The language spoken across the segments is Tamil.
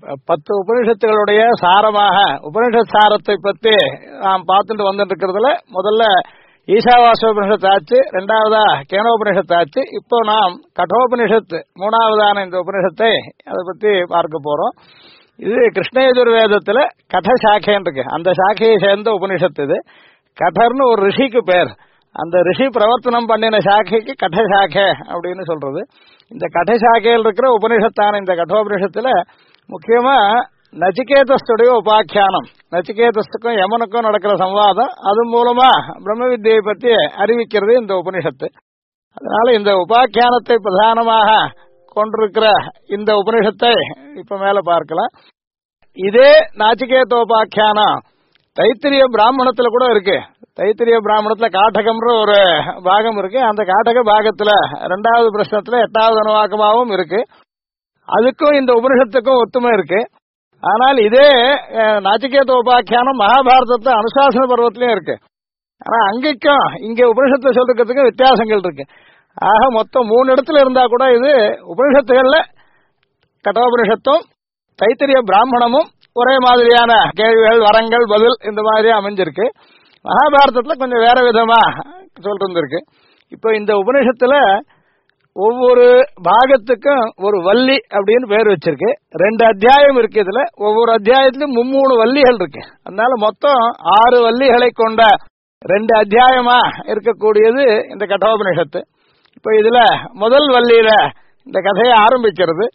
10 உபனிஷத்துகளுடைய சாரமாக உபனிஷத் சாரத்தை பத்தி நாம் பார்த்துட்டு வந்துட்டு இருக்கிறதுல முதல்ல ஈசாவாசோபனிஷத்து ஆச்சு, ரெண்டாவதா கேனோபனிஷத்து ஆச்சு. இப்போ நாம் கட்டோபனிஷத்து மூணாவதான இந்த உபனிஷத்தை அதை பத்தி பார்க்க போறோம். இது கிருஷ்ணயஜுர்வேதத்துல கட சாக்கைன்னு இருக்கு, அந்த சாக்கையை சேர்ந்த உபனிஷத்து. இது கடர்னு ஒரு ரிஷிக்கு பேர், அந்த ரிஷி பிரவர்த்தனம் பண்ணின சாக்கைக்கு கட சாக்கை அப்படின்னு சொல்றது. இந்த கட சாக்கையில் இருக்கிற உபனிஷத்தான இந்த கட்டோபனிஷத்துல முக்கியமா நச்சிகேதஸ்துடைய உபாக்கியானம், நச்சிகேதஸ்துக்கும் யமனுக்கும் நடக்கிற சம்வாதம், அது மூலமா பிரம்ம வித்தியை பத்தி அறிவிக்கிறது இந்த உபனிஷத்து. அதனால இந்த உபாக்கியானத்தை பிரதானமாக கொண்டிருக்கிற இந்த உபனிஷத்தை இப்ப மேல பார்க்கலாம். இதே நாச்சிகேதோபாக்கியானம் தைத்திரிய பிராமணத்துல கூட இருக்கு. தைத்திரிய பிராமணத்துல காட்டகம்ன்ற ஒரு பாகம் இருக்கு. அந்த காட்டக பாகத்துல 2வது பிரஷ்னத்துல 8வது அனுவாக்கமாகவும் இருக்கு. அதுக்கும் இந்த உபனிஷத்துக்கும் ஒத்துமை இருக்கு. ஆனால் இதே நாச்சிகேதோபாக்கியானம் மகாபாரதத்தை அனுசாசன பருவத்திலயும் இருக்கு. ஆனா அங்கேக்கும் இங்க உபனிஷத்தை சொல்றதுக்கு வித்தியாசங்கள் இருக்கு. ஆக மொத்தம் 3 இடத்துல இருந்தா கூட இது உபனிஷத்துகள்ல கட்டோபனிஷத்தும் தைத்திரிய பிராமணமும் ஒரே மாதிரியான கேள்விகள், வரங்கள், பதில் இந்த மாதிரியா அமைஞ்சிருக்கு. மகாபாரதத்துல கொஞ்சம் வேற விதமா சொல்லிருக்கு. இப்ப இந்த உபனிஷத்துல ஒவ்வொரு பாகத்துக்கும் ஒரு வள்ளி அப்படின்னு பேர் வச்சிருக்கு. 2 அத்தியாயம் இருக்கு. இதுல ஒவ்வொரு அத்தியாயத்திலும் 3 வள்ளிகள் இருக்கு. அதனால மொத்தம் 6 வள்ளிகளை கொண்ட 2 அத்தியாயமா இருக்கக்கூடியது இந்த கட்டோபனிஷத்து. இப்ப இதுல முதல் வள்ளியில இந்த கதையை ஆரம்பிக்கிறது.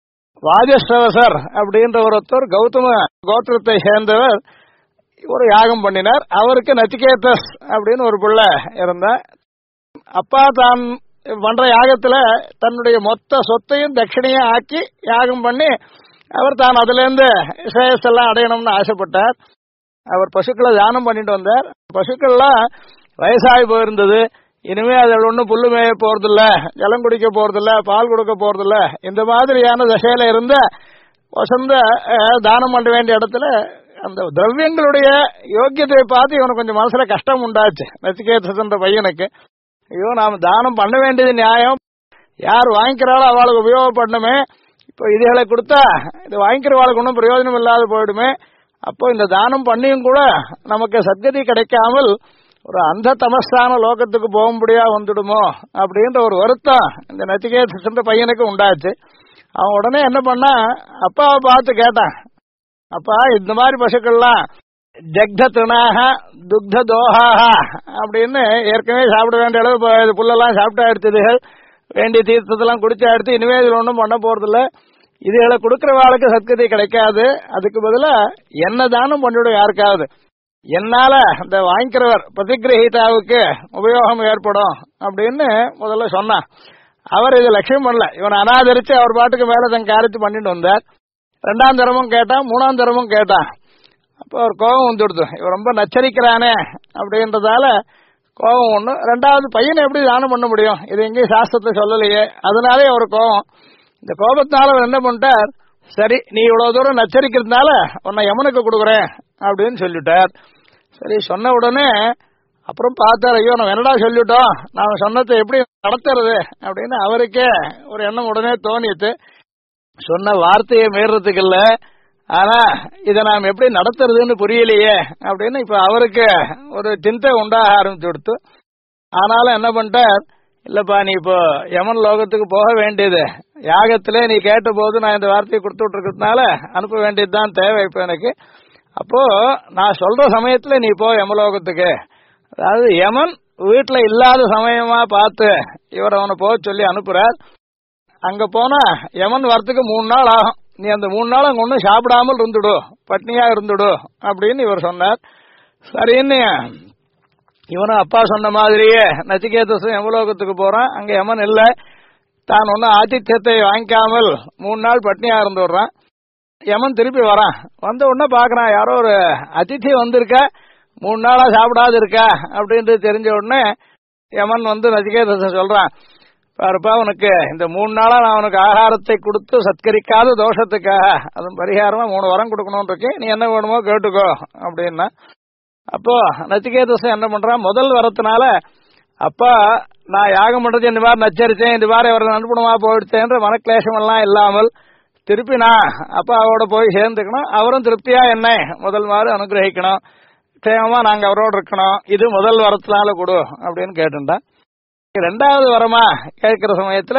வாஜஸ்ரவசர் அப்படின்ற ஒருத்தர் கௌதம கோத்திரத்தை சேர்ந்தவர் ஒரு யாகம் பண்ணினார். அவருக்கு நச்சிகேதஸ் அப்படின்னு ஒரு பிள்ளை இருந்தார். அப்பா தான் பண்ற யாகத்துல தன்னுடைய மொத்த சொத்தையும் தட்சிணையும் ஆக்கி யாகம் பண்ணி அவர் தான் அதுல இருந்து ஸ்ரேயஸ் எல்லாம் அடையணும்னு ஆசைப்பட்டார். அவர் பசுக்களை தானம் பண்ணிட்டு வந்தார். பசுக்கள்லாம் வயசாகி போயிருந்தது. இனிமே அதில் ஒன்றும் புல்லு மேய போறதில்ல, ஜலம் குடிக்க போறதில்ல, பால் கொடுக்க போறதில்ல. இந்த மாதிரியான தசையில இருந்த வசந்த தானம் பண்ண வேண்டிய இடத்துல அந்த திரவியங்களுடைய யோக்கியத்தை பார்த்து இவனுக்கு கொஞ்சம் மனசுல கஷ்டம் உண்டாச்சு. நச்சிகேதன்ற பையனுக்கு, ஐயோ நாம தானம் பண்ண வேண்டியது நியாயம், யார் வாங்கிக்கிறாளோ அவளுக்கு உபயோகப்படணுமே, இப்போ இதுகளை கொடுத்தா இது வாங்கிக்கிறவாளுக்கு ஒன்றும் பிரயோஜனம் இல்லாத போயிடுமே, அப்போ இந்த தானம் பண்ணியும் கூட நமக்கு சத்கதி கிடைக்காமல் ஒரு அந்த தமஸ்தான லோகத்துக்கு போகும்படியா வந்துடுமோ அப்படின்ற ஒரு வருத்தம் இந்த நச்சிகேதன்ற பையனுக்கு உண்டாச்சு. அவன் உடனே என்ன பண்ணா, அப்பாவை பார்த்து கேட்டான், அப்பா இந்த மாதிரி பசுக்கள்லாம் ஜக்த திருணாக துக்த தோஹாக அப்படின்னு ஏற்கனவே சாப்பிட வேண்டிய அளவு புல்லெல்லாம் சாப்பிட்டா எடுத்ததுகள், வேண்டிய தீர்த்தத்தெல்லாம் குடிச்சா எடுத்து, இனிமே இதில் ஒன்றும் பண்ண போறதில்ல, இதுகளை கொடுக்கறவாளுக்கு சத்கதி கிடைக்காது, அதுக்கு பதிலா என்ன தானம் பண்ணிவிடும் யாருக்காவது, என்னால இந்த வாங்கிக்கிறவர் பிரதிகிரகிதாவுக்கு உபயோகம் ஏற்படும் அப்படின்னு முதல்ல சொன்னான். அவர் இதை லட்சியம் பண்ணல. இவன் அனாதரிச்சு அவர் பாட்டுக்கு மேல தன் காரியத்தை பண்ணிட்டு வந்தார். 2ஆம் தரமும் கேட்டான், 3ஆம் தரமும் கேட்டான். அப்போ ஒரு கோபம் வந்துடுது, இவன் ரொம்ப நச்சரிக்கிறானே அப்படின்றதால கோபம் ஒண்ணு. 2வது பையனை எப்படி தானம் பண்ண முடியும், இது எங்கேயும் சாஸ்திரத்தை சொல்லலையே, அதனாலே ஒரு கோபம். இந்த கோபத்தினால அவர் என்ன பண்ணிட்டார், சரி நீ இவ்வளவு தூரம் நச்சரிக்கிறதுனால உன்னை யமனுக்கு கொடுக்குறேன் அப்படின்னு சொல்லிட்டார். சரி சொன்ன உடனே அப்புறம் பார்த்தார், ஐயோ நம்ம என்னடா சொல்லிட்டோம், நாம சொன்னதை எப்படி நடத்துறது அப்படின்னு அவருக்கே ஒரு எண்ணம் உடனே தோணிட்டு, சொன்ன வார்த்தையை மீறதுக்கு இல்ல, ஆனா இதை நாம் எப்படி நடத்துறதுன்னு புரியலையே அப்படின்னு இப்ப அவருக்கு ஒரு சிந்தை உண்டாக ஆரம்பிச்சு கொடுத்து, ஆனாலும் என்ன பண்ணிட்டார், இல்லப்பா நீ இப்போ யமன் லோகத்துக்கு போக வேண்டியது, யாகத்திலே நீ கேட்ட போது நான் இந்த வார்த்தையை கொடுத்து விட்டுருக்கிறதுனால அனுப்ப வேண்டியதுதான் தேவை இப்ப எனக்கு, அப்போ நான் சொல்ற சமயத்துல நீ போ யமலோகத்துக்கு, அதாவது யமன் வீட்டுல இல்லாத சமயமா பார்த்து இவர் அவனை போக சொல்லி அனுப்புறார். அங்க போனா யமன் வரத்துக்கு 3 நாள் ஆகும், நீ அந்த 3 நாள் அங்க ஒன்னும் சாப்பிடாமல் இருந்துடு, பட்னியா இருந்துடு அப்படின்னு இவர் சொன்னார். சரின்னு இவனும் அப்பா சொன்ன மாதிரியே நச்சிகேதஸும் யமலோகத்துக்கு போறான். அங்க யமன் இல்ல, தான் ஒன்னும் ஆதித்யத்தை வாங்கிக்காமல் 3 நாள் பட்னியா இருந்து விடுறான். யமன் திருப்பி வரான். வந்த உடனே பாக்குறான், யாரோ ஒரு அதித்தி வந்திருக்க, 3 நாளா சாப்பிடாது இருக்கா அப்படின்றது தெரிஞ்ச உடனே யமன் வந்து நச்சிகேதஸ சொல்றான், பாருப்பா உனக்கு இந்த 3 நாளா நான் உனக்கு ஆகாரத்தை கொடுத்து சத்கரிக்காத தோஷத்துக்காக அதன் பரிகாரமா 3 வரம் கொடுக்கணும்னு இருக்கேன், நீ என்ன வேணுமோ கேட்டுக்கோ அப்படின்னா. அப்போ நச்சிகேதஸ என்ன பண்றான், முதல் வரத்தினால அப்பா நான் யாகம் பண்றது இந்த மாதிரி நச்சரிச்சேன், இந்த மாதிரி அவரை அனுப்பணுமா போயிடுச்சேன்ற மனக்லேசம் எல்லாம் இல்லாமல் திருப்பி நான் அப்பாவோட போய் சேர்ந்துக்கணும், அவரும் திருப்தியா என்ன முதல் மாதிரி அனுகிரகிக்கணும், க்ஷேமமா நாங்க அவரோட இருக்கணும், இது முதல் வரத்தினால கொடு அப்படின்னு கேட்டுட்டான். ரெண்டாவது வரமா கேட்கிற சமயத்துல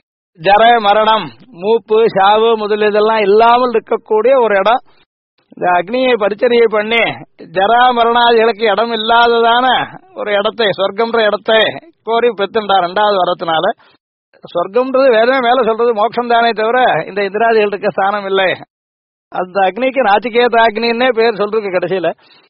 ஜர மரணம் மூப்பு சாவு முதல் இதெல்லாம் இல்லாமல் இருக்கக்கூடிய ஒரு இடம், இந்த அக்னியை பரிச்சரியை பண்ணி ஜரா மரணாதிகளுக்கு இடம் இல்லாததான ஒரு இடத்தை சொர்க்கம்ன்ற இடத்தை கோரி பெத்துண்டா ரெண்டாவது வரத்தினால. சொர்க்கம்ன்றது வேதமே மேல சொல்றது மோட்சம் தானே தவிர இந்த இந்திராதிகள் இருக்க ஸ்தானம் இல்லை. அந்த அக்னிக்கு நாச்சிகேத அக்னின்னே பேர் சொல்றது கடைசியில.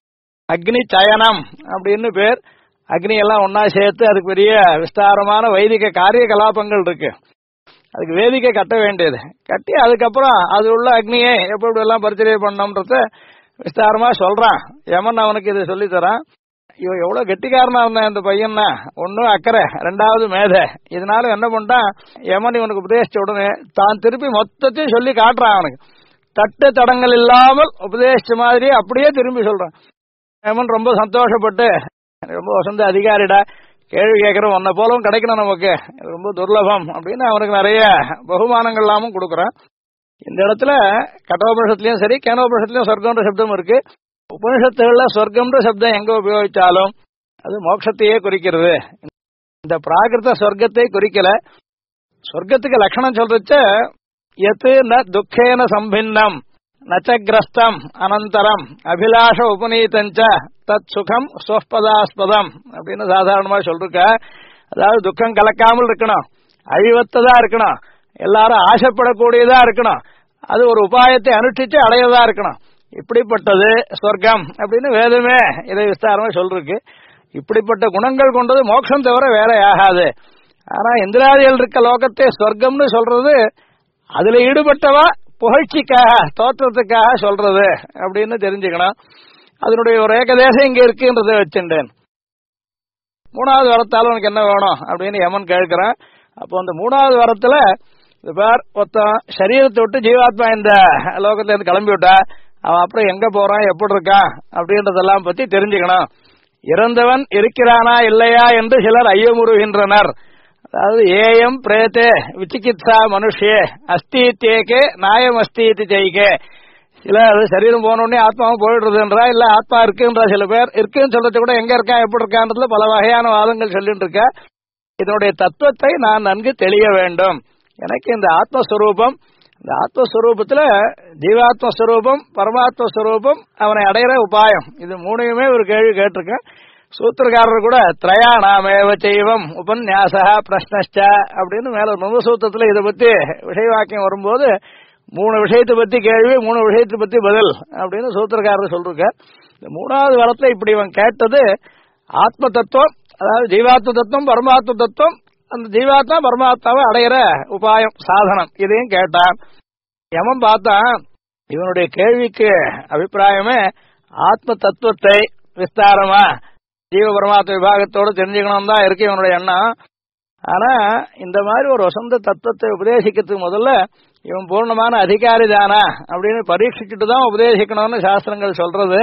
அக்னி சயனம் அப்படின்னு பேர். அக்னி எல்லாம் ஒன்னா சேர்த்து அதுக்கு பெரிய விஸ்தாரமான வைதிக காரிய கலாபங்கள் இருக்கு. அதுக்கு வேதிக்கை கட்ட வேண்டியது, கட்டி அதுக்கப்புறம் அது உள்ள அக்னியை எப்படி எல்லாம் பரிச்சரிய பண்ணோம்ன்றத விஸ்தாரமா சொல்றான். யமன் அவனுக்கு இதை சொல்லி தரான். இவன் எவ்வளவு கெட்டிக்காரனா இருந்தான் இந்த பையன்னா, ஒன்னும் அக்கறை, ரெண்டாவது மேதை. இதனால என்ன பண்ணிட்டான் யமன் இவனுக்கு உபதேசிச்ச உடனே தான் திருப்பி மொத்தத்தையும் சொல்லி காட்டுறான். அவனுக்கு தட்டு தடங்கள் இல்லாமல் உபதேசிச்ச மாதிரி அப்படியே திரும்பி சொல்றான். யமன் ரொம்ப சந்தோஷப்பட்டு, ரொம்ப வசந்த அதிகாரிடா, கேள்வி கேட்கிறோம் உன்னை போலவும் கிடைக்கணும் நமக்கு, ரொம்ப துர்லபம் அப்படின்னு அவனுக்கு நிறைய பகுமானங்கள் எல்லாமும் கொடுக்குறான். இந்த இடத்துல கட்டோபனிஷத்துலயும் சரி கேனோபனிஷத்துலயும் சொர்க்கம்ன்ற சப்தம் இருக்கு. உபனிஷத்துகள்ல சொர்க்கம்ன்ற சப்தம் எங்க உபயோகிச்சாலும் அது மோட்சத்தையே குறிக்கிறது. இந்த பிராகிருத சொர்க்கத்தை குறிக்கல. சொர்க்கத்துக்கு லட்சணம் சொல்றச்ச எத்து ந துக்கேன சம்பின்னம் நச்சகிரஸ்தம் அனந்தரம் அபிலாஷ உபநீதஞ்ச தத் சுகம் ஸ்வஸ்பதாஸ்பதம் அப்படின்னு சாதாரணமா சொல்லிருக்க. அதாவது துக்கம் கலக்காமல் இருக்கணும், அழிவத்ததா இருக்கணும், எல்லாரும் ஆசைப்படக்கூடியதா இருக்கணும், அது ஒரு உபாயத்தை அனுஷ்டிச்சு அடையதா இருக்கணும். இப்படிப்பட்டது சொர்க்கம் அப்படின்னு வேதமே இதை விஸ்தாரமா சொல்லிருக்கு. இப்படிப்பட்ட குணங்கள் கொண்டது மோட்சம் தவிர வேற ஆகாது. ஆனா இந்திராதிகள் இருக்க லோகத்தை சொர்க்கம்னு சொல்றது அதுல ஈடுபட்டவா புகழ்ச்சிக்காக தோற்றத்துக்காக சொல்றது அப்படின்னு தெரிஞ்சுக்கணும். அதனுடைய ஒரு ஏகதேசம் இங்க இருக்குன்றதை வச்சுட்டேன். மூணாவது வரத்தால உனக்கு என்ன வேணும் அப்படின்னு யமன் கேட்கிறான். அப்போ அந்த மூணாவது வரத்துல பேர் ஒருத்தன் சரீரத்தை விட்டு ஜீவாத்மா இந்த லோகத்துல இருந்து கிளம்பி விட்டா அவன் அப்புறம் எங்க போறான் எப்படி இருக்கான் அப்படின்றதெல்லாம் பத்தி தெரிஞ்சுக்கணும். இறந்தவன் இருக்கிறானா இல்லையா என்று சிலர் ஐயமுறுகின்றனர். அதாவது ஏயம் பிரேத்தே விசிகித்சா மனுஷே அஸ்தித்யேகே நாயம் அஸ்தீதி ஜெய்கே. சில சரீரம் போனோடனே ஆத்மாவும் போயிடுறதுன்றா, இல்ல ஆத்மா இருக்குன்றா. சில பேர் இருக்குன்னு சொல்றது கூட எங்க இருக்கா எப்படி இருக்கான்றதுல பல வகையான வாதங்கள் சொல்லிட்டு இருக்க. இதனுடைய தத்துவத்தை நான் நன்கு தெளிய வேண்டும். எனக்கு இந்த ஆத்மஸ்வரூபம், இந்த ஆத்மஸ்வரூபத்துல ஜீவாத்மஸ்வரூபம் பரமாத்மஸ்வரூபம் அவனை அடையிற உபாயம், இது மூணையுமே ஒரு கேள்வி கேட்டிருக்கேன். சூத்திரக்காரர் கூட திரயாணாமேவ செய்வம் உபன்யாசா பிரஷ்னஷ்ட அப்படின்னு மேல நுவசூத்திரத்துல இதை பத்தி விஷய வாக்கியம் வரும்போது 3 விஷயத்தை பத்தி கேள்வி 3 விஷயத்தை பத்தி பதில் அப்படின்னு சூத்திரக்காரர் சொல்றார். இந்த மூணாவது வரத்துல இப்படி இவன் கேட்டது ஆத்ம தத்துவம், அதாவது ஜீவாத்ம தத்துவம் பரமாத்ம தத்துவம், அந்த ஜீவாத்மா பரமாத்மாவை அடையிற உபாயம் சாதனம், இதையும் கேட்டான். யமன் பார்த்தான் இவனுடைய கேள்விக்கு அபிப்பிராயமே ஆத்ம தத்துவத்தை விஸ்தாரமா ஜீவ பரமாத்ம விபாகத்தோடு தெரிஞ்சுக்கணும் தான் இருக்கு இவனுடைய எண்ணம். ஆனா இந்த மாதிரி ஒரு வசந்த தத்துவத்தை உபதேசிக்கிறதுக்கு முதல்ல இவன் பூர்ணமான அதிகாரி தானா அப்படின்னு பரீட்சிச்சுட்டு தான் உபதேசிக்கணும்னு சாஸ்திரங்கள் சொல்றது.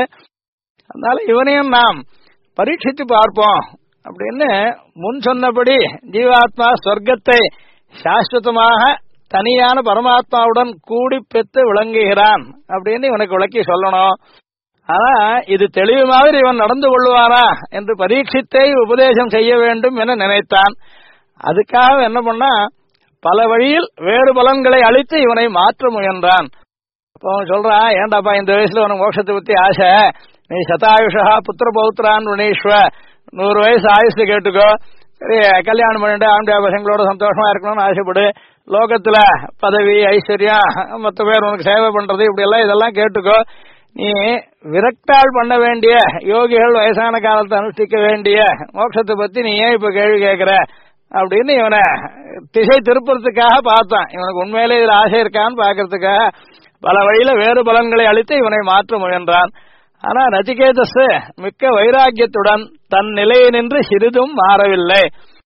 அதனால இவனையும் நாம் பரீட்சித்து பார்ப்போம் அப்படின்னு முன் சொன்னபடி ஜீவாத்மா சொர்க்கத்தை சாஸ்வதமாக தனியான பரமாத்மாவுடன் கூடி பெற்று விளங்குகிறான் அப்படின்னு இவனுக்கு விளக்கி சொல்லணும். ஆனா இது தெளிவு மாதிரி இவன் நடந்து கொள்வானா என்று பரீட்சித்தை உபதேசம் செய்ய வேண்டும் என நினைத்தான். அதுக்காக என்ன பண்ணா பல வழியில் வேறு பலன்களை அளித்து இவனை மாற்ற முயன்றான். அப்ப அவன் சொல்றான், ஏண்டாப்பா இந்த வயசுல உனக்கு மோட்சத்தை பத்தி ஆசை, நீ சதாயுஷா புத்திர பௌத்திரான் வினீஸ்வ 100 வயசு ஆயுசு கேட்டுக்கோ, சரி கல்யாணம் பண்ணிட்டு ஆண்டியா பசங்களோட சந்தோஷமா இருக்கணும்னு ஆசைப்படு, லோகத்துல பதவி ஐஸ்வர்யம் மற்ற பேர் உனக்கு சேவை பண்றது இப்படி எல்லாம் இதெல்லாம் கேட்டுக்கோ, நீ விரக்தால் பண்ண வேண்டிய யோகிகள் வயசான காலத்தை அனுஷ்டிக்க வேண்டிய மோட்சத்தை பத்தி நீ ஏன் இப்ப கேள்வி கேட்கிற அப்படின்னு இவனை திசை திருப்பறதுக்காக பார்த்தான். இவனுக்கு உண்மையிலே இதுல ஆசை இருக்கான்னு பாக்கிறதுக்காக பல வழியில வேறு பலன்களை அளித்து இவனை மாற்ற முயன்றான். ஆனா நச்சிகேதஸ் மிக்க வைராக்கியத்துடன் தன் நிலையை நின்று சிறிதும் மாறவில்லை.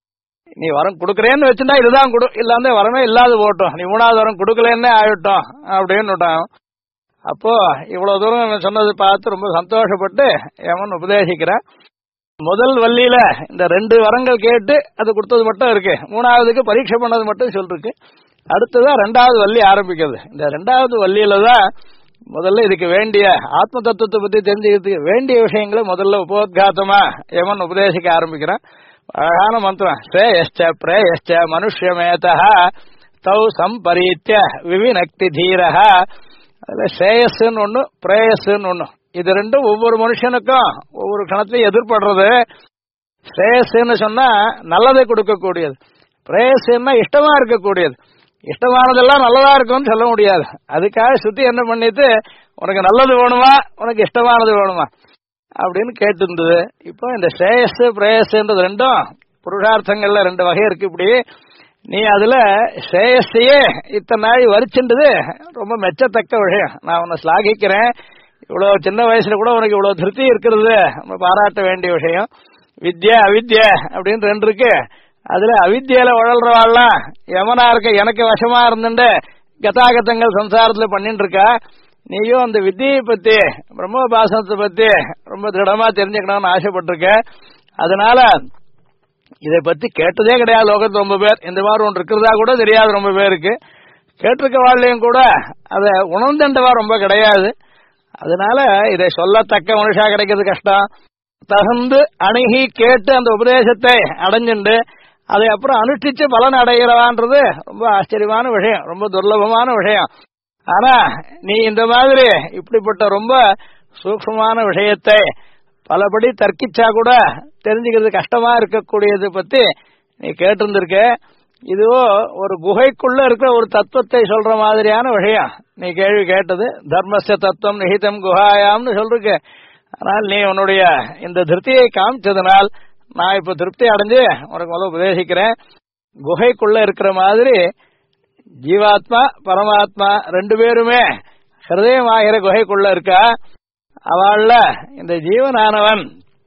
நீ வரம் கொடுக்கறேன்னு வச்சுட்டா இதுதான் கொடு, இல்லாம வரமே இல்லாது போட்டோம், நீ 3வது வரம் கொடுக்கலன்னே ஆயிட்டோம் அப்படின்னு. அப்போ இவ்வளவு தூரம் சொன்னது பார்த்து ரொம்ப சந்தோஷப்பட்டு யமன் உபதேசிக்கிறான். முதல் வள்ளியில இந்த 2 வரங்கள் கேட்டு அது கொடுத்தது மட்டும் இருக்கு, 3வதுக்கு பரீட்சை பண்ணது மட்டும் சொல்லிருக்கு. அடுத்ததான் ரெண்டாவது வள்ளி ஆரம்பிக்கிறது. இந்த ரெண்டாவது வள்ளியில தான் முதல்ல இதுக்கு வேண்டிய ஆத்ம தத்துவத்தை பத்தி தெரிஞ்சுக்கிறதுக்கு வேண்டிய விஷயங்களை முதல்ல உபோத்காத்தமா யமன் உபதேசிக்க ஆரம்பிக்கிறான். அழகான மந்திரம், ஸ்ரேயஸ்ச பிரேயஸ்ச மனுஷ்யமேதா தௌ சம்பரீத்ய விவினக்தி தீரஹ. அதுல ஸ்ரேயஸ்ன்னு ஒண்ணு, பிரேயஸ்ன்னு ஒண்ணு, இது ரெண்டும் ஒவ்வொரு மனுஷனுக்கும் ஒவ்வொரு கணத்திலையும் எதிர்படுறது. ஸ்ரேயஸ்ன்னு சொன்னா நல்லதை கொடுக்கக்கூடியது, பிரேயஸ்ன்னா இஷ்டமா இருக்கக்கூடியது. இஷ்டமானதெல்லாம் நல்லதா இருக்கும்னு சொல்ல முடியாது. அதுக்காக சுத்தி என்ன பண்ணிட்டு உனக்கு நல்லது வேணுமா உனக்கு இஷ்டமானது வேணுமா அப்படின்னு கேட்டிருந்தது. இப்போ இந்த ஸ்ரேயஸ் பிரேயஸ்ன்றது ரெண்டும் புருஷார்த்தங்கள்ல ரெண்டு வகை இருக்கு. இப்படி நீ அதுல ஸ்ரேயஸையே இத்தனை நாள் வரிச்சுன்றது ரொம்ப மெச்சத்தக்க விஷயம். நான் உன்னை ஸ்லாகிக்கிறேன். இவ்வளவு சின்ன வயசுல கூட உனக்கு இவ்வளவு திருப்தி இருக்கிறது நம்ம பாராட்ட வேண்டிய விஷயம். வித்யா அவித்யா அப்படின்னு ரெண்டு இருக்கு. அதுல அவித்யால உழல்றவாள்லாம் யமனா இருக்க எனக்கு வசமா இருந்துட்டு கதாகத்தங்கள் சம்சாரத்துல பண்ணிட்டு இருக்கா. நீயும் அந்த வித்தியை பத்தி பிரம்மோபாசனத்தை பத்தி ரொம்ப திடமா தெரிஞ்சுக்கணும்னு ஆசைப்பட்டிருக்க. அதனால இதை பத்தி கேட்டதே கிடையாது லோகத்துல ரொம்ப பேர். இந்த மாதிரி ஒன்று இருக்கிறதா கூட தெரியாது ரொம்ப பேருக்கு. கேட்டிருக்க வாழ்லையும் கூட அதை உணர்ந்தவா ரொம்ப கிடையாது. அதனால இதை சொல்லத்தக்க மனுஷா கிடைக்கிறது கஷ்டம். தகுந்து அணுகி கேட்டு அந்த உபதேசத்தை அடைஞ்சுண்டு அதை அப்புறம் அனுஷ்டிச்சு பலன் அடைகிறவான்றது ரொம்ப ஆச்சரியமான விஷயம், ரொம்ப துர்லபமான விஷயம். ஆனா நீ இந்த மாதிரி இப்படிப்பட்ட ரொம்ப சூக்ஷ்மமான விஷயத்தை பலபடி தர்க்கிச்சா கூட தெரிஞ்சுக்கிறது கஷ்டமா இருக்கக்கூடியது பத்தி நீ கேட்டிருந்திருக்க. இதுவோ ஒரு குகைக்குள்ள இருக்கிற ஒரு தத்துவத்தை சொல்ற மாதிரியான விஷயம் நீ கேள்வி கேட்டது. தர்மஸ்ய தத்துவம் நிஹிதம் குஹாயாம்னு சொல்லிருக்க. ஆனால் நீ உன்னுடைய இந்த திருப்தியை காமிச்சதுனால் நான் இப்ப திருப்தி அடைஞ்சு உனக்கு முதல்ல உபதேசிக்கிறேன். குகைக்குள்ள இருக்கிற மாதிரி ஜீவாத்மா பரமாத்மா ரெண்டு பேருமே ஹிருதயமாகிற குகைக்குள்ள இருக்கா. அவள்ல இந்த ஜீவனானவன்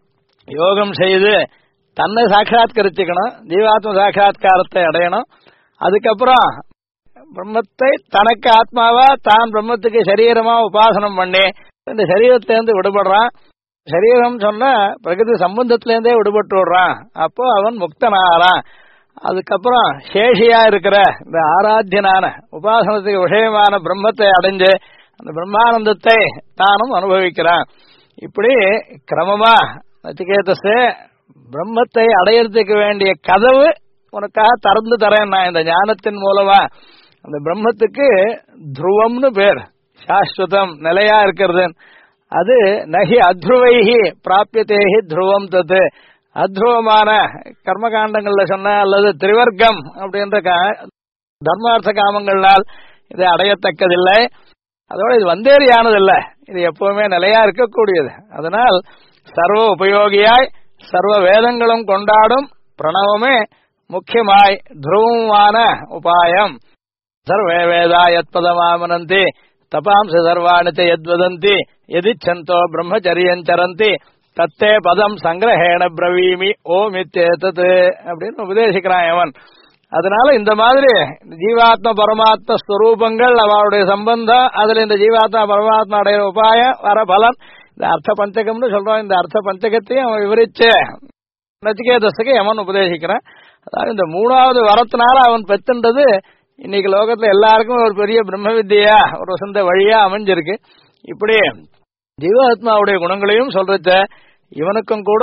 யோகம் செய்து தன்னை சாட்சாத்கரிச்சுக்கணும், ஜீவாத்ம சாட்சா்காரத்தை அடையணும். அதுக்கப்புறம் பிரம்மத்தை தனக்கு ஆத்மாவா தான் பிரம்மத்துக்கு சரீரமா உபாசனம் பண்ணி இந்த சரீரத்திலேருந்து விடுபடுறான். சரீரம் சொன்ன பிரகிருதி சம்பந்தத்திலேருந்தே விடுபட்டு விடுறான். அப்போ அவன் முக்தனாகிறான். அதுக்கப்புறம் சேஷியா இருக்கிற இந்த ஆராத்தியனான உபாசனத்துக்கு விஷயமான பிரம்மத்தை அடைஞ்சு அந்த பிரம்மானந்தத்தை தானும் அனுபவிக்கிறான். இப்படி கிரமமா நச்சிகேதஸே பிரம்மத்தை அடையறதுக்கு வேண்டிய கதவு உனக்காக திறந்து தரேன் நான் இந்த ஞானத்தின் மூலமா. அந்த பிரம்மத்துக்கு துருவம்னு பேர், சாஸ்வதம் நிலையா இருக்கிறது. அது நகி அத்ருவைஹி பிராபியதேஹி துருவம் தத்து. அத்ருவமான கர்மகாண்டங்கள்ல சொன்ன அல்லது திரிவர்க்கம் அப்படின்ற தர்மார்த்த காமங்களால் இதை அடையத்தக்கதில்லை. அதோட இது வந்தேறியானதில்லை, இது எப்பவுமே நிலையா இருக்கக்கூடியது. அதனால் சர்வ உபயோகியாய் சர்வ வேதங்களும் கொண்டாடும் பிரணவமே முக்கியமாய் துருவமான உபாயம். சர்வே வேதா யத்பதமாமனந்தி தபாம்ச சர்வாணி யத்வதந்தி யதிச்சந்தோ பிரம்மச்சரியஞ்சரந்தி தத்தே பதம் சங்கிரஹேண பிரவீமி ஓமித்தேதத் அப்படின்னு உபதேசிக்கிறான் அவன். அதனால இந்த மாதிரி ஜீவாத்ம பரமாத்ம ஸ்வரூபங்கள் அவருடைய சம்பந்தம், அதுல இந்த ஜீவாத்மா பரமாத்மா அடைய உபாயம் வர பலன், இந்த அர்த்த பஞ்சகம்னு சொல்றோம். இந்த அர்த்த பஞ்சகத்தையும் அவன் விவரிச்சு நச்சிகேதஸுக்கு அவன் உபதேசிக்கிறான். அதாவது இந்த மூணாவது வரத்தினால அவன் பெற்றுன்றது இன்னைக்கு லோகத்துல எல்லாருக்கும் ஒரு பெரிய பிரம்ம வித்தியா ஒரு வசந்த வழியா அமைஞ்சிருக்கு. இப்படி ஜீவாத்மாவுடைய குணங்களையும் சொல்றச்ச இவனுக்கும் கூட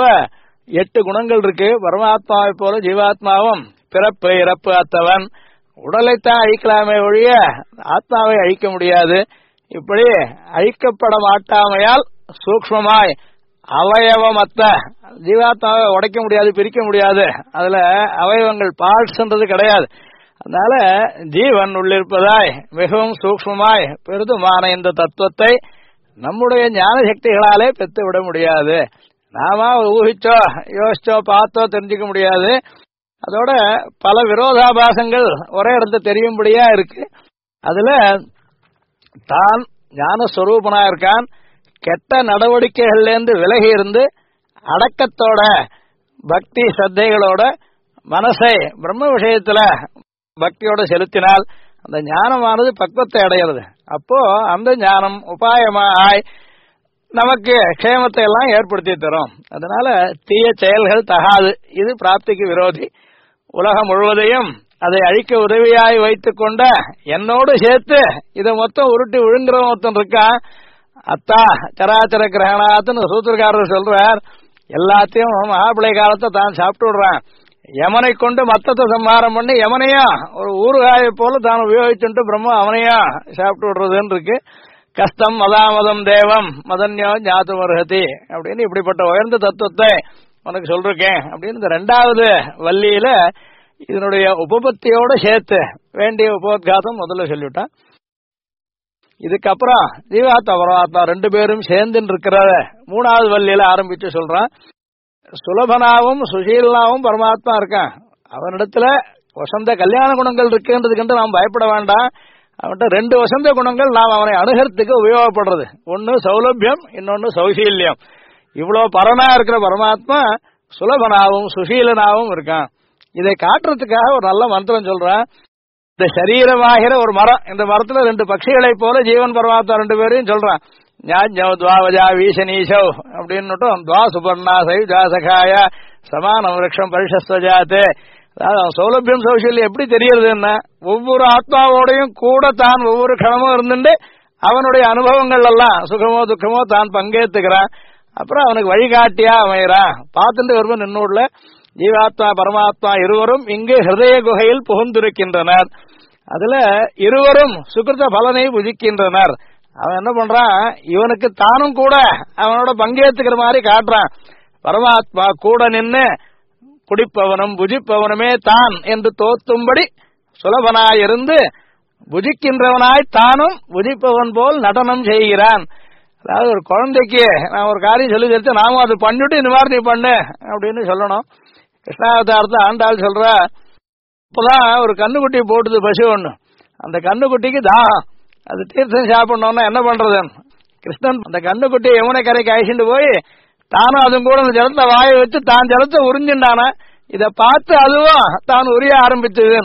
8 குணங்கள் இருக்கு. பரமாத்மாவை போல ஜீவாத்மாவும் பிறப்பு இறப்பு அத்தவன், உடலைத்தான் அழிக்கலாமே ஒழிய ஆத்மாவை அழிக்க முடியாது. இப்படி அழிக்கப்பட மாட்டாமையால் சூக்ஷ்மமாய் அவயவமத்த ஜீவாத்மாவை உடைக்க முடியாது, பிரிக்க முடியாது. அதுல அவயவங்கள் பார்ட்ஸ்ன்றது கிடையாது. அதனால ஜீவன் உள்ளிருப்பதாய் மிகவும் சூக்ஷ்மமாய் பெரிதுமான இந்த தத்துவத்தை நம்முடைய ஞான சக்திகளாலே பெற்று விட முடியாது. நாம ஊகிச்சோ யோசிச்சோ பார்த்தோ தெரிஞ்சுக்க முடியாது. அதோட பல விரோதாபாசங்கள் ஒரே இடத்துல தெரியும்படியா இருக்கு. அதுல தான் ஞானஸ்வரூபனா இருக்கான். கெட்ட நடவடிக்கைகள்ல இருந்து விலகி இருந்து அடக்கத்தோட பக்தி சத்தைகளோட மனசை பிரம்ம விஷயத்துல பக்தியோட செலுத்தினால் அந்த ஞானமானது பக்குவத்தை அடைகிறது. அப்போ அந்த ஞானம் உபாயமாய் நமக்கு க்ஷேமத்தை எல்லாம் ஏற்படுத்தி தரும். அதனால தீய செயல்கள் தகாது, இது பிராப்திக்கு விரோதி. உலகம் முழுவதையும் அதை அழிக்க உதவியாய் வைத்துக் கொண்ட என்னோடு சேர்த்து இதை மொத்தம் உருட்டி விழுங்குறவன் ஒருத்தன் இருக்கான். அத்தா சராச்சர கிரகணாத்துன்னு சூத்திரக்காரர் சொல்றார். எல்லாத்தையும் மகாபிளை காலத்தை தான் சாப்பிட்டு விடுறான். யமனை கொண்டு மத்தத்தை சம்ஹாரம் பண்ணி யமனையா ஒரு ஊறுகாயை போல தான் உபயோகிச்சுட்டு பிரம்மா அவனையா சாப்பிட்டு விடுறதுன்னு இருக்கு. கஷ்டம் மதாமதம் தேவம் மதன்யோ ஞாத்து வருகதி அப்படின்னு இப்படிப்பட்ட உயர்ந்த தத்துவத்தை உனக்கு சொல்றேன் அப்படின்னு இந்த 2வது வள்ளியில இதனுடைய உபபத்தியோட சேர்த்து வேண்டிய உபோத்காதம் முதல்ல சொல்லிவிட்டான். இதுக்கப்புறம் ஜீவாத்மா பரமாத்மா 2 பேரும் சேர்ந்து இருக்கிற 3வது வள்ளியில ஆரம்பிச்சு சொல்றான். சுலபனாவும் சுசீலனாவும் பரமாத்மா இருக்கான். அவனிடத்துல வசந்த கல்யாண குணங்கள் இருக்குன்றதுக்கு நாம் பயப்பட வேண்டாம். அவன்கிட்ட 2 வசந்த குணங்கள் நாம் அவனை அணுகிறதுக்கு உபயோகப்படுறது. ஒன்னு சௌலபியம், இன்னொன்னு சௌசீல்யம். இவ்வளவு பரனா இருக்கிற பரமாத்மா சுலபனாவும் சுசீலனாவும் இருக்கான். இதை காட்டுறதுக்காக ஒரு நல்ல மந்திரம் சொல்றான். இந்த சரீரமாகிற ஒரு மரம், இந்த மரத்துல 2 பட்சிகளை போல ஜீவன் பரமாத்மா 2 பேரையும் சொல்றான். ஞாத்வஜா வீசனீசவ் அப்படின்னு துவா சுபர்ணா சைஜாசகாய சமான விரக்ஷம் பரிஷஸ்வஜாத்து. அதாவது சௌலபியம் சௌசல்யம் எப்படி தெரியறதுன்னா, ஒவ்வொரு ஆத்மாவோடையும் கூட தான் ஒவ்வொரு கணமும் இருந்துட்டு அவனுடைய அனுபவங்கள் எல்லாம் சுகமோ துக்கமோ தான் பங்கேற்றுக்கிறான். அப்புறம் அவனுக்கு வழிகாட்டியா அமைகிறான். பார்த்துட்டு வருவன் என்னோட ஜீவாத்மா பரமாத்மா இருவரும் இங்கு ஹிருதய குகையில் புகுந்திருக்கின்றனர். அதுல இருவரும் சுகிருத பலனை புஜிக்கின்றனர். அவன் என்ன பண்றான், இவனுக்கு தானும் கூட அவனோட பங்கேற்றுக்கிற மாதிரி காட்டுறான். பரமாத்மா கூட நின்று குடிப்பவனும் புஜிப்பவனுமே தான் என்று தோத்தும்படி சுலபனாயிருந்து புஜிக்கின்றவனாய் தானும் புஜிப்பவன் போல் நடனம் செய்கிறான். அதாவது ஒரு குழந்தைக்கு நான் ஒரு காரியம் சொல்லி தருத்து நாமும் அது பண்ணிட்டு இந்த மாதிரி நீ பண்ணு அப்படின்னு சொல்லணும். கிருஷ்ணாவதாரத்தை ஆண்டாள் சொல்ற, இப்பதான் ஒரு கண்ணுக்குட்டி போட்டுது பசு ஒண்ணு. அந்த கண்ணுக்குட்டிக்கு தாகம், அது தீர்த்தம் சாப்பிடணும்னா என்ன பண்றது? கிருஷ்ணன் அந்த கண்ணுக்குட்டி யமுனை கரைக்கு அழைச்சிட்டு போய் தானும் அதுவும் கூட அந்த ஜலத்தை வாய வச்சு தான் ஜலத்தை உறிஞ்சின்றான. இதை பார்த்து அதுவும் தான் உரிய ஆரம்பித்தது.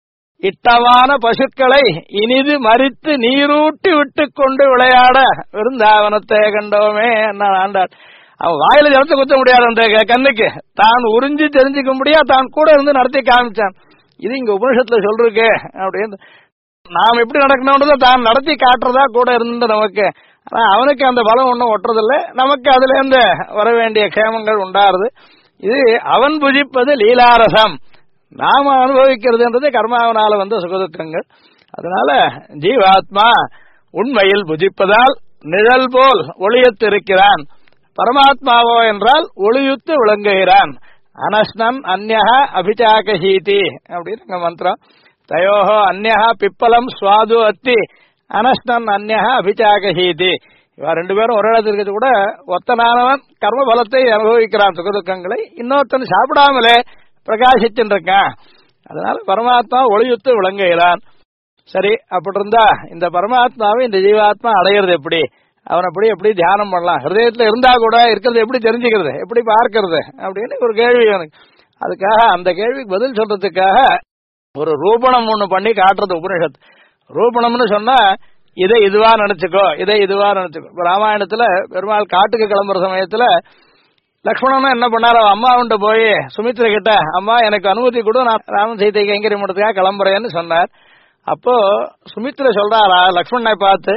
இட்டமான பசுக்களை இனிது மறித்து நீரூட்டி விட்டு கொண்டு விளையாட விருந்தாவனத்தை கண்டோமே என்ன ஆண்டாள். அவன் வாயில ஜலத்தை குத்த முடியாது அந்த கண்ணுக்கு, தான் உறிஞ்சி தெரிஞ்சுக்க முடியா தான் கூட இருந்து நடத்தி காமிச்சான். இது இங்க உபனிஷத்துல சொல்றே அப்படின்னு. நாம் எப்படி நடக்கணும்ன்றத தான் நடத்தி காட்டுறதா கூட இருந்து நமக்கு. ஆனா அவனுக்கு அந்த பலம் ஒன்றும் ஒட்டுறதில்லை, நமக்கு அதுல இருந்து வர வேண்டிய கேமங்கள் உண்டாருது. இது அவன் புஜிப்பது லீலாரசம், நாம அனுபவிக்கிறதுன்றது கர்மாவனால வந்த சுகதுக்கங்கள். அதனால ஜீவாத்மா உண்மையில் புஜிப்பதால் நிழல் போல் ஒளியத்திருக்கிறான். பரமாத்மாவோ என்றால் ஒளியுத்து விளங்குகிறான். அனஸ்னன் அந்யஹ அபிச்சாகஹீதி அப்படின்னு மந்திரம். தயோஹோ அந்யஹ பிப்பலம் சுவாது அத்தி அனஸ்னன் அந்யஹ அபிச்சாகஹீதி. இவ 2 பேரும் ஒரு இடத்துல இருக்கிறது கூட ஒத்தனானவன் கர்ம பலத்தை அனுபவிக்கிறான் சுகதுக்கங்களை, இன்னொருத்தன் சாப்பிடாமலே பிரகாசிச்சுருக்கான். அதனால பரமாத்மா ஒளியுத்து விளங்குகிறான். சரி, அப்படி இருந்தா இந்த பரமாத்மாவை இந்த ஜீவாத்மா அடையிறது எப்படி? அவன் அப்படி எப்படி தியானம் பண்ணலாம்? ஹிருதயத்துல இருந்தா கூட இருக்கிறது எப்படி தெரிஞ்சுக்கிறது, எப்படி பார்க்கறது அப்படின்னு ஒரு கேள்வி எனக்கு. அதுக்காக அந்த கேள்விக்கு பதில் சொல்றதுக்காக ஒரு ரூபணம் ஒண்ணு பண்ணி காட்டுறது உபனிஷத். ரூபணம்னு சொன்னா இதை இதுவா நினைச்சுக்கோ, இதை இதுவா நினைச்சுக்கோ. இப்ப ராமாயணத்துல பெருமாள் காட்டுக்கு கிளம்புற சமயத்துல லக்ஷ்மணன் என்ன பண்ணாரு, அம்மாவுண்ட போய் சுமித்ர கிட்ட அம்மா எனக்கு அனுமதி கொடு, நான் ராமன் சீதை கைங்கரியம் பண்றதுக்காக கிளம்புறேன்னு சொன்னார். அப்போ சுமித்ர சொல்றாரா லக்ஷ்மணனை பார்த்து,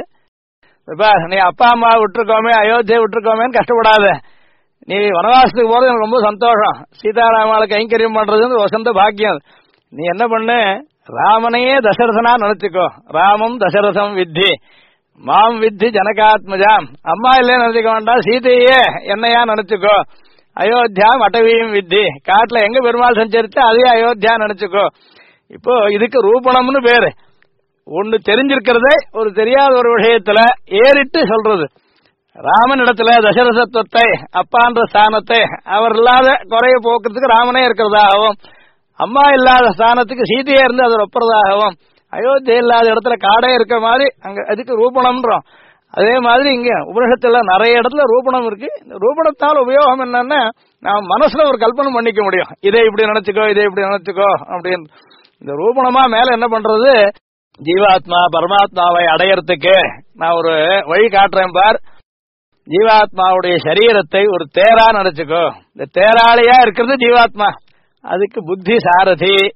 நீ அப்பா அம்மா விட்டுருக்கோமே அயோத்தியை விட்டுருக்கோமேன்னு கஷ்டப்படாத, நீ வனவாசத்துக்கு போறது எனக்கு ரொம்ப சந்தோஷம், சீதாராமாவுக்கு கைங்கரியம் பண்றது வசந்த பாக்கியம். நீ என்ன பண்ணு, ராமனையே தசரதனா நினைச்சுக்கோ. ராமம் தசரதம் வித்தி மாம் வித்தி ஜனகாத்மஜாம். அம்மா இல்லையே நினைச்சுக்க வேண்டாம், சீதையே என்னையா நினைச்சுக்கோ. அயோத்தியா அட்டவியும் வித்தி, காட்டுல எங்க பெருமாள் சஞ்சரிச்சா அதே அயோத்தியா நினைச்சுக்கோ. இப்போ இதுக்கு ரூபணம்னு பேரு. ஒன்னு தெரிஞ்சிருக்கிறதே ஒரு தெரியாத ஒரு விஷயத்துல ஏறிட்டு சொல்றது. ராமன் இடத்துல தசரதத்துவத்தை அப்பான்ற ஸ்தானத்தை அவர் இல்லாத குறைய போக்குறதுக்கு ராமனே இருக்கிறதாகவும், அம்மா இல்லாத ஸ்தானத்துக்கு சீதையே இருந்து அதை ஒப்புறதாகவும், அயோத்தியா இல்லாத இடத்துல காடே இருக்க மாதிரி அங்க அதுக்கு ரூபணம்ன்றோம். அதே மாதிரி இங்க உபனிஷத்துல நிறைய இடத்துல ரூபணம் இருக்கு. இந்த ரூபணத்தால் உபயோகம் என்னன்னா, நாம் மனசுல ஒரு கல்பனை பண்ணிக்க முடியும். இதை இப்படி நினைச்சுக்கோ, இதை இப்படி நினைச்சுக்கோ அப்படின்னு. இந்த ரூபணமா மேல என்ன பண்றது, ஜீவாத்மா பரமாத்மாவை அடையறதுக்கு நான் ஒரு வழி காட்டுறேன் பார். ஜீவாத்மாவுடைய சரீரத்தை ஒரு தேரா நினைச்சுக்கோ. இந்த தேராளியா இருக்கிறது ஜீவாத்மா, அதுக்கு புத்தி சாரதி.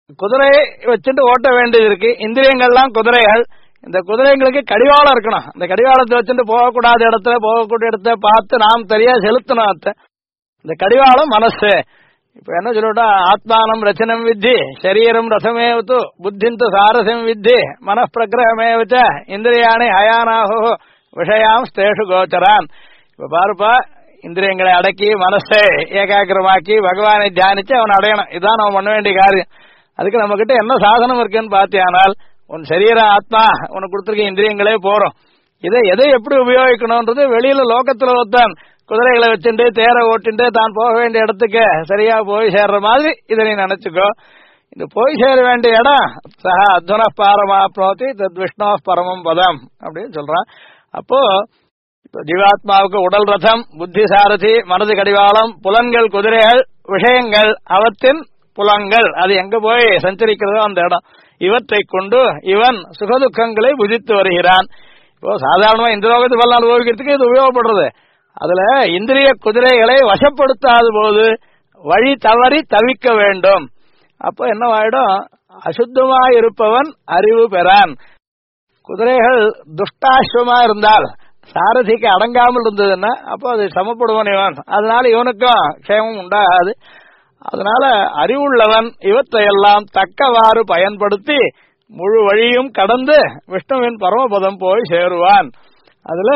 குதிரை வச்சுட்டு ஓட்ட வேண்டியது இருக்கு. இந்திரியங்கள்லாம் குதிரைகள். இந்த குதிரைங்களுக்கு கடிவாளம் இருக்கணும். இந்த கடிவாளத்தை வச்சுட்டு போகக்கூடாத இடத்துல போகக்கூடிய இடத்த பார்த்து நாம் சரியா செலுத்தணும். இந்த கடிவாளம் மனசு. இப்ப என்ன சொல்லிட்டா, ஆத்மானம் ரச்சனம் வித்தி, சரீரம் ரசமேவத்து, புத்திந்து சாரசம் வித்தி, மனப்பிரகிரகமேவச்ச, இந்திரியாணி ஹயானாஹோ விஷயாம் ஸ்தேஷு கோச்சரான். இப்ப பாருப்பா, இந்திரியங்களை அடக்கி மனசை ஏகாகிரமாக்கி பகவானை தியானிச்சு அவன் அடையணும். இதுதான் நம்ம பண்ண வேண்டிய காரியம். அதுக்கு நம்ம கிட்ட என்ன சாதனம் இருக்குன்னு பாத்தியானால், உன் சரீர ஆத்மா உனக்கு கொடுத்திருக்க இந்திரியங்களே போறோம். இதை எதை எப்படி உபயோகிக்கணும்ன்றது வெளியில லோகத்துல ஒருத்தான் குதிரைகளை வச்சுட்டு தேரை ஓட்டிட்டு தான் போக வேண்டிய இடத்துக்கு சரியா போய் சேர்ற மாதிரி இதை நீ நினைச்சுக்கோ. இந்த போய் சேர வேண்டிய இடம் சஹ அத்வன பாரமாப்னோதி தத் விஷ்ணு பரமம் பதம் அப்படின்னு சொல்றான். அப்போ இப்போ ஜீவாத்மாவுக்கு உடல் ரதம், புத்தி சாரதி, மனது கடிவாளம், புலன்கள் குதிரைகள், விஷயங்கள் அவற்றின் புலன்கள், அது எங்க போய் சஞ்சரிக்கிறதோ அந்த இடம். இவற்றை கொண்டு இவன் சுகதுக்கங்களை புதித்து வருகிறான். இப்போ சாதாரணமா இந்த லோகத்து பலன் அனுபவிக்கிறதுக்கு இது உபயோகப்படுறது. அதுல இந்திரிய குதிரைகளை வசப்படுத்தாத போது வழி தவறி தவிக்க வேண்டும். அப்ப என்னவாயிடும், அசுத்தமாயிருப்பவன் அறிவு பெறான். குதிரைகள் துஷ்டாஸ்வமா இருந்தால் சாரதிக்கு அடங்காமல் இருந்ததுன்னா அப்போ அது சமப்படுவன் இவன். அதனால இவனுக்கும் க்ஷேமம் உண்டாகாது. அதனால அறிவுள்ளவன் இவற்றையெல்லாம் தக்கவாறு பயன்படுத்தி முழு வழியும் கடந்து விஷ்ணுவின் பரமபதம் போய் சேருவான். அதுல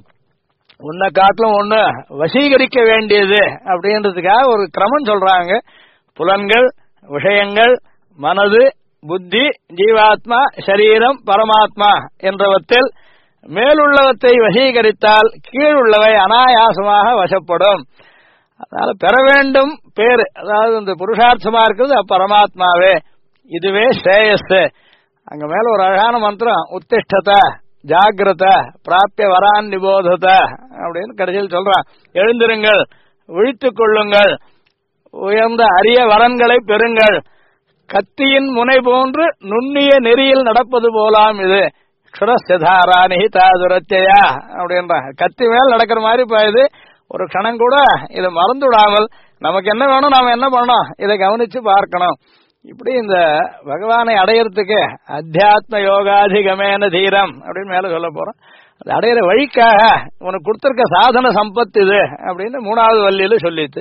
உன்னை காட்டிலும் ஒண்ணு வசீகரிக்க வேண்டியது அப்படின்றதுக்காக ஒரு கிரமம் சொல்றாங்க. புலன்கள், விஷயங்கள், மனது, புத்தி, ஜீவாத்மா, சரீரம், பரமாத்மா என்றவற்றில் மேலுள்ளவற்றை வசீகரித்தால் கீழுள்ளவை அனாயாசமாக வசப்படும். அதனால பெற வேண்டும் பேரு, அதாவது இந்த புருஷார்த்தமா இருக்கிறது பரமாத்மாவே. இதுவே ஸ்ரேயஸ். அங்க மேல ஒரு அழகான மந்திரம், உத்திஷ்டத ஜாகிரத பிராப்திய வரான் நிபோதத அப்படின்னு கடைசியில் சொல்றான். எழுந்திருங்கள், விழித்துக் கொள்ளுங்கள், உயர்ந்த அரிய வரன்களை பெறுங்கள், கத்தியின் முனை போன்று நுண்ணிய நெறியில் நடப்பது போலாம் இது க்ஷுரஸ்யதாரா நிஹிதா துரத்தியா அப்படின்ற கத்தி மேல் நடக்கிற மாதிரி பாயுது. ஒரு கணம் கூட இதை மறந்து விடாமல் நமக்கு என்ன வேணும், நாம என்ன பண்ணணும் இதை கவனிச்சு பார்க்கணும். இப்படி இந்த பகவானை அடையறதுக்கு அத்தியாத்ம யோகாதிகமேன தீரம் அப்படின்னு மேல சொல்ல போறோம். அது அடையிற வழிக்காக உனக்கு கொடுத்திருக்க சாதன சம்பத்து இது அப்படின்னு 3வது வள்ளியில சொல்லிட்டு,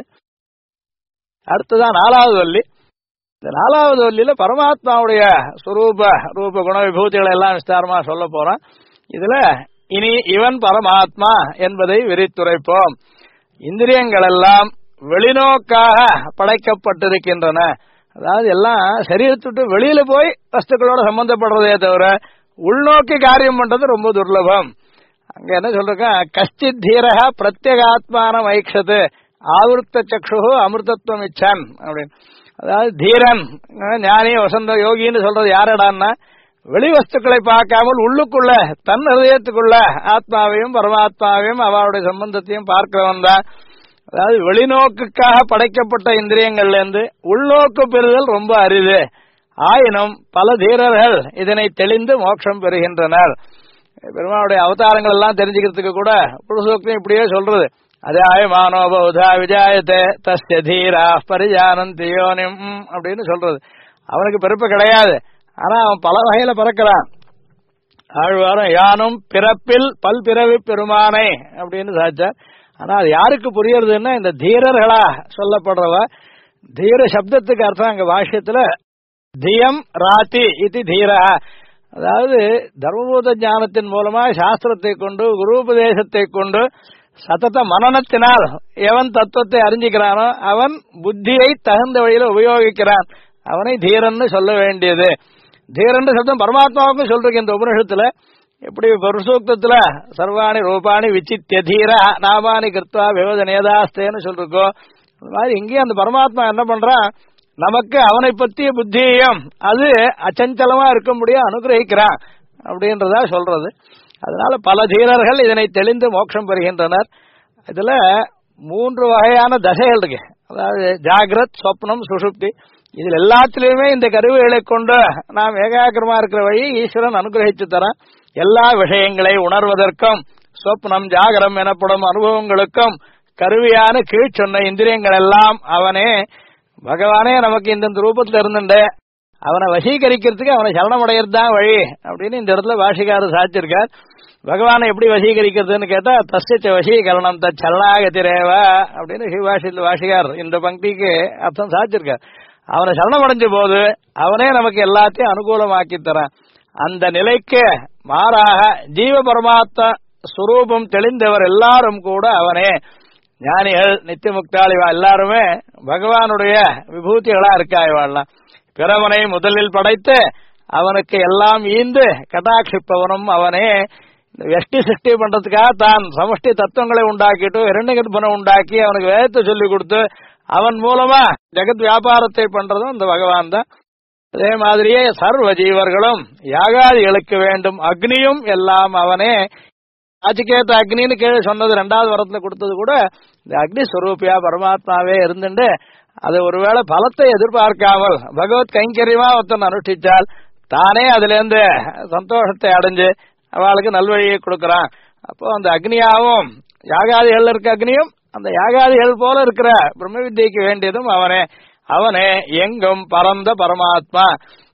அடுத்துதான் 4வது வள்ளி. இந்த 4வது வள்ளியில பரமாத்மாவுடைய சுரூப ரூப குண விபூதிகளை எல்லாம் விஸ்தாரமா சொல்ல போறோம். இதுல இனி இவன் பரமாத்மா என்பதை விரித்துரைப்போம். இந்திரியங்கள் எல்லாம் வெளிநோக்காக படைக்கப்பட்டிருக்கின்றன. அதாவது எல்லாம் சரீரத்துட்டு வெளியில போய் வஸ்துக்களோட சம்பந்தப்படுறதே தவிர உள்நோக்கி காரியம் பண்றது ரொம்ப துர்லபம். அங்க என்ன சொல்றா, கஷ்டித் தீரக பிரத்யேகாத்மான ஐக்ஷத்து ஆவருத்த சக்ஷு அமிர்தத்துவம் இச்சன் அப்படின்னு. அதாவது தீரன் ஞானி வசந்த யோகின்னு சொல்றது யாரடான்னா, வெளி வஸ்துக்களை பார்க்காமல் உள்ளுக்குள்ள தன் ஹிருதயத்துக்குள்ள ஆத்மாவையும் பரமாத்மாவையும் அவருடைய சம்பந்தத்தையும் பார்க்கிறவன் தான். அதாவது வெளிநோக்குக்காக படைக்கப்பட்ட இந்திரியங்கள்ல இருந்து உள்நோக்கு பெறுதல் ரொம்ப அரிது. ஆயினும் பல தீரர்கள் இதனை தெளிந்து மோட்சம் பெறுகின்றனர். பெருமாளுடைய அவதாரங்கள் எல்லாம் தெரிஞ்சுக்கிறதுக்கு கூட புருஷோக்தம் இப்படியே சொல்றது. அஜாயமானோபௌதா விஜாயத்தே தஸ்ய தீரா பரிஜானந்தி யோனிம் அப்படின்னு சொல்றது. அவனுக்கு பிறப்பு கிடையாது, ஆனா அவன் பல வகையில பிறக்கிறான். ஆழ்வாரும் யானும் பிறப்பில் பல்பிறவி பெருமானை அப்படின்னு சாச்சார். ஆனா அது யாருக்கு புரியறதுன்னா, இந்த தீரர்களா சொல்லப்படுறவ. தீர சப்தத்துக்கு அர்த்தம் அங்க பாஷ்யத்துல தியம் ராத்தி இது தீரா. அதாவது தர்மபூத ஞானத்தின் மூலமா சாஸ்திரத்தை கொண்டு குருபதேசத்தை கொண்டு சதத மனனத்தினால் எவன் தத்துவத்தை அறிஞ்சிக்கிறானோ அவன் புத்தியை தகுந்த வழியில உபயோகிக்கிறான். அவனை தீரன்னு சொல்ல வேண்டியது. தீரன் சப்தம் பரமாத்மாவுக்கும் சொல்றீங்க இந்த உபனிஷத்துல. எப்படி பருசூக்தத்துல சர்வாணி ரூபாணி விசித்திய தீர நாமானி கிருத்வா விவதனேதாஸ்தேன்னு சொல்றோம். அது மாதிரி இங்கேயும் அந்த பரமாத்மா என்ன பண்றான், நமக்கு அவனை பற்றிய புத்தியையும் அது அச்சஞ்சலமா இருக்க முடியும் அனுகிரகிக்கிறான் அப்படின்றதா சொல்றது. அதனால பல தீரர்கள் இதனை தெளிந்து மோட்சம் பெறுகின்றனர். இதுல 3 வகையான தசைகள் இருக்கு. அதாவது ஜாகிரத், சொப்னம், சுஷுப்தி. இதில் எல்லாத்திலுமே இந்த கருவிகளை கொண்டு நாம் ஏகாகிரமா இருக்கிற வழி ஈஸ்வரன் அனுகிரகிச்சு தரான். எல்லா விஷயங்களை உணர்வதற்கும் சொப்னம் ஜாகரம் எனப்படும் அனுபவங்களுக்கும் கருவியான கீழ் சொன்ன இந்திரியங்கள் எல்லாம் அவனே பகவானே நமக்கு இந்த ரூபத்தில் இருந்துட்டு அவனை வசீகரிக்கிறதுக்கு அவனை சரணமடைகிறது தான் வழி அப்படின்னு இந்த இடத்துல பாஷிகாரர் சாதிச்சிருக்கார். பகவானை எப்படி வசீகரிக்கிறதுன்னு கேட்டா தஸ்ய வசீகரணம் தரணாகதிரேவா அப்படின்னு சிவபாஷியில் வாஷிகார் இந்த பங்கிக்கு அர்த்தம் சாதிச்சிருக்கார். அவனை சரணமடைஞ்ச போது அவனே நமக்கு எல்லாத்தையும் அனுகூலமாக்கி தரான். அந்த நிலைக்கு மாறாக ஜீவ பரமாத்ம ஸ்வரூபம் தெளிந்தவர் எல்லாரும் கூட அவனே ஞானிகள் நித்திய முக்தாளிவா எல்லாருமே பகவானுடைய விபூதிகளா இருக்கா. இவாள்லாம் பிறவனை முதலில் படைத்து அவனுக்கு எல்லாம் ஈந்து கட்டாட்சிப்பவனும் அவனே. வெஷ்டி சிருஷ்டி பண்றதுக்காக தான் சமஷ்டி தத்துவங்களை உண்டாக்கிட்டு இரண்டகற்பனை உண்டாக்கி அவனுக்கு வேதத்தை சொல்லி கொடுத்து அவன் மூலமா ஜெகத் வியாபாரத்தை பண்றதும் இந்த பகவான் தான். அதே மாதிரியே சர்வ ஜீவர்களும் யாகாதிகளுக்கு வேண்டும் அக்னியும் எல்லாம் அவனே. ஆச்சிகேத்த அக்னின்னு கீழே சொன்னது ரெண்டாவது வரத்துல கொடுத்தது கூட இந்த அக்னி ஸ்வரூபியா பரமாத்மாவே இருந்துட்டு அது ஒருவேளை பலத்தை எதிர்பார்க்காமல் பகவத் கைங்கரியமா ஒருத்தன் அனுஷ்டிச்சால் தானே அதுல இருந்து சந்தோஷத்தை அடைஞ்சு அவளுக்கு நல்வழியை கொடுக்கறான். அப்போ அந்த அக்னியாவும் யாகாதிகள் இருக்க அக்னியும் அந்த யாகாதிகள் போல இருக்கிற பிரம்ம வித்யைக்கு வேண்டியதும் அவனே. அவனே எங்கும் பரந்த பரமாத்மா.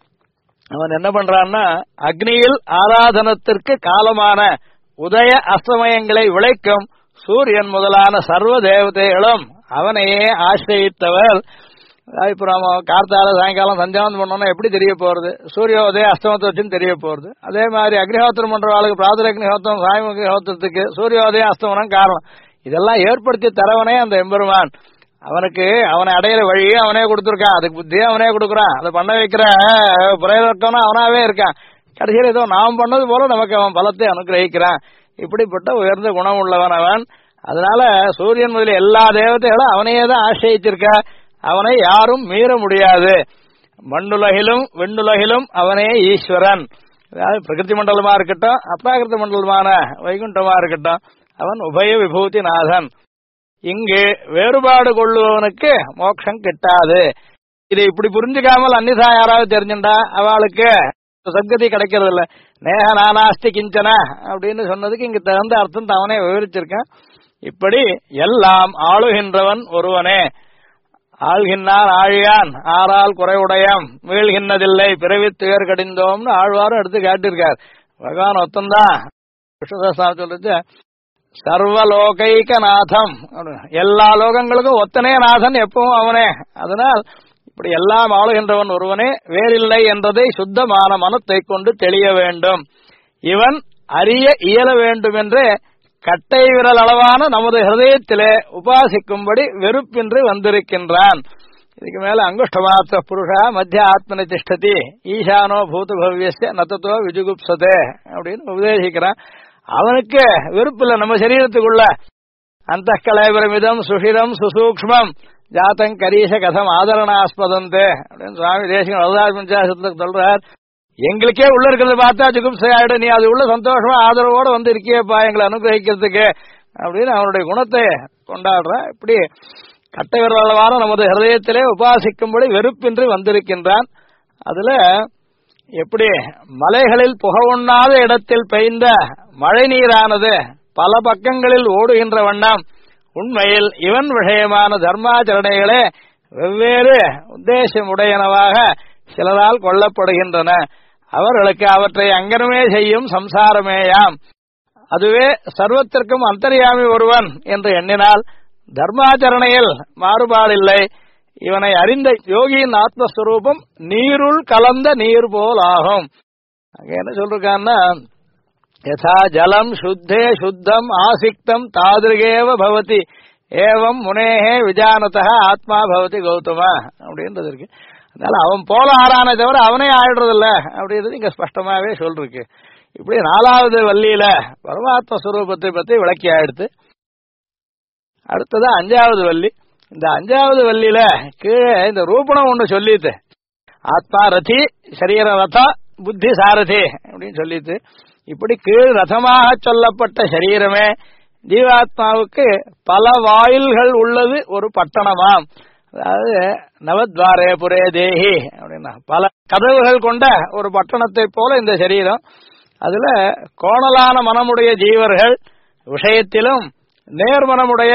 அவன் என்ன பண்றான்னா அக்னியில் ஆராதனத்திற்கு காலமான உதய அஸ்தமயங்களை விளைக்கும் சூரியன் முதலான சர்வ தேவதைகளும் அவனையே ஆசிரியத்தவர். இப்ப நம்ம கார்த்தால சாயங்காலம் சஞ்சாவந்தம் பண்ணோம்னா எப்படி தெரிய போறது? சூரியோதய அஸ்தமத்தை வச்சுன்னு தெரிய போறது. அதே மாதிரி அக்னிஹோத்திரம் பண்றவாளுக்கு பிராதர அக்னிஹோத்திரம் சாயம அக்னிஹோத்திரத்துக்கு சூரியோதய அஸ்தமனம் காரணம். இதெல்லாம் ஏற்படுத்தி தரவனே அந்த எம்பெருமான். அவனுக்கு அவனை அடையிற வழியே அவனே கொடுத்துருக்கான், அதுக்கு புத்தியே அவனே கொடுக்குறான், அதை பண்ண வைக்கிற பிரயோகம்னா அவனாவே இருக்கான். கடைசியில் ஏதோ நாம் பண்ணது போல நமக்கு அவன் பலத்தை அனுகிரகிக்கிறான். இப்படிப்பட்ட உயர்ந்த குணம் உள்ளவன் அவன். அதனால சூரியன் முதலிய எல்லா தேவதைகளும் அவனையே தான் ஆசிரியிருக்க. அவனை யாரும் மீற முடியாது. மண்ணுலகிலும் விண்ணுலகிலும் அவனே ஈஸ்வரன். அதாவது பிரகிருதி மண்டலமா இருக்கட்டும் அப்ராகிருத மண்டலமான வைகுண்டமா இருக்கட்டும் அவன் உபய விபூதி நாதன். இங்கு வேறுபாடு கொள்ளுவவனுக்கு மோட்சம் கிட்டாது. இதை இப்படி புரிஞ்சுக்காமல் அன்னிதா யாராவது தெரிஞ்சுட்டா அவளுக்கு சத்கதி கிடைக்கிறது இல்ல. நேக நானாஸ்தி கிஞ்சன அப்படின்னு சொன்னதுக்கு இங்க தகுந்த அர்த்தம் அவனே விவரிச்சிருக்கான். இப்படி எல்லாம் ஆளுகின்றவன் ஒருவனே. ஆள்கின்றான் ஆழியான் ஆறால் குறைவுடையம் வீழ்கின்றதில்லை பிறவி துயர் கடிந்தோம்னு ஆழ்வாரும் எடுத்து காட்டியிருக்கார். பகவான் ஒத்தந்தான் விஷ்ணுதாஸ் சொல்றது சர்வலோகைக நாதம். எல்லா லோகங்களுக்கும் ஒத்தனே நாதன், எப்பவும் அவனே. அதனால் இப்படி எல்லாம் ஆளுகின்றவன் ஒருவனே, வேறில்லை என்றதை சுத்தமான மனத்தை கொண்டு தெளிய வேண்டும். இவன் அறிய இயல வேண்டும் என்று கட்டை விரல் அளவான நமது ஹிருதயத்திலே உபாசிக்கும்படி வெறுப்பின்றி வந்திருக்கின்றான். இதுக்கு மேல அங்குஷ்டமாத்திர புருஷா மத்திய ஆத்மனி திஷ்டதி ஈசானோ பூத பவ்யஸ்ய நத்தோ விஜுகுப்சதே அப்படின்னு உபதேசிக்கிறான். அவனுக்கு வெறுப்பு இல்ல நம்ம சரீரத்துக்குள்ள. அந்த கலைபரமிதம் சுஷிரம் சுசூக்ஷ்மம் ஜாத்தங் கரீஷ கதம் ஆதரணாஸ்பதந்தே அப்படின்னு சுவாமி தேசிகன் அவதார பஞ்சாசத்துக்கு சொல்றார். எங்களுக்கே உள்ள இருக்கிறத பார்த்தா ஜுகுப்சையாயிடும், நீ அது உள்ள சந்தோஷமா ஆதரவோட வந்து இருக்கியப்பா எங்களை அனுகிரகிக்கிறதுக்கு அப்படின்னு அவனுடைய குணத்தை கொண்டாடுற. இப்படி கட்டை விரலவான நமது ஹிருதயத்திலே உபாசிக்கும்படி வெறுப்பின்றி வந்திருக்கின்றான். அதுல எப்படி மலைகளில் புக உண்ணாத இடத்தில் பெய்ந்த மழை நீரானது பல பக்கங்களில் ஓடுகின்ற வண்ணம் உண்மையில் இவன் விஷயமான தர்மாச்சரணைகளே வெவ்வேறு உத்தேசமுடையனவாக சிலரால் கொள்ளப்படுகின்றன. அவர்களுக்கு அவற்றை அங்கனமே செய்யும் சம்சாரமேயாம். அதுவே சர்வத்திற்கும் அந்தர்யாமி ஒருவன் என்று எண்ணினால் தர்மாச்சரணையில் மாறுபாடில்லை. இவனை அறிந்த யோகியின் ஆத்மஸ்வரூபம் நீருள் கலந்த நீர் போல் ஆகும். அங்க என்ன சொல்றான்னா யதா ஜலம் சுத்தே சுத்தம் ஆசிக்தம் தாதிருகேவ பவதி ஏவம் முனேஹே விஜானதா ஆத்மா பவதி கௌதமா அப்படின்றது இருக்கு. அதனால அவன் போல ஆறானே தவிர அவனே ஆயிடுறது இல்ல அப்படின்றது இங்க ஸ்பஷ்டமாவே சொல்லிருக்கு. இப்படி நாலாவது வள்ளியில பரமாத்ம ஸ்வரூபத்தை பத்தி விளக்கி ஆயிடுத்து. அடுத்தது அஞ்சாவது வள்ளி. இந்த அஞ்சாவது வள்ளியில கீழே இந்த ரூபணம் ஒண்ணு சொல்லிட்டு ஆத்மா ரதி சரீர ரதா புத்தி சாரதி அப்படின்னு சொல்லிட்டு இப்படி கீழ் ரதமாக சொல்லப்பட்ட சரீரமே ஜீவாத்மாவுக்கு பல வாயில்கள் உள்ளது ஒரு பட்டணமாம். அதாவது நவத்வாரே புரே தேஹி அப்படின்னா பல கதவுகள் கொண்ட ஒரு பட்டணத்தை போல இந்த சரீரம். அதுல கோணலான மனமுடைய ஜீவர்கள் விஷயத்திலும் நேர்மனமுடைய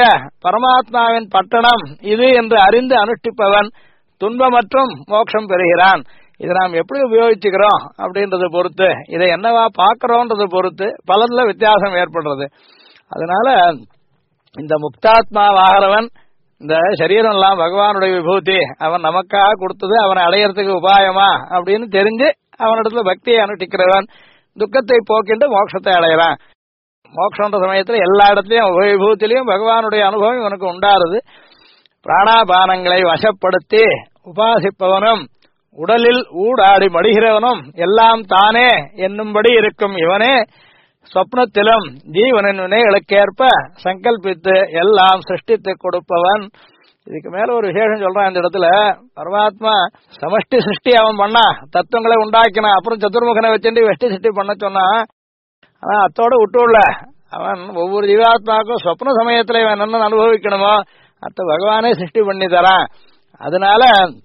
பரமாத்மாவின் பட்டணம் இது என்று அறிந்து அனுஷ்டிப்பவன் துன்பமற்றும் மோட்சம் பெறுகிறான். இதை நாம் எப்படி உபயோகிச்சுக்கிறோம் அப்படின்றத பொறுத்து, இதை என்னவா பார்க்கிறோன்றதை பொறுத்து பலன்ல வித்தியாசம் ஏற்படுறது. அதனால இந்த முக்தாத்மாவாகிறவன் இந்த சரீரம் எல்லாம் பகவானுடைய விபூதி, அவன் நமக்காக கொடுத்தது, அவனை அடையறதுக்கு உபாயமா அப்படின்னு தெரிஞ்சு அவனிடத்துல பக்தியை அனுஷ்டிக்கிறவன் துக்கத்தை போக்கிட்டு மோட்சத்தை அடையிறான். மோட்சன்ற சமயத்துல எல்லா இடத்துலயும் விபூத்திலையும் பகவானுடைய அனுபவம் இவனுக்கு உண்டாருது. பிராணாபானங்களை வசப்படுத்தி உபாசிப்பவனும் உடலில் ஊடாடி மடிகிறவனும் எல்லாம் தானே என்னும்படி இருக்கும் இவனே சொப்னத்திலும் ஜீவனின் வினைகளுக்கேற்ப சங்கல்பித்து எல்லாம் சிருஷ்டித்து கொடுப்பவன். இதுக்கு மேல ஒரு விசேஷம் சொல்றான் இந்த இடத்துல. பரமாத்மா சமஷ்டி சிருஷ்டி அவன் பண்ணா, தத்துவங்களை உண்டாக்கினான், அப்புறம் சதுர்முகனை வச்சுட்டு வெஷ்டி சிருஷ்டி பண்ண சொன்னா. ஆனா அத்தோட விட்டுள்ள அவன் ஒவ்வொரு ஜீவாத்மாவுக்கும் சொப்ன சமயத்துல இவன் என்ன அனுபவிக்கணுமோ அத்த பகவானே சிருஷ்டி பண்ணி தரான். அதனால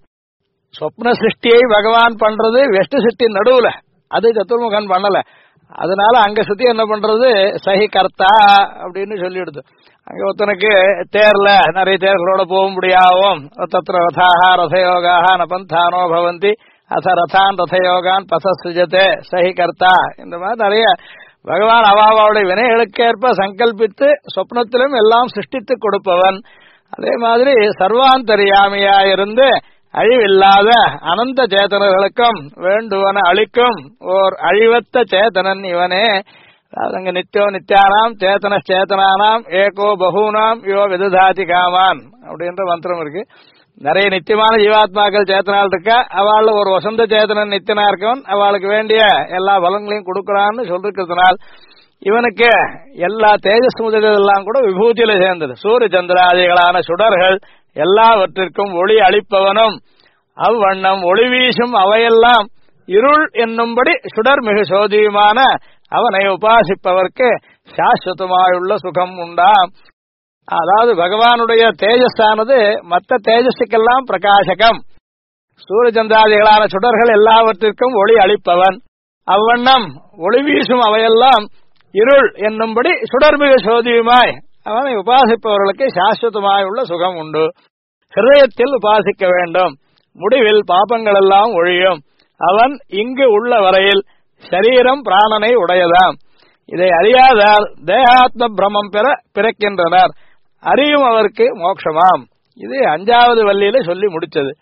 சொப்ன சிருஷ்டியை பகவான் பண்றது வெஷ்டி சிருஷ்டி நடுவுல, அது சதுர்முகன் பண்ணல. அதனால அங்க சுத்தி என்ன பண்றது, சஹி கர்த்தா அப்படின்னு சொல்லிடுது. அங்க ஒருத்தனுக்கு தேர்ல நிறைய தேர்களோட போக முடியாவும், தத்திர ரதாக ரதயோகாக நபந்தானோ பவந்தி அத ரதான் ரதயோகான் பசஸ்ஜதே சஹி கர்த்தா, இந்த மாதிரி நிறைய பகவான் அவாவாவுடைய வினைகளுக்கேற்ப சங்கல்பித்து சொப்னத்திலும் எல்லாம் சிருஷ்டித்து கொடுப்பவன். அதே மாதிரி சர்வாந்தரியாமியா இருந்து அழிவில்லாத அனந்த சேதனர்களுக்கும் வேண்டுவன அளிக்கும் ஓர் அழிவத்த சேதனன் இவனே. அங்க நித்தியோ நித்தியானாம் சேத்தன சேத்தனானாம் ஏகோ பகூனாம் யோ விததாதி காமான் அப்படின்ற மந்திரம் இருக்கு. நிறைய நித்தியமான ஜீவாத்மாக்கள் சேத்தனால் இருக்கா, அவள் ஒரு வசந்த சேத்தனன் நித்தியனா இருக்கவன், அவளுக்கு வேண்டிய எல்லா பலன்களையும் கொடுக்கறான்னு சொல்லிருக்கிறதுனால் இவனுக்கு எல்லா தேஜஸ் முதலெல்லாம் கூட விபூதியில சேர்ந்தது. சூரிய சந்திராதிகளான சுடர்கள் எல்லாவற்றிற்கும் ஒளி அளிப்பவனும் அவ்வண்ணம் ஒளி வீசும் அவையெல்லாம் இருள் என்னும்படி சுடர் மிகு சோதியுமான அவனை உபாசிப்பவர்க்கு சாஸ்வதமாயுள்ள சுகம் உண்டாம். அதாவது பகவானுடைய தேஜஸானது மற்ற தேஜஸுக்கெல்லாம் பிரகாசகம். சூரிய சந்திராதிகளான சுடர்கள் எல்லாவற்றிற்கும் ஒளி அளிப்பவன், அவ்வண்ணம் ஒளி வீசும் அவையெல்லாம் இருள் என்னும்படி சுடர்மிகு சோதியுமாய் அவனை உபாசிப்பவர்களுக்கு சாஸ்வதமாயுள்ள சுகம் உண்டு. ஹிருதயத்தில் உபாசிக்க வேண்டும், முடிவில் பாபங்கள் எல்லாம் ஒழியும். அவன் இங்கு உள்ள வரையில் சரீரம் பிராணனை உடையதாம். இதை அறியாதால் தேகாத்ம பிரமம் பெற பிறக்கின்றனர், அறியும் அவருக்கு மோட்சமாம். இது 5வது வள்ளியில சொல்லி முடிச்சது.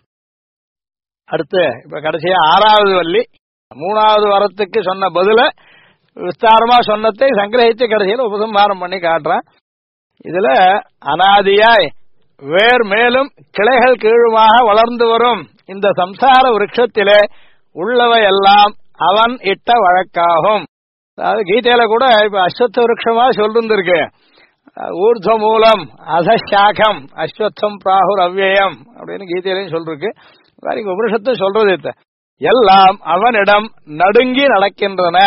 அடுத்து இப்ப கடைசியா 6வது வள்ளி 3வது வரத்துக்கு சொன்ன பதில விஸ்தாரமா சொன்னதை சங்கிரகித்து கடைசியில் உபசம்ஹாரம் பண்ணி காட்டுறான். இதுல அனாதியாய் வேர் மேலும் கிளைகள் கீழுமாக வளர்ந்து வரும் இந்த சம்சார விருட்சத்திலே உள்ளவை எல்லாம் அவன் இட்ட வழக்காகும். அதாவது கீதையில கூட இப்ப அஸ்வத்த விருட்சமா சொல்லிருக்கு. ஊர்துவ மூலம் அதசாகம் அஸ்வத்தம் பிராகுர் அவ்யயம் அப்படின்னு கீதையிலையும் சொல்லிருக்கு. உபனிஷத்து சொல்றது எல்லாம் அவனிடம் நடுங்கி நடக்கின்றன.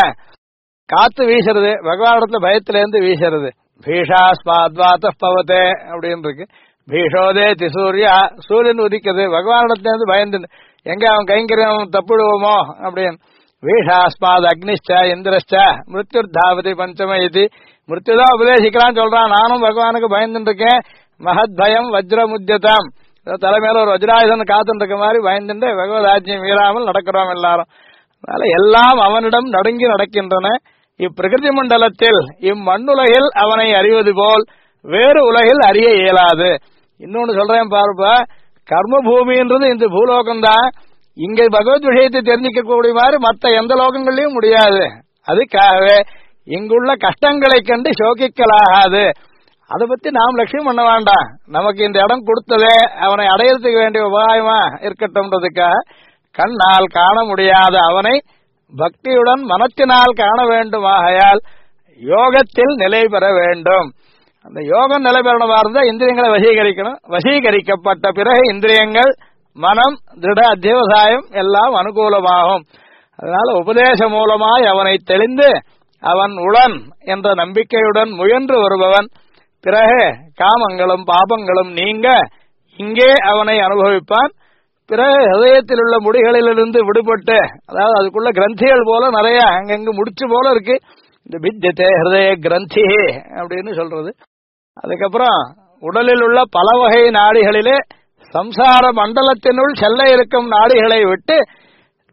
காத்து வீசுறது பகவானிடத்துல பயத்திலேருந்து வீசுறது. பீஷாஸ்மாத்வாத பவதே அப்படின்னு இருக்கு. பீஷோதே திசூரியா, சூரியன் உதிக்கிறது பகவானிடத்திலேருந்து பயந்து, எங்க அவன் கைங்கரியம் தப்பிடுவோமோ அப்படின்னு. பீஷாஸ்மாத் அக்னிஷ்ட இந்திரஷ்ட மிருத்யுர் தாவதி பஞ்சம இது, மிருத்யுதான் உபதேசிக்கிறான்னு சொல்றான். நானும் பகவானுக்கு பயந்துட்டு இருக்கேன். மகத் பயம் வஜ்ரமுத்தியதாம், தலைமையில ஒரு வஜ்ராயுதன் காத்துட்டு இருக்க மாதிரி பயந்துட்டு பகவத் ஆஜ்யம் மீறாமல் நடக்கிறோம் எல்லாரும். அதனால எல்லாம் அவனிடம் நடுங்கி நடக்கின்றன. இப்பிரகிருதி மண்டலத்தில் இம்மண்ணுலகில் அவனை அறிவது போல் வேறு உலகில் அறிய இயலாது. இன்னொன்னு சொல்றேன் பாருப்பா, கர்ம பூமின்றது இந்த பூலோகம்தான். இங்க பகவத் விஷயத்தை தெரிஞ்சிக்க கூடிய மாதிரி மற்ற எந்த லோகங்களையும் முடியாது. அதுக்காகவே இங்குள்ள கஷ்டங்களை கண்டு சோகிக்கலாகாது. அதை பத்தி நாம் லட்சியம் பண்ண வேண்டாம். நமக்கு இந்த இடம் கொடுத்ததே அவனை அடையறதுக்கு வேண்டிய உபாயமா இருக்கட்டும்ன்றதுக்காக கண்ணால் காண முடியாத அவனை பக்தியுடன் மனத்தினால் காண வேண்டுமாகையால் யோகத்தில் நிலை பெற வேண்டும். அந்த யோகம் நிலை பெறணுமா இருந்தா இந்திரியங்களை வசீகரிக்கணும். வசீகரிக்கப்பட்ட பிறகு இந்திரியங்கள், மனம், திருட அத்தியவசாயம் எல்லாம் அனுகூலமாகும். அதனால உபதேச மூலமாய் அவனை தெளிந்து அவன் உளன் என்ற நம்பிக்கையுடன் முயன்று வருபவன் பிறகு காமங்களும் பாபங்களும் நீங்க இங்கே அவனை அனுபவிப்பான். பிறகு ஹதயத்தில் உள்ள முடிகளிலிருந்து விடுபட்டு, அதாவது அதுக்குள்ள கிரந்திகள் போல நிறைய அங்கங்கு முடிச்சு போல இருக்கு. இந்த வித்யதே ஹிருதய கிரந்தி அப்படின்னு சொல்றது. அதுக்கப்புறம் உடலில் உள்ள பல வகை நாடிகளிலே சம்சார மண்டலத்தினுள் செல்ல இருக்கும் நாடிகளை விட்டு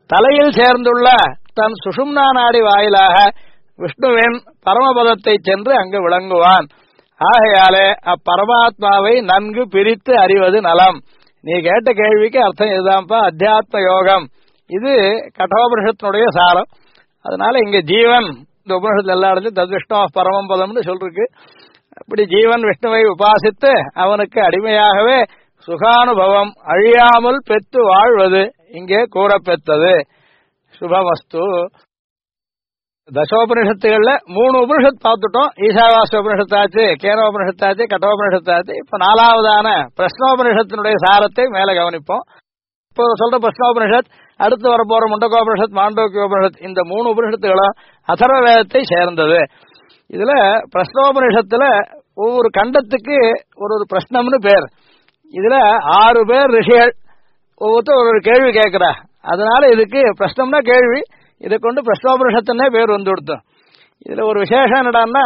தலையில் சேர்ந்துள்ள தன் சுஷும்னா நாடி வாயிலாக விஷ்ணுவின் பரமபதத்தை சென்று அங்கு விளங்குவான். ஆகையாலே அப்பரமாத்மாவை நன்கு பிரித்து அறிவது நலம். நீ கேட்ட கேள்விக்கு அர்த்தம் இதுதான்ப்பா, அத்தியாத்ம யோகம். இது கட்டோபனிஷத்தினுடைய சாரம். அதனால இங்க ஜீவன் இந்த உபனிஷத்துல எல்லா இடத்துலையும் தத்விஷ்ணு பரமம் பதம்னு சொல்லிருக்கு. அப்படி ஜீவன் விஷ்ணுவை உபாசித்து அவனுக்கு அடிமையாகவே சுகானுபவம் அழியாமல் பெற்று வாழ்வது இங்கே கூறப்பெற்றது. சுபமஸ்து. தசோபனிஷத்துகள்ல 3 உபனிஷத் பார்த்துட்டோம். ஈசாவாசிய உபனிஷத்தாச்சு, கேனோபனிஷத்தாச்சு, கட்டோபனிஷத்தாச்சு. இப்ப 4வதான பிரஸ்னோபனிஷத்தினுடைய சாரத்தை மேல கவனிப்போம். இப்போ சொல்ற பிரஸ்னோபனிஷத், அடுத்து வரப்போற முண்டகோபனிஷத், மாண்டோக்கியோபனிஷத், இந்த 3 உபனிஷத்துகளும் அதர்வ வேதத்தை சேர்ந்தது. இதுல பிரஸ்னோபனிஷத்துல ஒவ்வொரு கண்டத்துக்கு ஒரு பிரஸ்னம்னு பேர். இதுல 6 பேர் ரிஷிகள், ஒவ்வொருத்தர் ஒரு கேள்வி கேட்கிறா. அதனால இதுக்கு பிரஸ்னம்னா கேள்வி, இதை கொண்டு பிரஸ்னோபனிஷத்துன்னே பேர் வந்து கொடுத்தோம். இதுல ஒரு விசேஷம் என்னடான்னா,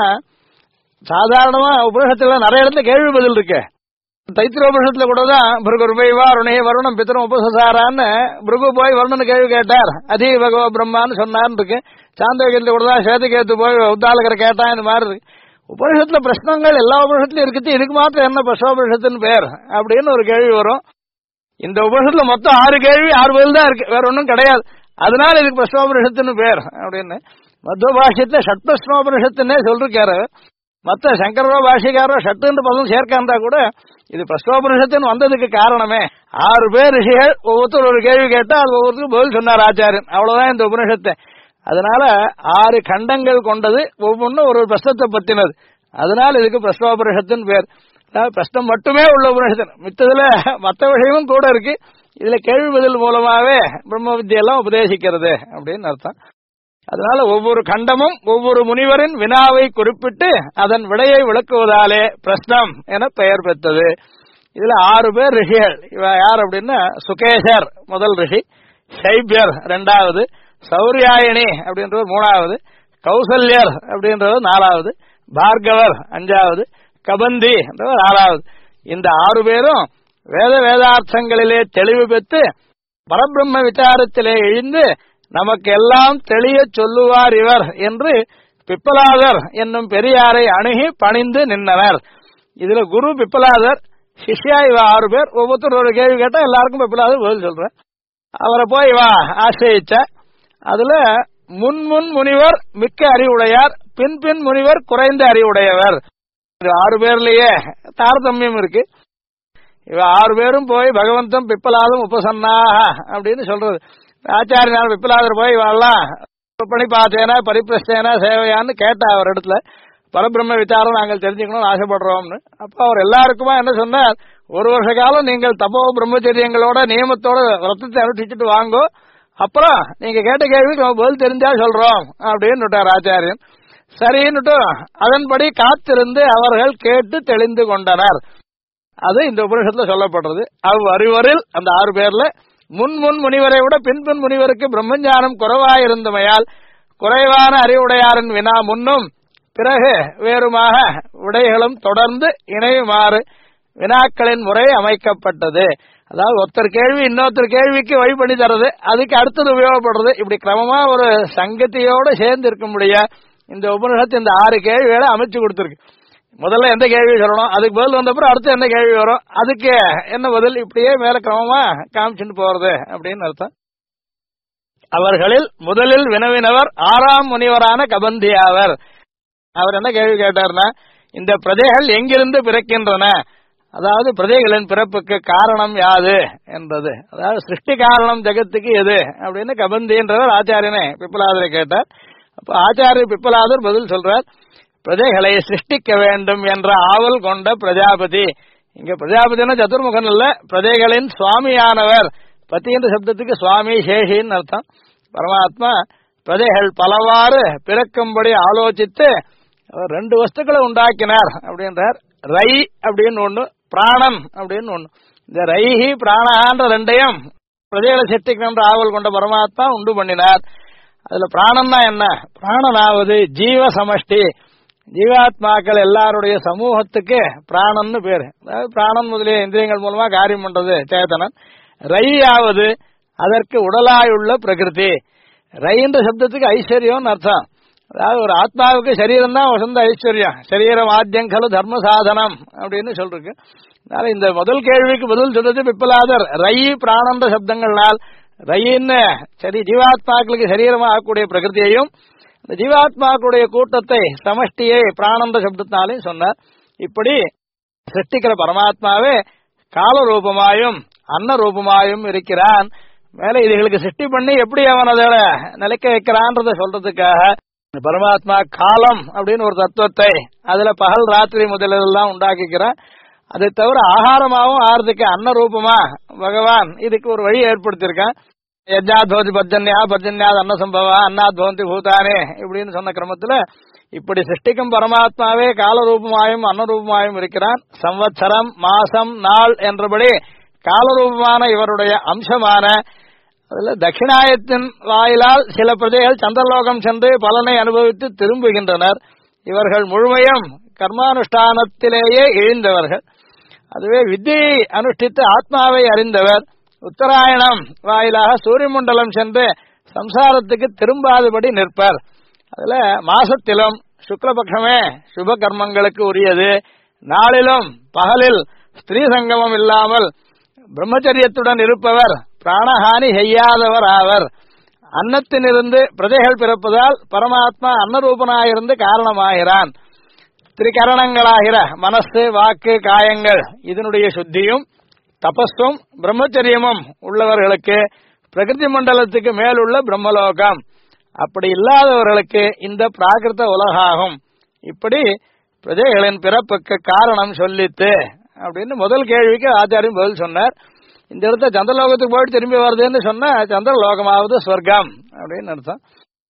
சாதாரணமா உபனிஷத்துல நிறைய இடத்துல கேள்வி பதில் இருக்கு. தைத்திரோபனிஷத்துல கூட தான் பிருகுர்வைவா ருணே வருணம் பித்தரும் உபசாரான்னு பிருகு போய் வருணன் கேள்வி கேட்டார், அதி பகவ பிரம்மான்னு சொன்னார்னு இருக்கு. சாந்தோக்கியத்துல கூட தான் சேதுகேத்து போய் உத்தாலகரை கேட்டான். இந்த மாதிரி இருக்கு. உபனிஷத்துல பிரश्னங்கள் எல்லா உபனிஷத்துலயும் இருக்குது, இதுக்கு மாத்திரம் என்ன பிரஸ்னோபனிஷத்துன்னு பேர் அப்படின்னு ஒரு கேள்வி வரும். இந்த உபனிஷத்துல மொத்தம் 6 கேள்வி 6 பதில் தான் இருக்கு, வேற ஒன்றும் கிடையாது. அதனால இதுக்கு பிரஸ்னோபனிஷத்துன்னு பேர் அப்படின்னு. மத்வ பாஷ்யத்துல ஷட் பிரஸ்னோபனிஷத்துன்னே சொல்லிருக்காரு. மத்த சங்கரோ பாஷிகாரோ ஷட்டுன்னு பதம் சேர்க்காந்தா கூட இது பிரஸ்னோபனிஷத்துன்னு வந்ததுக்கு காரணமே 6 பேர் ரிஷிகள் ஒவ்வொருத்தர் ஒரு கேள்வி கேட்டா அது ஒவ்வொருத்தரும் பதில் சொன்னார் ஆச்சாரியன். அவ்வளவுதான் இந்த உபனிஷத்தை. அதனால 6 கண்டங்கள் கொண்டது, ஒவ்வொன்றும் ஒரு பிரஸ்னத்தை பத்தினது. அதனால இதுக்கு பிரஸ்னோபனிஷத்துன்னு பேர். பிரஸ்னம் மட்டுமே உள்ள உபனிஷத்து, மித்ததுல மற்ற விஷயமும் கூட இருக்கு. இதுல கேள்வி பதில் மூலமாவே பிரம்ம வித்தியெல்லாம் உபதேசிக்கிறது அப்படின்னு அர்த்தம். அதனால ஒவ்வொரு கண்டமும் ஒவ்வொரு முனிவரின் வினாவை குறிப்பிட்டு அதன் விடையை விளக்குவதாலே பிரஸ்னம் என பெயர் பெற்றது. இதுல 6 பேர் ரிஷிகள். இவ யார் அப்படின்னா, சுகேஷர் முதல் ரிஷி, சைபியர் 2வது, சௌரியாயணி அப்படின்றவர் 3வது, கௌசல்யர் அப்படின்றவர் 4வது, பார்கவர் 5வது, கபந்தி என்றவர் 6வது. இந்த 6 பேரும் வேதார்த்தங்களிலே தெளிவு பெற்று பரபிரம்ம விசாரத்திலே எழுந்து நமக்கு எல்லாம் தெளிய சொல்லுவார் இவர் என்று பிப்பலாதர் என்னும் பெரியாரை அணுகி பணிந்து நின்றனர். இதுல குரு பிப்பலாதர், சிஷ்யா இவ 6 பேர். ஒவ்வொருத்தர் ஒரு கேள்வி கேட்டா எல்லாருக்கும் பிப்பலாதர் பதில் சொல்ற. அவரை போய் இவ ஆசிரியிச்ச. அதுல முன் முனிவர் மிக்க அறிவுடையார், பின் முனிவர் குறைந்த அறிவுடையவர். 6 பேர்லயே தாரதமியம் இருக்கு. இவ 6 பேரும் போய் பகவந்தம் பிப்பலாதும் உபசன்னாக அப்படின்னு சொல்றது. ஆச்சாரியனார் பிப்பலாதர் போய் இவெல்லாம் பணி பார்த்தேனா பரிப்பிரஸ்தேனா சேவையான்னு கேட்டா அவர் இடத்துல, பரபிரம்ம விசாரம் நாங்கள் தெரிஞ்சுக்கணும்னு ஆசைப்படுறோம்னு. அப்ப அவர் எல்லாருக்குமா என்ன சொன்னார், 1 வருஷ காலம் நீங்கள் தபோ பிரம்மச்சரியங்களோட நியமத்தோட விரதத்தை அனுஷ்டிச்சுட்டு வாங்கோ, அப்புறம் நீங்க கேட்ட கேள்விக்கு பதில் தெரிஞ்சா சொல்றோம் அப்படின்னு விட்டார் ஆச்சாரியன். சரின்னுட்டு அதன்படி காத்திருந்து அவர்கள் கேட்டு தெளிந்து கொண்டனர். அது இந்த உபனிஷத்துல சொல்லப்படுறது. அவ்வறிவரில் அந்த 6 பேர்ல முன் முனிவரை விட பின் முனிவருக்கு பிரம்மஞானம் குறைவாயிருந்தமையால் குறைவான அறிவுடையாரின் வினா முன்னும் பிறகு வேறுமாக விடைகளும் தொடர்ந்து இணையுமாறு வினாக்களின் முறை அமைக்கப்பட்டது. அதாவது ஒருத்தர் கேள்வி இன்னொருத்தர் கேள்விக்கு வழி பண்ணி தர்றது, அதுக்கு அடுத்தது உபயோகப்படுறது, இப்படி கிரமமா ஒரு சங்கத்தியோட சேர்ந்து இருக்க முடியா இந்த உபனிஷத்து இந்த 6 கேள்விகளை அமைச்சு கொடுத்திருக்கு. முதல்ல எந்த கேள்வி சொல்லணும், அதுக்கு பதில் வந்தப்பறம் அடுத்து என்ன கேள்வி வரும், அதுக்கு என்ன பதில், இப்படியே மேல கிரமமா காமிச்சுட்டு போறது அப்படின்னு அர்த்தம். அவர்களில் முதலில் வினவினவர் 6ஆம் முனிவரான கபந்தியாவர். அவர் என்ன கேள்வி கேட்டார்னா, இந்த பிரஜைகள் எங்கிருந்து பிறக்கின்றன, அதாவது பிரஜைகளின் பிறப்புக்கு காரணம் யாது என்பது, அதாவது சிருஷ்டி காரணம் ஜெகத்துக்கு எது அப்படின்னு கபந்தின்றவர் ஆச்சாரியனே பிப்பலாதரை கேட்டார். அப்ப ஆச்சாரியர் பிப்பலாதர் பதில் சொல்றார், பிரஜைகளை சிருஷ்டிக்க வேண்டும் என்ற ஆவல் கொண்ட பிரஜாபதி. இங்க பிரஜாபதினா சதுர்முகன் இல்ல, பிரஜைகளின் சுவாமியானவர். பதி என்ற சப்தத்துக்கு சுவாமி சேஷின்னு அர்த்தம். பரமாத்மா பிரஜைகள் பலவாறு பிறக்கும்படி ஆலோசித்து 2 வஸ்துக்களை உண்டாக்கினார் அப்படின்றார். ரை அப்படின்னு ஒண்ணு, பிராணன் அப்படின்னு ஒண்ணு. இந்த ரைஹி பிராணான்ற 2ஐயும் பிரஜைகளை சிருஷ்டிக்கின்ற ஆவல் கொண்ட பரமாத்மா உண்டு பண்ணினார். அதுல பிராணன்னா என்ன, பிராணனாவது ஜீவ சமஷ்டி, ஜீவாத்மாக்கள் எல்லாருடைய சமூகத்துக்கு பிராணன்னு பேரு. அதாவது பிராணன் முதலிய இந்திரியங்கள் மூலமா காரியம் பண்றது சேதனன். ரையாவது அதற்கு உடலாயுள்ள பிரகிருதி. ரைன்ற சப்தத்துக்கு ஐஸ்வர்யம்னு அர்த்தம். அதாவது ஒரு ஆத்மாவுக்கு சரீரம் தான் வசந்த ஐஸ்வர்யம். சரீரம் ஆத்தியங்கலு தர்ம சாதனம் அப்படின்னு சொல்றேன். அதனால இந்த முதல் கேள்விக்கு பதில் சொல்றது பிப்பலாதர் ரை பிராணந்த சப்தங்கள்னால் ரயின்னு சரி ஜீவாத்மாக்களுக்கு சரீரமாக ஆகக்கூடிய பிரகிருதியையும் இந்த ஜீவாத்மாக்களுடைய கூட்டத்தை சமஷ்டியை பிராணந்த சப்தத்தினாலையும் சொன்னார். இப்படி சிருஷ்டிக்கிற பரமாத்மாவே கால ரூபமாயும் அன்ன ரூபமாயும் இருக்கிறான். மேல இதுகளுக்கு சிருஷ்டி பண்ணி எப்படி அவன் அதை நிலைக்க வைக்கிறான்றத சொல்றதுக்காக பரமாத்மா காலம் அப்படின்னு ஒரு தத்துவத்தை அதுல பகல் ராத்திரி முதலெல்லாம் உண்டாக்கிக்கிறான். அதை தவிர ஆகாரமாகவும் ஆறுதுக்கு அன்ன ரூபமா பகவான் இதுக்கு ஒரு வழி ஏற்படுத்தியிருக்கான். யஜ்ஞாத் பவதி பர்ஜன்யா பர்ஜன்யாத் அன்ன சம்பவா அன்னாத் பவந்தி பூதானே இப்படின்னு சொன்ன கிரமத்துல இப்படி சிருஷ்டிக்கும் பரமாத்மாவே காலரூபமாயும் அன்னரூபமாயும் இருக்கிறான். சம்வத்சரம் மாசம் நாள் என்றபடி காலரூபமான இவருடைய அம்சமான அதுல தட்சிணாயத்தின் வாயிலால் சில பிரஜைகள் சந்திரலோகம் சென்று பலனை அனுபவித்து திரும்புகின்றனர். இவர்கள் முழுமையும் கர்மானுஷ்டானத்திலேயே இழிந்தவர்கள். அதுவே வித்தியை அனுஷ்டித்து ஆத்மாவை அறிந்தவர் உத்தராயணம் வாயிலாக சூரிய மண்டலம் சென்று சம்சாரத்துக்கு திரும்பாதபடி நிற்பர். அதுல மாசத்திலும் சுக்லபக்ஷமே சுப கர்மங்களுக்கு உரியது. நாளிலும் பகலில் ஸ்திரீ சங்கமம் இல்லாமல் பிரம்மச்சரியத்துடன் இருப்பவர் பிராணஹானி செய்யாதவர் ஆவர். அன்னத்திலிருந்து பிரஜைகள் பிறப்பதால் பரமாத்மா அன்னரூபனாயிருந்து காரணமாகிறான். திரிகரணங்களாகிற மனசு வாக்கு காயங்கள் இதனுடைய சுத்தியும் தபஸும் பிரம்மச்சரியமும் உள்ளவர்களுக்கு பிரகிருதி மண்டலத்துக்கு மேலுள்ள பிரம்மலோகம், அப்படி இல்லாதவர்களுக்கு இந்த பிராகிருத உலகாகும். இப்படி பிரஜைகளின் பிறப்புக்கு காரணம் சொல்லித்து அப்படின்னு முதல் கேள்விக்கு ஆச்சாரியம் பதில் சொன்னார். இந்த இடத்த சந்திரலோகத்துக்கு போயிட்டு திரும்பி வருதுன்னு சொன்னா சந்திரலோகமாவது ஸ்வர்க்கம் அப்படின்னு அர்த்தம்.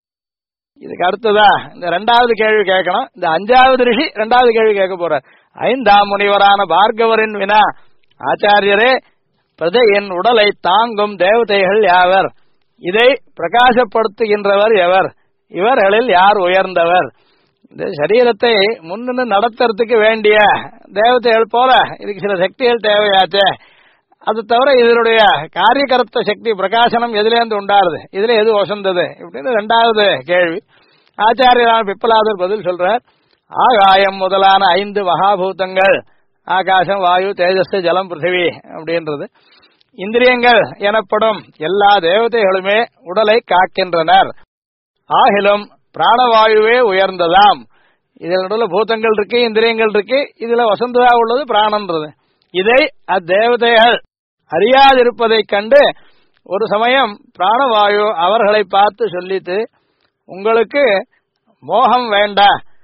இதுக்கு அடுத்ததா இந்த ரெண்டாவது கேள்வி கேட்கணும். இந்த அஞ்சாவது ரிஷி ரெண்டாவது கேள்வி கேட்க போறார். ஐந்தாம் முனிவரான பார்கவரின் வினா, ஆச்சாரியரே, பிரஜையின் உடலை தாங்கும் தேவதைகள் யாவர்? இதை பிரகாசப்படுத்துகின்றவர் எவர்? இவர்களில் யார் உயர்ந்தவர்? இந்த சரீரத்தை முன்னு நடத்துறதுக்கு வேண்டிய தேவதைகள் போல இதுக்கு சில சக்திகள் தேவையாச்சே. அது தவிர இதனுடைய காரியகர்த்த சக்தி பிரகாசனம் எதிலேருந்து உண்டாருது, இதுல எது வசந்தது இப்படின்னு ரெண்டாவது கேள்வி. ஆச்சாரியரான பிப்பலாதர் பதில் சொல்றார். ஆகாயம் முதலான 5 மகாபூதங்கள், ஆகாசம் வாயு தேஜஸ் ஜலம் பிருத்திவி அப்படின்றது, இந்திரியங்கள் எனப்படும் எல்லா தேவதைகளுமே உடலை காக்கின்றனர். ஆகிலும் பிராணவாயுவே உயர்ந்ததாம். இதில் நடுவில் பூதங்கள் இருக்கு, இந்திரியங்கள் இருக்கு, இதுல வசந்ததா உள்ளது பிராணன்றது. இதை அத்தேவதைகள் அறியாதிருப்பதைக் கண்டு ஒரு சமயம் பிராணவாயு அவர்களை பார்த்து சொல்லிட்டு, உங்களுக்கு மோகம் வேண்டா,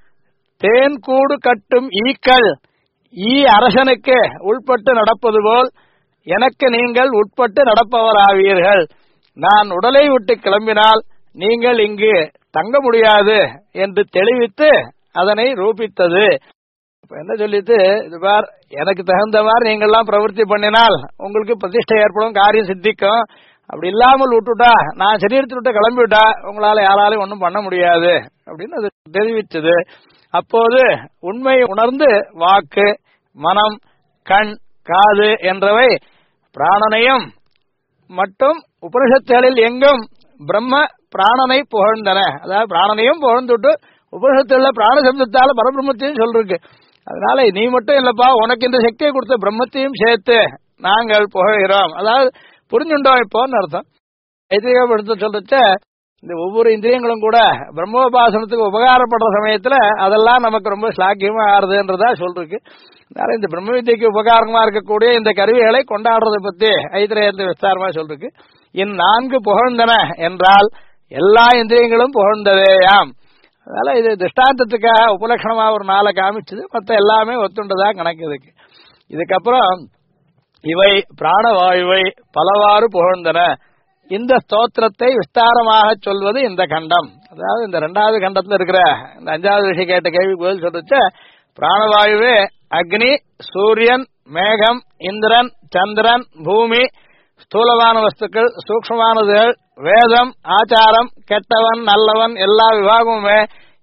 தேன் கூடு கட்டும் ஈக்கள் ஈ அரசனுக்கு உட்பட்டு நடப்பது போல் எனக்கு நீங்கள் உட்பட்டு நடப்பவராவீர்கள். நான் உடலை விட்டு கிளம்பினால் நீங்கள் இங்கு தங்க முடியாது என்று தெளிவித்து அதனை ரூபித்தது. என்ன சொல்லிட்டு, இது பார், எனக்கு தகுந்த மாதிரி நீங்கள்லாம் பிரவர்த்தி பண்ணினால் உங்களுக்கு பிரதிஷ்டை ஏற்படும், காரியம் சித்திக்கும். அப்படி இல்லாமல் விட்டுட்டா, நான் சரீரத்தை விட்டு கிளம்பிவிட்டா உங்களால யாராலையும் ஒன்றும் பண்ண முடியாது அப்படின்னு அது தெரிவித்தது. அப்போது உண்மை உணர்ந்து வாக்கு மனம் கண் காது என்றவை பிராணனையும் மட்டும் உபனிஷத்துகளில் எங்கும் பிரம்ம பிராணனை புகழ்ந்தன. அதாவது பிராணனையும் புகழ்ந்துட்டு உபனிஷத்துல பிராண சப்தத்தால பரபிரம்மத்தையும் சொல்றீங்க. அதனால நீ மட்டும் இல்லப்பா, உனக்கு இந்த சக்தியை கொடுத்த பிரம்மத்தையும் சேர்த்து நாங்கள் புகழ்கிறோம். அதாவது புரிஞ்சுட்டோம் இப்போன்னு அர்த்தம். ஐதிகப்படுத்த சொல்றச்ச இந்த ஒவ்வொரு இந்திரியங்களும் கூட பிரம்மோபாசனத்துக்கு உபகாரப்படுற சமயத்துல அதெல்லாம் நமக்கு ரொம்ப ஸ்லாக்கியமா ஆறுதுன்றதா சொல்றீங்க. அதனால இந்த பிரம்ம வித்தியக்கு உபகாரமா இருக்கக்கூடிய இந்த கருவிகளை கொண்டாடுறதை பத்தி ஐத்திரேயத்தை விஸ்தாரமா சொல்றீங்க. இந்நான்கு புகழ்ந்தன என்றால் எல்லா இந்திரியங்களும் புகழ்ந்ததேயாம். அதனால இது திருஷ்டாந்தத்துக்காக உபலட்சணமா ஒரு நாளை காமிச்சது, மற்ற எல்லாமே ஒத்துண்டதா கணக்குதுக்கு. இதுக்கப்புறம் இவை பிராணவாயுவை பலவாறு புகழ்ந்தன. இந்த ஸ்தோத்திரத்தை விஸ்தாரமாக சொல்வது இந்த கண்டம். அதாவது இந்த 2வது கண்டத்துல இருக்கிற இந்த 5வது விஷயம் கேட்ட கேள்வி பதில் சொல்றச்ச பிராணவாயுவே அக்னி, சூரியன், மேகம், இந்திரன், சந்திரன், பூமி, ஸ்தூலமான வஸ்துக்கள், சூக்ஷ்மமானதுகள், வேதம், ஆச்சாரம், கெட்டவன் நல்லவன் எல்லா விபாகமுமே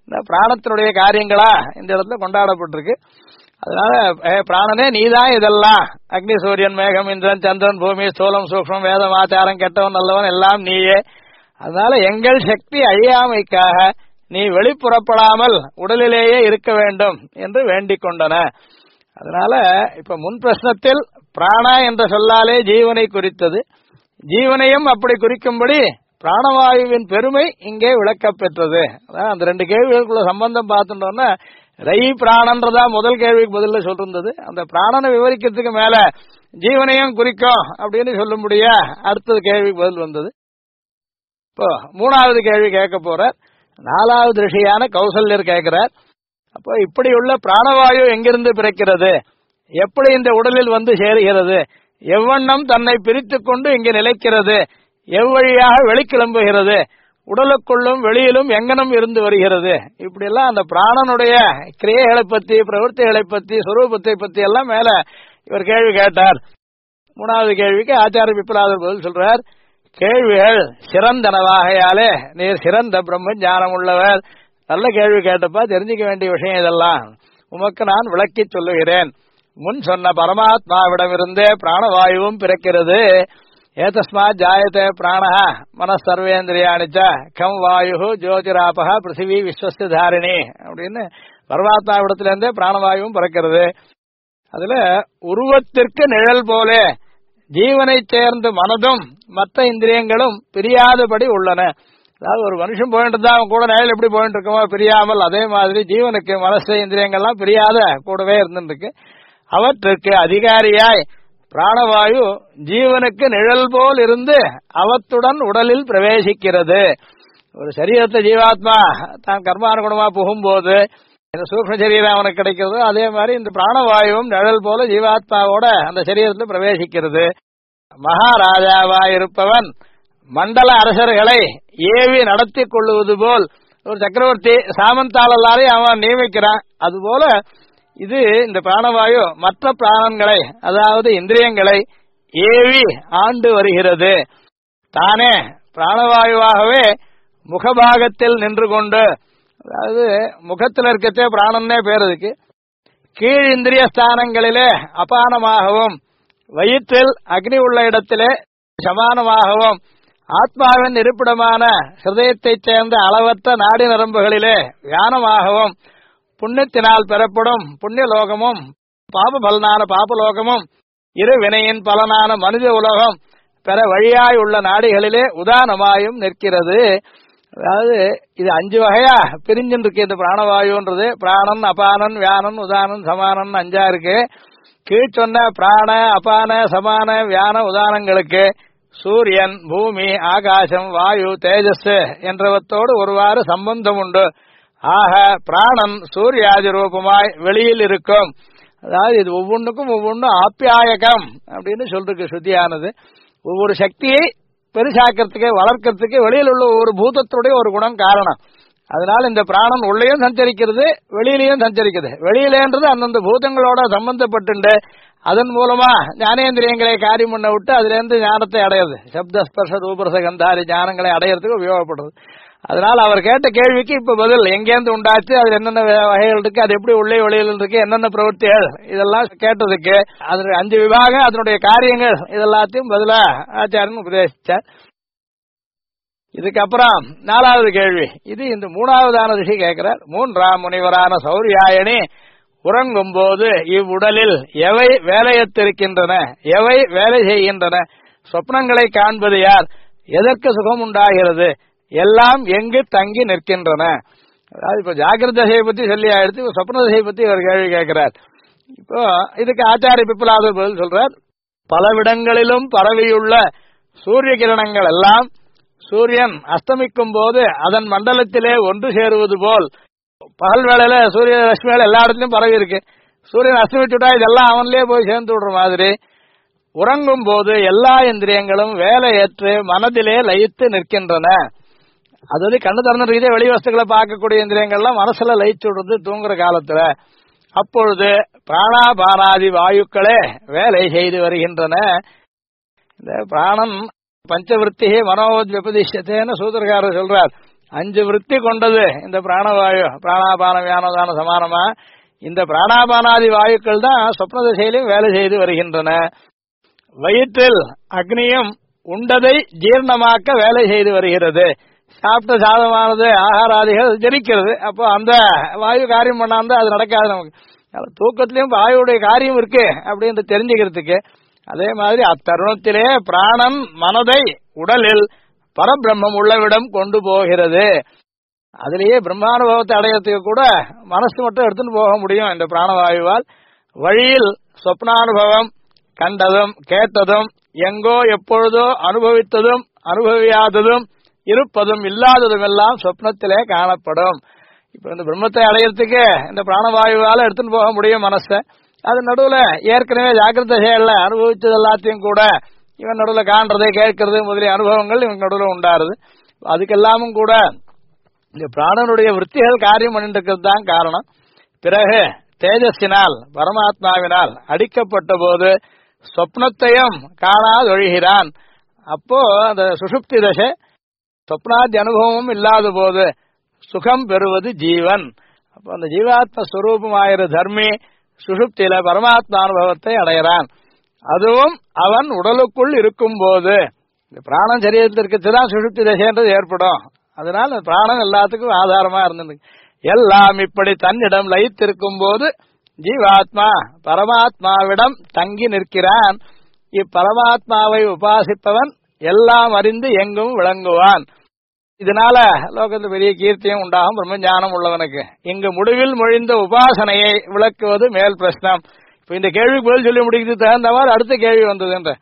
இந்த பிராணத்தினுடைய காரியங்களா இந்த இடத்துல கொண்டாடப்பட்டிருக்கு. அதனால பிராணனே நீதான் இதெல்லாம், அக்னி சூரியன் மேகம் இந்திரன் சந்திரன் பூமி ஸ்தூலம் சூக்ஷ்மம் வேதம் ஆச்சாரம் கெட்டவன் நல்லவன் எல்லாம் நீயே. அதனால எங்கள் சக்தி அழியாமைக்காக நீ வெளிப்புறப்படாமல் உடலிலேயே இருக்க வேண்டும் என்று வேண்டிக் கொண்டன. அதனால இப்ப முன் பிரश्னத்தில் பிராணா என்ற சொல்லாலே ஜீவனை குறித்தது, ஜீவனையும் அப்படி குறிக்கும்படி பிராணவாயுவின் பெருமை இங்கே விளக்கப் பெற்றது. அதான் அந்த ரெண்டு கேள்விகளுக்குள்ள சம்பந்தம் பார்த்துட்டோம்னா ரை பிராணன்றதா முதல் கேள்விக்கு பதில சொல்லிருந்தது. அந்த பிராணனை விவரிக்கிறதுக்கு மேல ஜீவனையும் குறிக்கும் அப்படின்னு சொல்ல முடியா அடுத்தது கேள்விக்கு பதில் வந்தது. இப்போ மூணாவது கேள்வி கேட்க போறார். நாலாவது ரிஷியான கௌசல்யர் கேட்கிறார். அப்போ இப்படி உள்ள பிராணவாயு எங்கிருந்து பிறக்கிறது, எப்படி இந்த உடலில் வந்து சேருகிறது, எவ்வண்ணம் தன்னை பிரித்துக் கொண்டு இங்கு நிலைக்கிறது, எவ்வழியாக வெளிக்கிளம்புகிறது, உடலுக்குள்ளும் வெளியிலும் எங்கனும் இருந்து வருகிறது, இப்படி எல்லாம் அந்த பிராணனுடைய கிரியைகளை பத்தி பிரவൃத்திகளை பத்தி சுரூபத்தை பத்தி எல்லாம் மேல இவர் கேள்வி கேட்டார். மூணாவது கேள்விக்கு ஆச்சாரிய பிப்பலாதர் பதில் சொல்றார். கேள்விகள் சிறந்தனவாகையாலே நீர் சிறந்த பிரம்ம ஞானம் உள்ளவர். நல்ல கேள்வி கேட்டப்பா, தெரிஞ்சுக்க வேண்டிய விஷயம் இதெல்லாம் உமக்கு நான் விளக்கி சொல்லுகிறேன். முன் சொன்ன பரமாத்மாவிடமிருந்தே பிராணவாயுவும் பிறக்கிறது. ஏதஸ்மாத் ஜாயதே பிராணஹ மனஸ் சர்வேந்திரியாணிச்ச கம் வாயு ஜோதிராபக பிருத்திவி விஸ்வஸ்தி தாரிணி அப்படின்னு பரமாத்மாவிடத்திலிருந்தே பிராணவாயுவும் பிறக்கிறது. அதுல உருவத்திற்கு நிழல் போல ஜீவனை சேர்ந்த மனதும் மற்ற இந்திரியங்களும் பிரியாதபடி உள்ளன. அதாவது ஒரு மனுஷன் போயிட்டு தான் அவன் கூட நிழல் எப்படி போயிட்டு இருக்கோமோ பிரியாமல், அதே மாதிரி ஜீவனுக்கு மனசு இந்திரியங்கள்லாம் பிரியாத கூடவே இருந்துருக்கு. அவற்றுக்கு அதிகாரியாய் பிராணவாயு ஜீவனுக்கு நிழல் போல் இருந்து அவத்துடன் உடலில் பிரவேசிக்கிறது. ஒரு சரீரத்தை ஜீவாத்மா தான் கர்மானுகுணமா புகும்போது சூக்ஷ்ம சரீரம் அவனுக்கு கிடைக்கிறதோ அதே மாதிரி இந்த பிராணவாயுவும் நிழல் போல ஜீவாத்மாவோட அந்த சரீரத்தில் பிரவேசிக்கிறது. மகாராஜாவாயிருப்பவன் மண்டல அரசர்களை ஏவி நடத்தி கொள்ளுவது போல் ஒரு சக்கரவர்த்தி சாமந்தால் எல்லாரையும் அவன் நியமிக்கிறான். அதுபோல இது இந்த பிராணவாயு மற்ற பிராணங்களை அதாவது இந்திரியங்களை ஏவி ஆண்டு வருகிறது. தானே பிராணவாயுவாகவே முகபாகத்தில் நின்று கொண்டு, அதாவது முகத்தில் இருக்கத்தே பிராணன்னே பேர் இருக்கு, கீழ் இந்திரிய ஸ்தானங்களிலே அபானமாகவும் வயிற்றில் அக்னி உள்ள இடத்திலே சமானமாகவும் ஆத்மாவின் இருப்பிடமான ஹிருதயத்தைச் சேர்ந்த அளவற்ற நாடி நரம்புகளிலே வியானமாகவும் புண்ணியத்தினால் பெறப்படும் புண்ணியலோகமும் பாபபலனான பாபலோகமும் இரு வினையின் பலனான மனித உலகம் பெற வழியாய் உள்ள நாடிகளிலே உதானமாயும் நிற்கிறது. அதாவது இது 5 வகையா பிரிஞ்சிருக்கு இந்த பிராணவாயுன்றது. பிராணன் அபானன் வியானன் உதானன் சமானன் 5 இருக்கு. கீழ் சொன்ன பிராண அபான சமான வியான உதானங்களுக்கு சூரியன் பூமி ஆகாசம் வாயு தேஜஸ் என்றவற்றோடு ஒருவாறு சம்பந்தம் உண்டு. ஆக பிராணன் சூரியாதி ரூபமாய் வெளியில் இருக்கும். அதாவது இது ஒவ்வொன்றுக்கும் ஒவ்வொன்றும் ஆப்பியாயகம் அப்படின்னு சொல்றதுக்கு ஸ்ருதியானது. ஒவ்வொரு சக்தியை பெருசாக்கிறதுக்கு வளர்க்கறதுக்கு வெளியில் உள்ள ஒவ்வொரு பூதத்துடைய ஒரு குணம் காரணம். அதனால இந்த பிராணன் உள்ளேயும் சஞ்சரிக்கிறது வெளியிலையும் சஞ்சரிக்குது. வெளியிலேன்றது அந்தந்த பூதங்களோட சம்பந்தப்பட்டு அதன் மூலமா ஞானேந்திரியங்களை காரியம் பண்ண விட்டு அதுல இருந்து ஞானத்தை அடையிறது. சப்த ஸ்பர்ஷ ரூபரச கந்தாரி ஞானங்களை அடையிறதுக்கு உபயோகப்படுறது. அதனால அவர் கேட்ட கேள்விக்கு இப்ப பதில் எங்கேருந்து உண்டாச்சு, அது என்னென்ன வகைகள் இருக்கு, அது எப்படி உள்ளே வெளியில் இருக்கு, என்னென்ன பிரவൃத்திகள், இதெல்லாம் கேட்டதுக்கு அது 5 விபாகம் அதனுடைய காரியங்கள் இதெல்லாத்தையும் பதிலா ஆச்சாரியன் உபதேசிச்சார். இதுக்கப்புறம் 4வது கேள்வி. இது இந்த 3வதான ரிஷி கேட்கிறார். 3ஆம் முனிவரான சௌரியாயணி உறங்கும் போது இவ்வுடலில் எவை வேலையத்திருக்கின்றன, எவை வேலை செய்கின்றன, சொப்னங்களை காண்பது யார், எதற்கு சுகம் உண்டாகிறது, எல்லாம் எங்கு தங்கி நிற்கின்றன. அதாவது இப்ப ஜாகிரத தசையை பத்தி சொல்லி ஆயிடுத்து, சொப்ன தசையை பத்தி ஒரு கேள்வி கேட்கிறார். இப்போ இதுக்கு ஆச்சாரிய பிப்பலாதர் பதில் சொல்றார். பலவிடங்களிலும் பரவியுள்ள சூரிய கிரணங்கள் எல்லாம் சூரியன் அஸ்தமிக்கும் போது அதன் மண்டலத்திலே ஒன்று சேருவது போல் பகல் வேளையில சூரிய ரஷ்மிகள் எல்லா இடத்துலயும் பரவி இருக்கு. சூரியன் அஸ்தமிச்சுட்டா இதெல்லாம் அவன்லயே போய் சேர்ந்து விடுற மாதிரி உறங்கும் போது எல்லா இந்திரியங்களும் வேலையற்று மனதிலே லயித்து நிற்கின்றன. அதாவது கண்ணு திறந்து இதே வெளி வஸ்துக்களை பார்க்கக்கூடிய இந்திரியங்கள்லாம் மனசுல லயிச்சு விடுறது தூங்குற காலத்துல. அப்பொழுது பிராணாபானாதி வாயுக்களே வேலை செய்து வருகின்றன. இந்த பிராணன் பஞ்சவிருத்தி மனோவத் விபதிஷத்தேன்னு சூத்திரக்காரர் சொல்றார். 5 விருத்தி கொண்டது இந்த பிராணவாயு. பிராணாபான வியானதான சமானமா இந்த பிராணாபானாதி வாயுக்கள் தான் சொப்ன திசையிலும் வேலை செய்து வருகின்றன. வயிற்றில் அக்னியும் உண்டதை ஜீர்ணமாக்க வேலை செய்து வருகிறது. சாப்பிட்ட சாதமானது ஆகாராதிகள் ஜெரிக்கிறது. அப்போ அந்த வாயு காரியம் பண்ணாம அது நடக்காது. நமக்கு தூக்கத்திலையும் வாயுடைய காரியம் இருக்கு அப்படின்னு தெரிஞ்சுக்கிறதுக்கு. அதே மாதிரி அத்தருணத்திலே பிராணன் மனதை உடலில் பரபிரம்மம் உள்ளவிடம் கொண்டு போகிறது. அதிலேயே பிரம்மானுபவத்தை அடையறதுக்கு கூட மனசு மட்டும் எடுத்துட்டு போக முடியும் இந்த பிராணவாயுவால். வழியில் சொப்னானுபவம், கண்டதும் கேட்டதும் எங்கோ எப்பொழுதோ அனுபவித்ததும் அனுபவியாததும் இருப்பதும் இல்லாததும் எல்லாம் சொப்னத்திலே காணப்படும். இப்ப இந்த பிரம்மத்தை அடையறதுக்கு இந்த பிராணவாயுவால எடுத்துட்டு போக முடியும் மனச. அது நடுவுல ஏற்கனவே ஜாக்கிரத செயல்ல அனுபவிச்சது எல்லாத்தையும் கூட இவன் நடுவுல காண்றது கேட்கறது முதலிய அனுபவங்கள் இவன் நடுவுல உண்டாருது. அதுக்கெல்லாமும் கூட இந்த பிராணனுடைய விற்த்திகள் காரியம் பண்ணிட்டு இருக்கிறது தான் காரணம். பிறகு தேஜஸினால் பரமாத்மாவினால் அடிக்கப்பட்ட போது சொப்னத்தையும் காணாது ஒழிகிறான். அப்போ அந்த சுஷுப்தி தசை சொப்னாதி அனுபவமும் இல்லாத போது சுகம் பெறுவது ஜீவன். அப்போ அந்த ஜீவாத்ம ஸ்வரூபமாயிர தர்மி சுஷுப்தியில பரமாத்மா அனுபவத்தை அடைகிறான். அதுவும் அவன் உடலுக்குள் இருக்கும் போது இந்த பிராணம் சரீரத்தில் இருக்கிறதுதான் சுஷுப்தி தசைன்றது ஏற்படும். அதனால பிராணம் எல்லாத்துக்கும் ஆதாரமா இருந்தது. எல்லாம் இப்படி தன்னிடம் லயித்திருக்கும் போது ஜீவாத்மா பரமாத்மாவிடம் தங்கி நிற்கிறான். இப்பரமாத்மாவை உபாசிப்பவன் எல்லாம் அறிந்து எங்கும் விளங்குவான். இதனால லோகத்தில் பெரிய கீர்த்தியும் உண்டாகும் பிரம்மஞானம் உள்ளவனுக்கு. இங்கு முடிவில் மொழிந்த உபாசனையை விளக்குவது மேல் பிரश्னம். இப்ப இந்த கேள்விக்கு பதில் சொல்லி முடிக்கிறது தகுந்த மாதிரி அடுத்த கேள்வி வந்தது. என்ற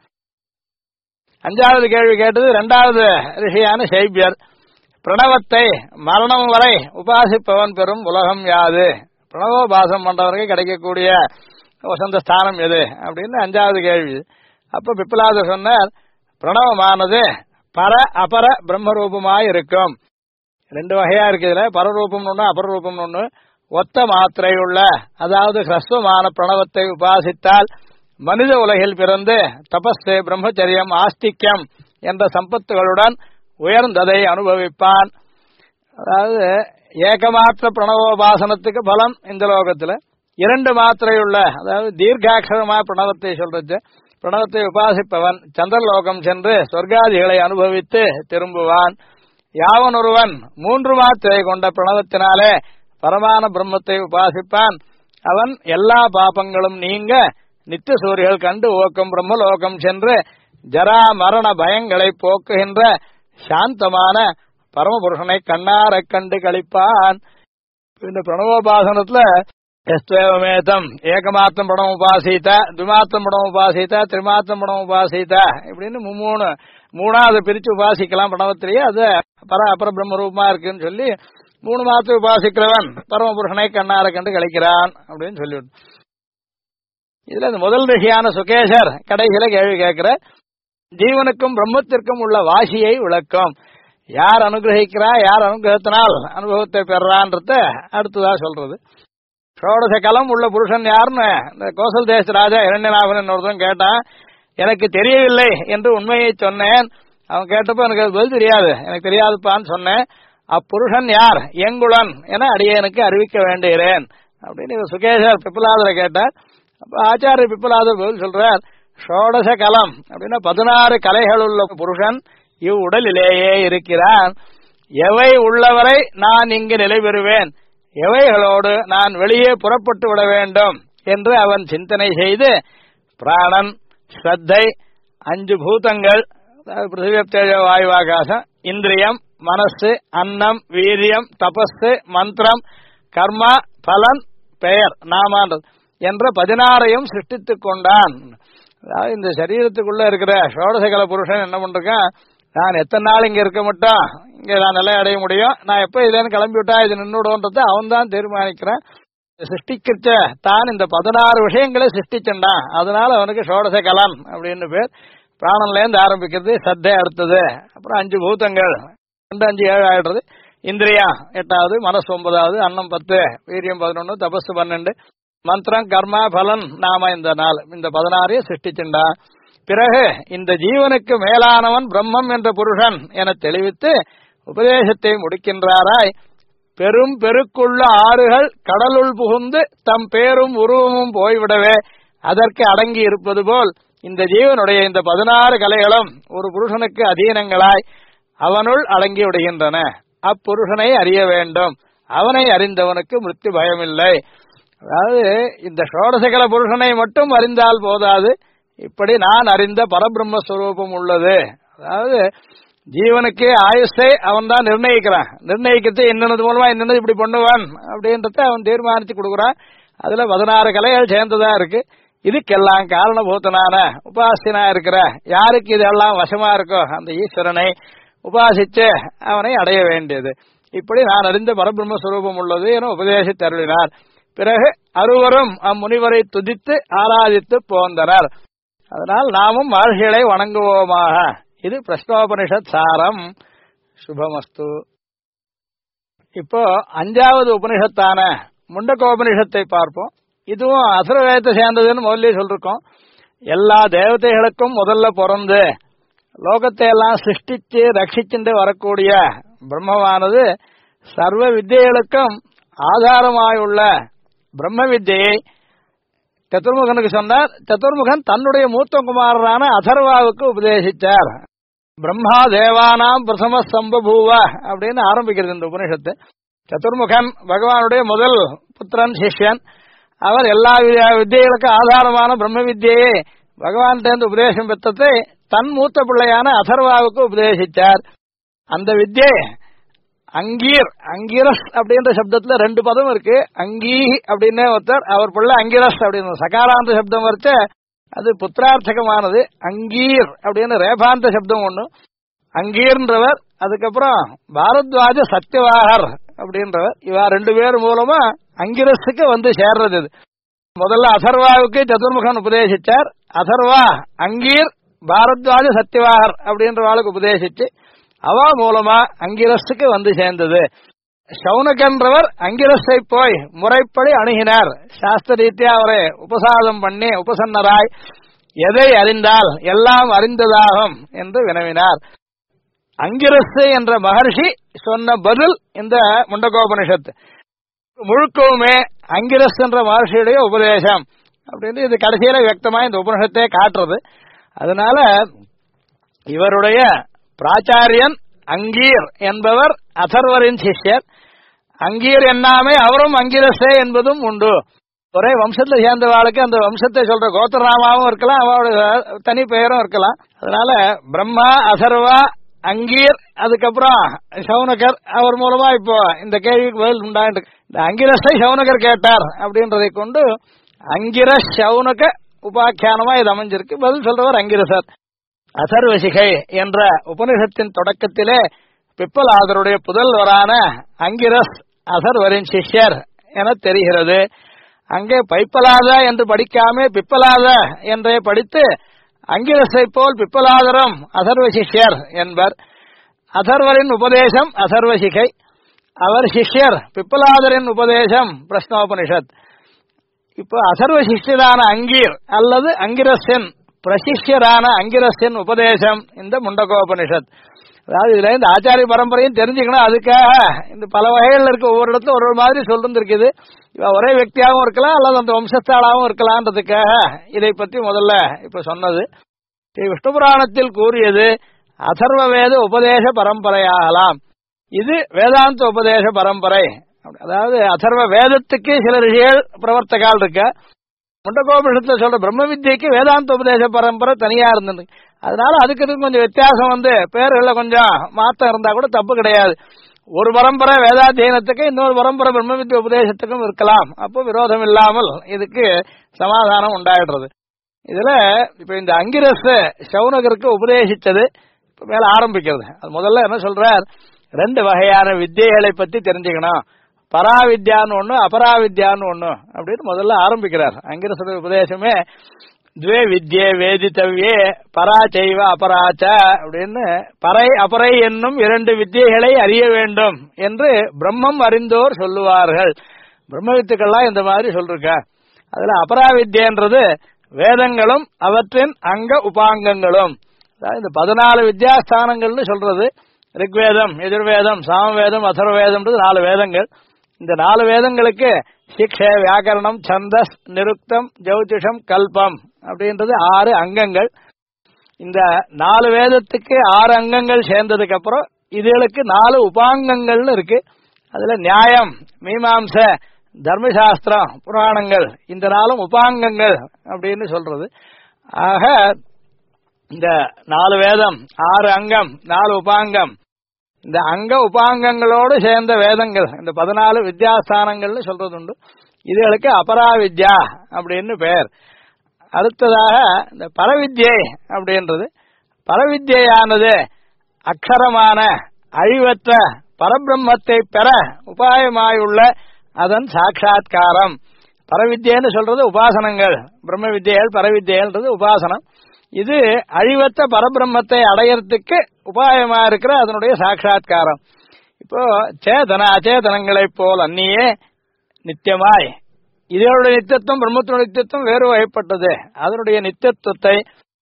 5வது கேள்வி கேட்டது 2வது ரிஷியான சைபியர். பிரணவத்தை மரணம் வரை உபாசிப்பவன் பெறும் உலகம் யாது? பிரணவோபாசம் பண்றவருக்கு கிடைக்கக்கூடிய வசந்த ஸ்தானம் எது அப்படின்னு 5வது கேள்வி. அப்ப பிப்பலாதர் சொன்னார், பிரணவமானது பர அபர பிரம்மரூபமாய் இருக்கும். 2 வகையா இருக்கு இதுல. பரரூபம் ஒண்ணு அபரரூபம் ஒண்ணு. ஒத்த மாத்திரையுள்ள அதாவது ஹ்ரஸ்வமான பிரணவத்தை உபாசித்தால் மனித உலகில் பிறந்து தபஸ் பிரம்மச்சரியம் ஆஸ்திக்யம் என்ற சம்பத்துகளுடன் உயர்ந்ததை அனுபவிப்பான். அதாவது ஏகமாத்திர பிரணவோபாசனத்துக்கு பலம் இந்த லோகத்துல. 2 மாத்திரையுள்ள அதாவது தீர்க்காட்சரமா பிரணவத்தை சொல்றது. பிரணவத்தை உபாசிப்பவன் சந்திரலோகம் சென்று சொர்க்காதிகளை அனுபவித்து திரும்புவான். யாவன் ஒருவன் 3 மாத்திரை கொண்ட பிரணவத்தினாலே பரமான பிரம்மத்தை உபாசிப்பான். அவன் எல்லா பாபங்களும் நீங்க நித்திய சூரியர்கள் கண்டு ஓக்கம் பிரம்மலோகம் சென்று ஜரா மரண பயங்களை போக்குகின்ற சாந்தமான பரமபுருஷனை கண்ணார கண்டு கழிப்பான். இந்த பிரணவோபாசனத்துல எஸ்வேவமேதம் ஏகமாத்திரம் படம் உபாசித்த, துமாத்திரம் படம் உபாசித்த, திரிமாத்திரம் படம் உபாசித்த இப்படின்னு 3வது பிரிச்சு உபாசிக்கலாம். பிரணவத்திலேயே அது அபர பிரம்ம ரூபமா இருக்குன்னு சொல்லி 3 மாத்திரம் உபாசிக்கிறவன் பரமபுருஷனை கண்ணார கண்டு கழிக்கிறான் அப்படின்னு சொல்லிவிட்டு, இதுல இந்த முதல் ரிஷியான சுகேஷர் கடைசியில கேள்வி கேட்கிற ஜீவனுக்கும் பிரம்மத்திற்கும் உள்ள வாசியை விளக்கம். யார் அனுகிரகிக்கிறா, யார் அனுகிரகத்தினால் அனுபவத்தை பெறான்றத அடுத்ததா சொல்றது. ஷோடச கலம் உள்ள புருஷன் யாருன்னு இந்த கோசல் தேச ராஜா இரண்யநாபன் ஒருத்தன் கேட்டான். எனக்கு தெரியவில்லை என்று உண்மையை சொன்னேன். அவன் கேட்டப்ப எனக்கு அது பதில் தெரியாது, எனக்கு தெரியாதுப்பான்னு சொன்னேன். அப்புருஷன் யார் எங்குளன் என அடியனுக்கு அறிவிக்க வேண்டுகிறேன் அப்படின்னு சுகேஷர் பிப்பலாதரை கேட்டார். அப்ப ஆச்சாரிய பிப்பலாதர் பதில் சொல்றார், ஷோடச கலம் அப்படின்னா 16 கலைகள் உள்ள புருஷன் இவ்வுடலிலேயே இருக்கிறான். எவை உள்ளவரை நான் இங்கு நிலை பெறுவேன், எவைகளோடு நான் வெளியே புறப்பட்டு விட வேண்டும் என்று அவன் சிந்தனை செய்து பிராணன், ஸ்ரத்தை, 5 பூதங்கள் பிருத்திவி தேஜோ வாயு ஆகாசம், இந்திரியம், மனசு, அன்னம், வீரியம், தபஸ், மந்திரம், கர்மா, பலன், பெயர், நாமான்றது என்ற 16ஐயும் சிருஷ்டித்துக் கொண்டான். அதாவது இந்த சரீரத்துக்குள்ள இருக்கிற ஷோடசகல புருஷன் என்ன பண்றான், நான் எத்தனை நாள் இங்க இருக்க மாட்டோம், இங்க நான் நிலை அடைய முடியும், நான் எப்ப இதுல கிளம்பி விட்டா இது நின்றுடும்ன்றத அவன் தான் தீர்மானிக்கிறான். சிருஷ்டிக்கிற தான் இந்த 16 விஷயங்களை சிருஷ்டிச்சான். அதனால அவனுக்கு ஷோடச கலன் அப்படின்னு பேர். பிராணன்ல இருந்து ஆரம்பிக்கிறது, சத்தை அடுத்தது, அப்புறம் 5 பூதங்கள் 2, 5, 7 ஆயிடுறது, இந்திரியம் 8வது, மனசு 9வது, அன்னம் 10, வீரியம் 11, தபஸ் 12, மந்திரம், கர்மா, பலன், நாம இந்த 4, இந்த 16 சிருஷ்டிச்சுண்டா. பிறகு இந்த ஜீவனுக்கு மேலானவன் பிரம்மம் என்ற புருஷன் என தெளிவித்து உபதேசத்தை முடிக்கின்றாராய். பெரும் பெருக்குள்ள ஆறுகள் கடலுள் புகுந்து தம் பேரும் உருவமும் போய்விடவே அதற்கு அடங்கி இருப்பது போல் இந்த ஜீவனுடைய இந்த 16 கலைகளும் ஒரு புருஷனுக்கு அதீனங்களாய் அவனுள் அடங்கி விடுகின்றன. அப்புருஷனை அறிய வேண்டும். அவனை அறிந்தவனுக்கு மிருத்யு பயமில்லை. அதாவது இந்த ஷோடசகல புருஷனை மட்டும் அறிந்தால் போதாது, இப்படி நான் அறிந்த பரபிரம்மஸ்வரூபம் உள்ளது. அதாவது ஜீவனுக்கு ஆயுஷை அவன் தான் நிர்ணயிக்கிறான். நிர்ணயிக்கிறது என்னது மூலமா என்னது இப்படி பண்ணுவான் அப்படின்றத அவன் தீர்மானிச்சு கொடுக்குறான். அதுல 16 கலைகள் சேர்ந்ததா இருக்கு. இதுக்கெல்லாம் காரணபூத்தனான உபாசனா இருக்கிற யாருக்கு இதெல்லாம் வசமா இருக்கோ அந்த ஈஸ்வரனை உபாசிச்சு அவனை அடைய வேண்டியது. இப்படி நான் அறிந்த பரபிரம்மஸ்வரூபம் உள்ளது என உபதேசித்து அருளினார். பிறகு அருவரும் அம்முனிவரை துதித்து ஆராதித்து போந்தனர். அதனால் நாமும் மகர்ஷிகளை வணங்குவோமாக. இது பிரஷ்னோபனிஷத் சாரம். சுபமஸ்து. இப்போ 5வது உபனிஷத்தான முண்டகோபனிஷத்தை பார்ப்போம். இதுவும் அசுரவேதத்தை சேர்ந்ததுன்னு முதல்ல சொல்லிருக்கோம். எல்லா தேவதைகளுக்கும் முதல்ல பிறந்து லோகத்தை எல்லாம் சிருஷ்டிச்சு ரட்சிச்சுட்டு வரக்கூடிய பிரம்மமானது சர்வ வித்தியைகளுக்கும் ஆதாரமாயுள்ள பிரம்ம வித்தியை சதுர்முகனுக்கு சொன்னார். சதுர்முகன் தன்னுடைய மூத்த குமாரரான அதர்வாவுக்கு உபதேசிச்சார். பிரம்மா தேவானாம் பிரதம சம்பபூவ அப்படின்னு ஆரம்பிக்கிறது இந்த உபனிஷத்து. சதுர்முகன் பகவானுடைய முதல் புத்திரன், சிஷ்யன். அவர் எல்லா வித்தியைகளுக்கும் ஆதாரமான பிரம்ம வித்தியை பகவான் தேர்ந்து உபதேசம் பெற்றதை தன் மூத்த பிள்ளையான அதர்வாவுக்கு உபதேசிச்சார். அந்த வித்தியை அங்கீர், அங்கிரஸ் அப்படின்ற சப்தத்துல 2 பதம் இருக்கு. அங்கீ அப்படின்னு ஒருத்தர், அவர் பிள்ளை அங்கிரஸ் அப்படின்னு சகாராந்த சப்தம் வரைச்ச அது புத்திரார்த்தகமானது. அங்கீர் அப்படின்னு ரேபாந்த சப்தம் ஒண்ணு. அங்கீர்ன்றவர், அதுக்கப்புறம் பாரத்வாஜ சத்யவாகர் அப்படின்றவர். இவா 2 பேர் மூலமா அங்கிரஸுக்கு வந்து சேர்றது. இது முதல்ல அதர்வாவுக்கு சதுர்முகன் உபதேசிச்சார். அதர்வா அங்கீர் பாரத்வாஜ சத்யவாகர் அப்படின்றவாளுக்கு உபதேசிச்சு அவ மூலமா அங்கிரஸுக்கு வந்து சேர்ந்தது. சௌனகன்றவர் அங்கிரஸை போய் முறைப்படி அணுகினார். சாஸ்திர ரீதியா அவரை உபசாதம் பண்ணி உபசன்னராய் எதை அறிந்தால் எல்லாம் அறிந்ததாகும் என்று வினவினார். அங்கிரஸ் என்ற மகர்ஷி சொன்ன பதில் இந்த முண்டகோபனிஷத்து முழுக்கவுமே அங்கிரஸ் என்ற மகர்ஷியுடைய உபதேசம் அப்படின்னு இது கடைசியில வியக்தமா இந்த உபனிஷத்தை காட்டுறது. அதனால இவருடைய பிராச்சாரியன் அங்கீர் என்பவர் அதர்வரின் சிஷ்யர். அங்கீர் என்னாமே அவரும் அங்கிரஸே என்பதும் உண்டு. ஒரே வம்சத்துல சேர்ந்தவாளுக்கு அந்த வம்சத்தை சொல்ற கோத்திரநாமாவும் இருக்கலாம், அவருடைய தனி பெயரும் இருக்கலாம். அதனால பிரம்மா, அதர்வா, அங்கீர், அதுக்கப்புறம் சௌனகர், அவர் மூலமா இப்போ இந்த கேள்விக்கு பதில் உண்டாயிட்டு. இந்த அங்கிரஸை சௌனகர் கேட்டார் அப்படின்றதை கொண்டு அங்கிரஸ் சௌனக உபாக்கியானமா இது அமைஞ்சிருக்கு. பதில் சொல்றவர் அங்கிரசர். அதர்வசிகை என்ற உபனிஷத்தின் தொடக்கத்திலே பிப்பலாதருடைய புதல்வரான அங்கிரஸ் அதர்வரின் சிஷ்யர் என தெரிகிறது. அங்கே பைப்பலாத என்று படிக்காம பிப்பலாத என்றே படித்து அங்கிரஸை போல் பிப்பலாதரும் அதர்வ சிஷ்யர் என்பர். அதர்வரின் உபதேசம் அதர்வசிகை, அவர் சிஷ்யர் பிப்பலாதரின் உபதேசம் பிரஷ்னோபனிஷத். இப்போ அதர்வ சிஷ்யரான அங்கீர் அல்லது அங்கிரஸின் பிரசிஷ்யரான அங்கிரஸின் உபதேசம் இந்த முண்டகோபனிஷத். அதாவது இதுல இந்த ஆச்சாரிய பரம்பரையும் தெரிஞ்சுக்கணும். அதுக்காக இந்த பல வகைகள் இருக்கு. ஒவ்வொரு இடத்துல ஒரு மாதிரி சொல்லிருக்குது. இவ ஒரே வியக்தியாகவும் இருக்கலாம் அல்லது அந்த வம்சஸ்தாலாவும் இருக்கலான்றதுக்காக இதை பற்றி முதல்ல இப்ப சொன்னது. விஷ்ணு புராணத்தில் கூறியது அதர்வ வேத உபதேச பரம்பரையாகலாம். இது வேதாந்த உபதேச பரம்பரை. அதாவது அதர்வ வேதத்துக்கு சில ரிஷிகள் பிரவர்த்தகால் இருக்க, முண்டகோபனிஷத்துல சொல்ற பிரம்ம வித்யக்கு வேதாந்த உபதேச பரம்பரை தனியா இருந்தது. அதனால அதுக்கு கொஞ்சம் வித்தியாசம் வந்து பேர்கள்ல கொஞ்சம் மாற்றம் இருந்தா கூட தப்பு கிடையாது. ஒரு பரம்பரை வேதாத்தியனத்துக்கு இன்னொரு பரம்பரை பிரம்ம வித்ய உபதேசத்துக்கும் இருக்கலாம். அப்போ விரோதம் இல்லாமல் இதுக்கு சமாதானம் உண்டாயிடுறது. இதுல இப்ப இந்த அங்கிரஸ் சௌனகருக்கு உபதேசிச்சது இப்ப மேல ஆரம்பிக்கிறது. அது முதல்ல என்ன சொல்றார், 2 வகையான வித்தியைகளை பத்தி தெரிஞ்சுக்கணும். பராவித்யான்னு ஒண்ணு, அபராவித்யான்னு ஒண்ணு அப்படின்னு முதல்ல ஆரம்பிக்கிறார். அங்கிரசுடைய உபதேசமே துவே வித்யே வேதித்தவ்யே பராச்சைவ அபராச்ச அப்படின்னு பறை அபரை என்னும் 2 வித்தியைகளை அறிய வேண்டும் என்று பிரம்மம் அறிந்தோர் சொல்லுவார்கள். பிரம்ம வித்துக்கள்லாம் இந்த மாதிரி சொல்லிருக்க. அதுல அபராவித்யன்றது வேதங்களும் அவற்றின் அங்க உபாங்கங்களும். அதாவது இந்த 14 வித்யாஸ்தானங்கள்னு சொல்றது. ரிக்வேதம், எதிர்வேதம், சாமவேதம், அதர்வேதம்ன்றது 4 வேதங்கள். இந்த 4 வேதங்களுக்கு சிக்ஷை, வியாக்கரணம், சந்தஸ், நிருக்தம், ஜௌதிஷம், கல்பம் அப்படின்றது 6 அங்கங்கள். இந்த 4 வேதத்துக்கு 6 அங்கங்கள் சேர்ந்ததுக்கு அப்புறம் இதுகளுக்கு 4 உபாங்கங்கள்னு இருக்கு. அதுல நியாயம், மீமாம்ச, தர்மசாஸ்திரம், புராணங்கள் இந்த 4 உபாங்கங்கள் அப்படின்னு சொல்றது. ஆக இந்த 4 வேதம், 6 அங்கம், 4 உபாங்கம், இந்த அங்க உபாங்கங்களோடு சேர்ந்த வேதங்கள் இந்த 14 வித்யாஸ்தானங்கள்னு சொல்றது உண்டு. இதுகளுக்கு அபராவித்யா அப்படின்னு பெயர். அடுத்ததாக இந்த பரவித்யை அப்படின்றது, பரவித்யானது அக்ஷரமான அழிவற்ற பரபிரம்மத்தை பெற உபாயமாயுள்ள அதன் சாட்சா்காரம். பரவித்யன்னு சொல்றது உபாசனங்கள், பிரம்ம வித்யைகள், பரவித்யன்றது உபாசனம். இது அழிவற்ற பரபிரம்மத்தை அடையறதுக்கு உபாயமா இருக்கிற அதனுடைய சாட்சா்காரம். இப்போ சேதன அச்சேதனங்களை போல் அந்நியே நித்தியமாய், இதனுடைய நித்தியத்துவம் பிரம்மத்தினுடைய நித்தியத்துவம் வேறு வகைப்பட்டது. அதனுடைய நித்தியத்துவத்தை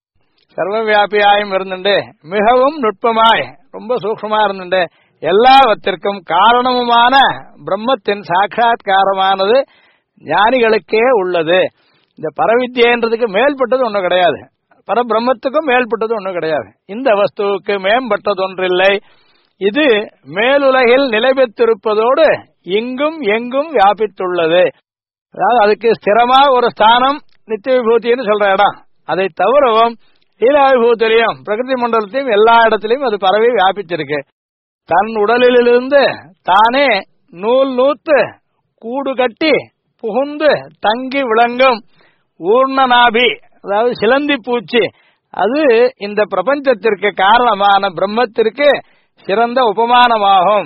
சர்வவியாபியாயும் இருந்துட்டு மிகவும் நுட்பமாய் ரொம்ப சூக்ஷ்மமா இருந்துட்டு எல்லாவற்றிற்கும் காரணமுமான பிரம்மத்தின் சாட்சா்காரமானது ஞானிகளுக்கே உள்ளது. இந்த பரவித்யன்றதுக்கு மேல்பட்டது ஒன்றும் கிடையாது, பரபிரம்மத்துக்கும் மேல்பட்டது ஒன்றும் கிடையாது. இந்த வஸ்துவுக்கு மேம்பட்டது ஒன்றில்லை. இது மேலுலகில் நிலை பெற்றிருப்பதோடு இங்கும் எங்கும் வியாபித்துள்ளது. அதாவது அதுக்கு ஸ்திரமா ஒரு ஸ்தானம் நித்திய விபூத்தின்னு சொல்ற இடம். அதை தவிரவும் லீலா விபூத்திலையும் பிரகிருதி மண்டலத்தையும் எல்லா இடத்திலையும் அது பரவி வியாபிச்சிருக்கு. தன் உடலிலிருந்து தானே நூல் நூத்து கூடு கட்டி புகுந்து தங்கி விளங்கும் ஊர்ணநாபி, அதாவது சிலந்தி பூச்சி, அது இந்த பிரபஞ்சத்திற்கு காரணமான பிரம்மத்திற்கு சிறந்த உபமானமாகும்.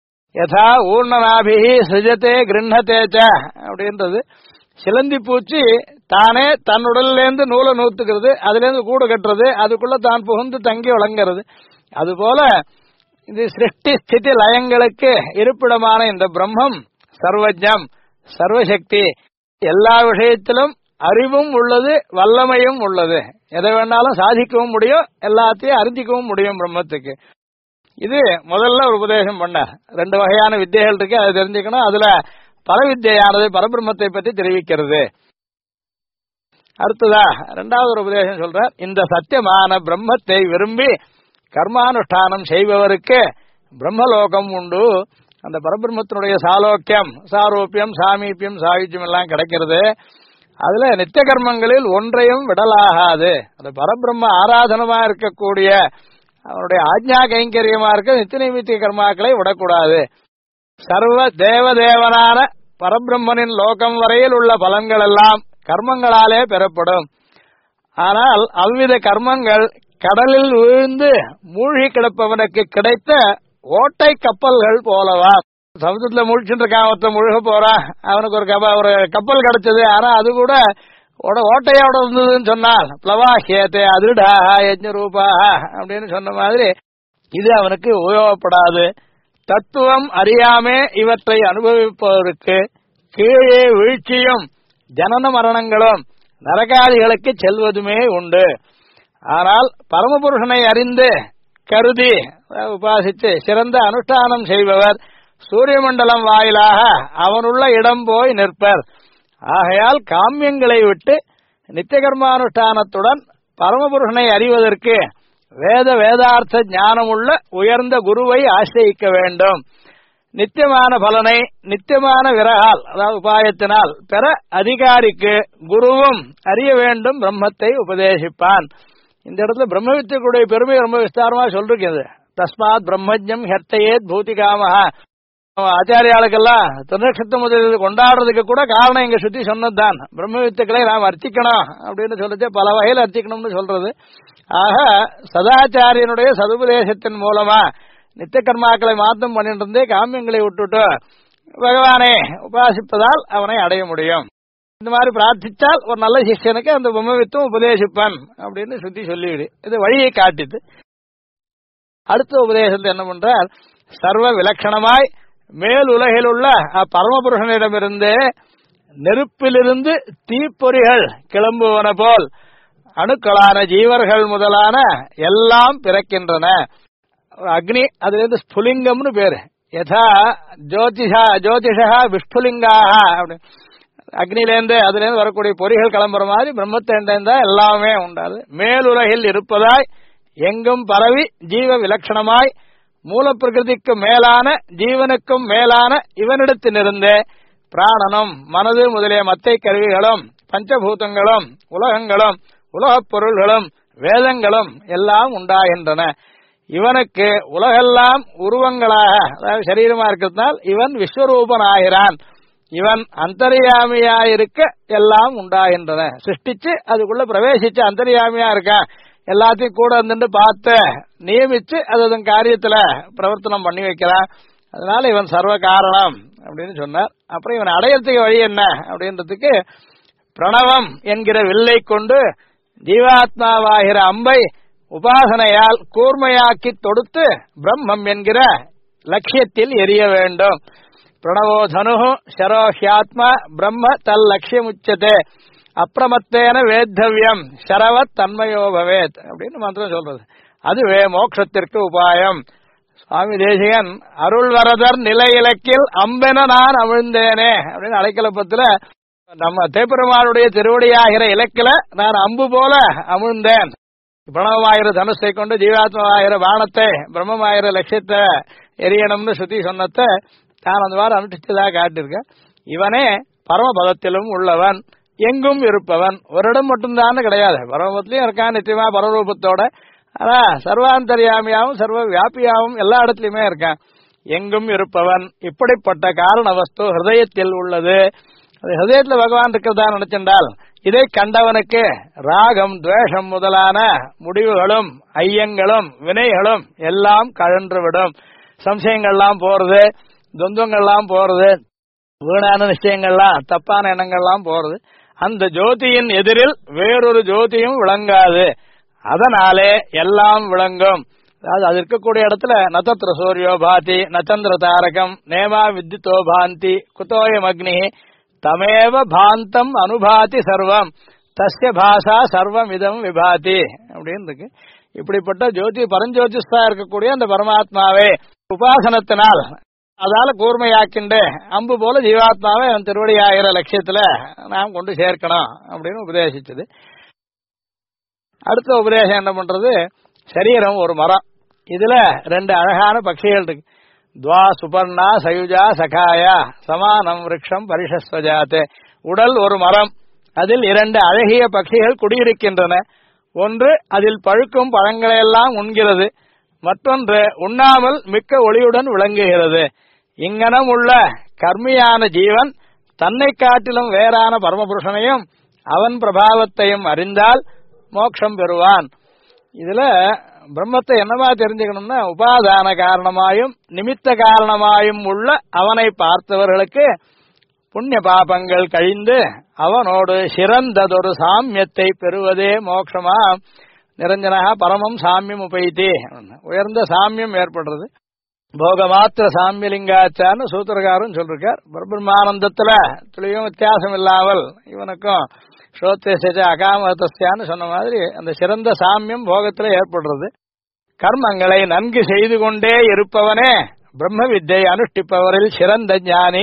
யதா ஊர்ணநாபிஹி சிருஜதே கிருண்ணதேச்ச அப்படின்றது. சிலந்தி பூச்சி தானே தன் உடலிலேருந்து நூலை நூத்துக்கிறது, அதுல இருந்து கூடு கட்டுறது, அதுக்குள்ள தான் புகுந்து தங்கி வழங்குறது. அதுபோல இது சிருஷ்டி ஸ்திதி லயங்களுக்கு இருப்பிடமான இந்த பிரம்மம் சர்வஜம், சர்வசக்தி, எல்லா விஷயத்திலும் அறிவும் உள்ளது, வல்லமையும் உள்ளது. எதை வேணாலும் சாதிக்கவும் முடியும், எல்லாத்தையும் அறிஞ்சிக்கவும் முடியும் பிரம்மத்துக்கு. இது முதல்ல ஒரு உபதேசம் பண்ணார். 2 வகையான வித்தைகள் இருக்கு, அதை தெரிஞ்சுக்கணும். அதுல பரவித்யானது பரபிரம்மத்தை பற்றி தெரிவிக்கிறது. அடுத்ததா 2வது ஒரு உபதேசம் சொல்றார். இந்த சத்தியமான பிரம்மத்தை விரும்பி கர்மானுஷ்டானம் செய்பவருக்கு பிரம்மலோகம் உண்டு. அந்த பரபிரம்மத்தினுடைய சாலோக்கியம், சாரூபியம், சாமீபியம், சாயுஜ்யம் எல்லாம் கிடைக்கிறது. அதுல நித்திய கர்மங்களில் ஒன்றையும் விடலாகாது. அந்த பரபிரம்ம ஆராதனமா இருக்கக்கூடிய அவனுடைய ஆஜ்ஞா கைங்கரியமா இருக்க நித்திய நைமித்திய கர்மாக்களை விடக்கூடாது. சர்வ தேவதேவனான பரபிரம்மனின் லோகம் வரையில் உள்ள பலன்கள் எல்லாம் கர்மங்களாலே பெறப்படும். ஆனால் அவ்வித கர்மங்கள் கடலில் விழுந்து மூழ்கி கிடப்பவனுக்கு கிடைத்த ஓட்டை கப்பல்கள் போலவா. சமுத்திரத்துல முழிச்சுட்டு இருக்கான், ஒருத்தன் முழுக போறான், அவனுக்கு ஒரு கப்பல் கிடைச்சது. ஆனா அது கூட ஓட்டையோட இருந்ததுன்னு சொன்னால் பிளவா ஹேத்தே அதிர்டாக யஜ்ஞ ரூபாக அப்படின்னு சொன்ன மாதிரி இது அவனுக்கு உபயோகப்படாது. தத்துவம் அறியாமே இவற்றை அனுபவிப்பதற்கு கீழே வீழ்ச்சியும் ஜனன மரணங்களும் நரகாதிகளுக்கு செல்வதுமே உண்டு. ஆனால் பரமபுருஷனை அறிந்து கருதி உபாசித்து சிறந்த அனுஷ்டானம் செய்பவர் சூரிய மண்டலம் வாயிலாக அவனுள்ள இடம் போய் நிற்பர். ஆகையால் காமியங்களை விட்டு நித்திய கர்மானுஷ்டானத்துடன் பரமபுருஷனை அறிவதற்கு வேதார்த்த ஞானமுள்ள உயர்ந்த குருவை ஆசிரியிக்க வேண்டும். நித்தியமான பலனை நித்தியமான விரகால், அதாவது உபாயத்தினால் பெற அதிகாரிக்கு குருவும் அறிய வேண்டும், பிரம்மத்தை உபதேசிப்பான். இந்த இடத்துல பிரம்ம வித்தியக்குடைய பெருமை ரொம்ப விஸ்தாரமா சொல்றது. தஸ்மாத் பிரம்மஜம் ஹெர்த்தையேத் பூதிகாமஹா. ஆச்சாரியாளுக்கெல்லாம் திருநக்ஷத்திர முதலில் கொண்டாடுறதுக்கு கூட காரணம் இங்க சுத்தி சொன்னதுதான். பிரம்ம வித்துக்களை நாம் அர்ச்சிக்கணும் அப்படின்னு சொல்லிட்டு பல வகையில் அர்ச்சிக்கணும்னு சொல்றது. ஆக சதாச்சாரியனுடைய சதுபதேசத்தின் மூலமா நித்திய கர்மாக்களை மாத்தம் பண்ணிட்டு இருந்தே காமியங்களை விட்டுட்டு பகவானை உபாசிப்பதால் அவனை அடைய முடியும். இந்த மாதிரி பிரார்த்திச்சால் ஒரு நல்ல சிஷ்யனுக்கு அந்த பிரம்மவித்துவம் உபதேசிப்பான் அப்படின்னு சுத்தி சொல்லிவிடு. இது வழியை காட்டிட்டு அடுத்த உபதேசத்தை என்ன பண்றார்? சர்வ விலட்சணமாய் மேல் உலகில் உள்ள பரமபுருஷனிடமிருந்து நெருப்பிலிருந்து தீப்பொறிகள் கிளம்புவன போல் அணுக்களான ஜீவர்கள் முதலான எல்லாம் பிறக்கின்றன. அக்னி அதுல இருந்து ஸ்புலிங்கம்னு பேரு. யதா ஜோதிஷா விஷ்புலிங்காக அப்படி அக்னிலேருந்து அதுல இருந்து வரக்கூடிய பொறிகள் கிளம்புற மாதிரி பிரம்மத்தேண்டா எல்லாமே உண்டாது. மேலுலகில் இருப்பதாய் எங்கும் பரவி ஜீவ விலட்சணமாய் மூலப்பிரகிருதிக்கு மேலான ஜீவனுக்கும் மேலான இவனிடத்திலிருந்தே பிராணனும் மனது முதலிய மத்தை கருவிகளும் பஞ்சபூதங்களும் உலகங்களும் உலகப் பொருள்களும் வேதங்களும் எல்லாம் உண்டாகின்றன. இவனுக்கு உலகெல்லாம் உருவங்களாக அதாவது சரீரமா இருக்கிறதுனால் இவன் விஸ்வரூபனாகிறான். இவன் அந்தர்யாமியாயிருக்க எல்லாம் உண்டாகின்றன. சிருஷ்டிச்சு அதுக்குள்ள பிரவேசிச்சு அந்தர்யாமியா இருக்கான். எல்லாத்தையும் கூட இருந்துட்டு பார்த்து நியமிச்சு அது காரியத்துல பிரவர்த்தனம் பண்ணி வைக்கிறான். அதனால இவன் சர்வ காரணம் அப்படின்னு சொன்னார். அப்புறம் இவன் அடையறதுக்கு வழி என்ன அப்படின்றதுக்கு பிரணவம் என்கிற வில்லை கொண்டு ஜீவாத்மாவாகிற அம்பை உபாசனையால் கூர்மையாக்கி தொடுத்து பிரம்மம் என்கிற லட்சியத்தில் எரிய வேண்டும். பிரணவோ தனு ஷரோஹ்யாத்மா பிரம்ம தல் லட்சியமுச்சதே அப்பிரமத்தேன வேத்தவ்யம் ஷரவத் தன்மயோ பவேத் அப்படின்னு மந்திரம் சொல்றது. அதுவே மோட்சத்திற்கு உபாயம். சுவாமி தேசிகன் அருள் வரதர் நிலை இலக்கில் அம்பென நான் அமிழ்ந்தேனே அப்படின்னு அடைக்கலப்பத்துல நம்ம தேப்பெருமாளுடைய திருவடியாகிற இலக்கில நான் அம்பு போல அமிழ்ந்தேன். பிரணவமாகிற தனுஷை கொண்டு ஜீவாத்மாகிற பானத்தை பிரம்மமாகிற லட்சியத்தை எரியணும்னு சுத்தி சொன்னத்தை தான் அந்த வாரம் அனுஷ்டிச்சதாக காட்டியிருக்க. இவனே பரமபதத்திலும் உள்ளவன், எங்கும் இருப்பவன். ஒரு இடம் மட்டும்தான் கிடையாது, பரமபத்திலையும் இருக்கான் நிச்சயமா பரரூபத்தோட. ஆனா சர்வாந்தர்யாமியாவும் சர்வ வியாபியாவும் எல்லா இடத்துலயுமே இருக்கான். எங்கும் இருப்பவன். இப்படிப்பட்ட காரண வஸ்து ஹிருதயத்தில் உள்ளது. அது ஹிருதயத்துல பகவான் இருக்கிறதா நினைச்சென்றால் இதை கண்டவனுக்கு ராகம் துவேஷம் முதலான முடிவுகளும் ஐயங்களும் வினைகளும் எல்லாம் கழன்றுவிடும். சம்சயங்கள்லாம் போறது, துவந்தங்கள்லாம் போறது, வீணான நிச்சயங்கள்லாம் தப்பான எண்ணங்கள்லாம் போறது. அந்த ஜோதியின் எதிரில் வேறொரு ஜோதியும் விளங்காது. அதனாலே எல்லாம் விளங்கும். அதாவது அது இருக்கக்கூடிய இடத்துல நதத்ர சூரியோ பாதி நச்சந்திர தாரகம் நேமா வித்யுதோ பாந்தி குதோயம் அக்னி தமேவ பாந்தம் அனுபாதி சர்வம் தஸ்ய பாசா சர்வம் இதம் விபாதி அப்படின்னு இருக்கு. இப்படிப்பட்ட ஜோதி பரஞ்சோதிஸ்தா இருக்கக்கூடிய அந்த பரமாத்மாவே உபாசனத்தினால் அதால கூர்மையாக்கிண்டு அம்பு போல ஜீவாத்மாவை அவன் திருவடியாகிற லட்சியத்துல நாம் கொண்டு சேர்க்கணும் அப்படின்னு உபதேசிச்சது. அடுத்த உபதேசம் என்ன பண்றது? சரீரம் ஒரு மரம். இதுல ரெண்டு அழகான பட்சிகள் இருக்கு. துவா சுபர்ணா சயுஜா சகாயா சமானம் விருட்சம் பரிஷஸ்வஜாத்தே. உடல் ஒரு மரம், அதில் இரண்டு அழகிய பட்சிகள் குடியிருக்கின்றன. ஒன்று அதில் பழுக்கும் பழங்களையெல்லாம் உண்கிறது, மற்றொன்று உண்ணாமல் மிக்க ஒளியுடன் விளங்குகிறது. இங்கனம் உள்ள கர்மியான ஜீவன் தன்னை காட்டிலும் வேறான பரமபுருஷனையும் அவன் பிரபாவத்தையும் அறிந்தால் மோட்சம் பெறுவான். இதுல பிரம்மத்தை என்னவா தெரிஞ்சுக்கணும்னா உபாதான காரணமாயும் நிமித்த காரணமாயும் உள்ள அவனை பார்த்தவர்களுக்கு புண்ணிய பாபங்கள் கழிந்து அவனோடு சிறந்ததொரு சாமியத்தை பெறுவதே மோட்சமா. நிரஞ்சனா பரமம் சாமியம் உபைத்தி, உயர்ந்த சாமியம் ஏற்படுறது. போகமாத்திர சாமியலிங்காச்சான்னு சூத்திரக்காரன் சொல்லிருக்கார். பிரம்மானந்தத்துல துளியும் வித்தியாசம் இல்லாமல் இவனுக்கும் ஸ்ரோத்ரேச அகாமதஸ்யான்னு சொன்ன மாதிரி அந்த சிறந்த சாமியம் போகத்துல ஏற்படுறது. கர்மங்களை நன்கு செய்து கொண்டே இருப்பவனே பிரம்ம வித்தை அனுஷ்டிப்பவரில் சிறந்த ஞானி.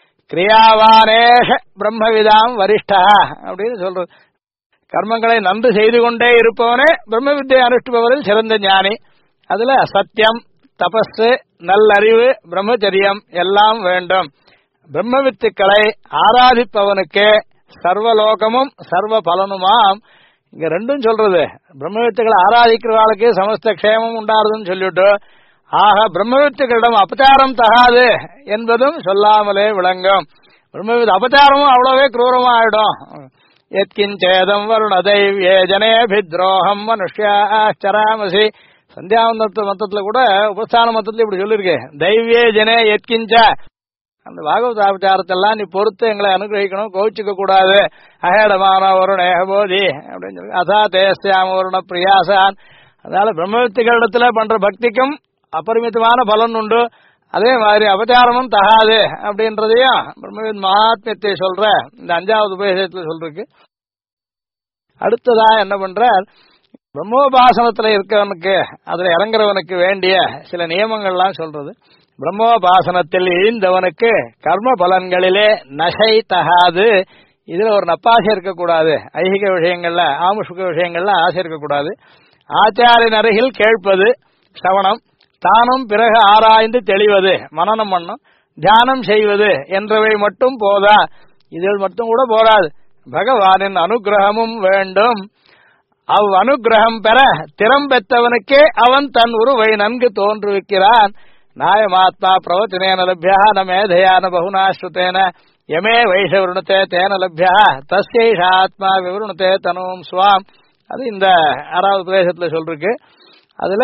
கிரியாவானேஷ பிரம்மவிதாம் வரிஷ்டா அப்படின்னு சொல்றது. கர்மங்களை நன்கு செய்து கொண்டே இருப்பவனே பிரம்ம வித்தை அனுஷ்டிப்பவரில் சிறந்த ஞானி. அதுல சத்தியம், தபஸ், நல்லறிவு, பிரம்மச்சரியம் எல்லாம் வேண்டும். பிரம்ம வித்துக்களை ஆராதிப்பவனுக்கு சர்வலோகமும் சர்வ பலனுமாம். இங்க ரெண்டும் சொல்றது. பிரம்ம வித்துக்களை ஆராதிக்கிறவாளுக்கு சமஸ்த க்ஷேமம் உண்டாருதுன்னு சொல்லிட்டு ஆக பிரம்ம வித்துக்களிடம் அபச்சாரம் தகாது என்பதும் சொல்லாமலே விளங்கும். பிரம்மவித் அபச்சாரமும் அவ்வளவே குரூரமா ஆயிடும். எத்கிஞ்சேதம் வருணதைவ்யே ஜனேபித்ரோகம் மனுஷ்யாச்சராமசி சந்தியாவந்த மத்தத்துல கூட உபஸ்தான மத்தத்துல இப்படி சொல்லிருக்கு. தைவ்யே ஜனே எத்கிஞ்ச, அந்த பாகவத அபச்சாரத்தெல்லாம் நீ பொறுத்து எங்களை அனுகிரகிக்கணும், கோவிச்சுக்க கூடாது. அகேடமான வருண ஏகபோதி அப்படின்னு சொல்லி அதா தேசியாம வருண பிரியாசான். அதனால பிரம்மவித்துகளிடத்துல பண்ற பக்திக்கும் அபரிமிதமான பலன் உண்டு. அதே மாதிரி அபச்சாரமும் தகாது அப்படின்றதையும் பிரம்மவித் மகாத்மியத்தை சொல்ற இந்த 5வது உபதேசத்துல சொல்றதுக்கு. அடுத்ததா என்ன பண்ற? பிரம்மோபாசனத்துல இருக்கவனுக்கு அதுல இறங்குறவனுக்கு வேண்டிய சில நியமங்கள்லாம் சொல்றது. பிரம்மோபாசனத்தில் இழிந்தவனுக்கு கர்ம பலன்களிலே நசை தகாது. இதுல ஒரு நப்பாசை இருக்கக்கூடாது. ஐகிக விஷயங்கள்ல ஆமுஷுக விஷயங்கள்ல ஆசை இருக்கக்கூடாது. ஆச்சாரின் அருகில் கேட்பது சவணம், தானும் பிறகு ஆராய்ந்து தெளிவது மனனம் பண்ணும், தியானம் செய்வது என்றவை மட்டும் போதா. இதில் மட்டும் கூட போராது. பகவானின் அனுகிரகமும் வேண்டும். அவ் அனுகிரகம் பெற திறம் பெற்றவனுக்கே அவன் தன் உருவை நன்கு தோன்றுவிக்கிறான். நாயமாத்மா பிரவச்சனேன லப்யா ந மேதையான பகுனாஸ்ருதேன யமே வைஷ விருணத்தே தேன லப்யா தஸ்யைஷ ஆத்மா விவருணத்தே தனும் சுவாம். அது இந்த 6வது பிரதேசத்துல சொல்லிருக்கு. அதுல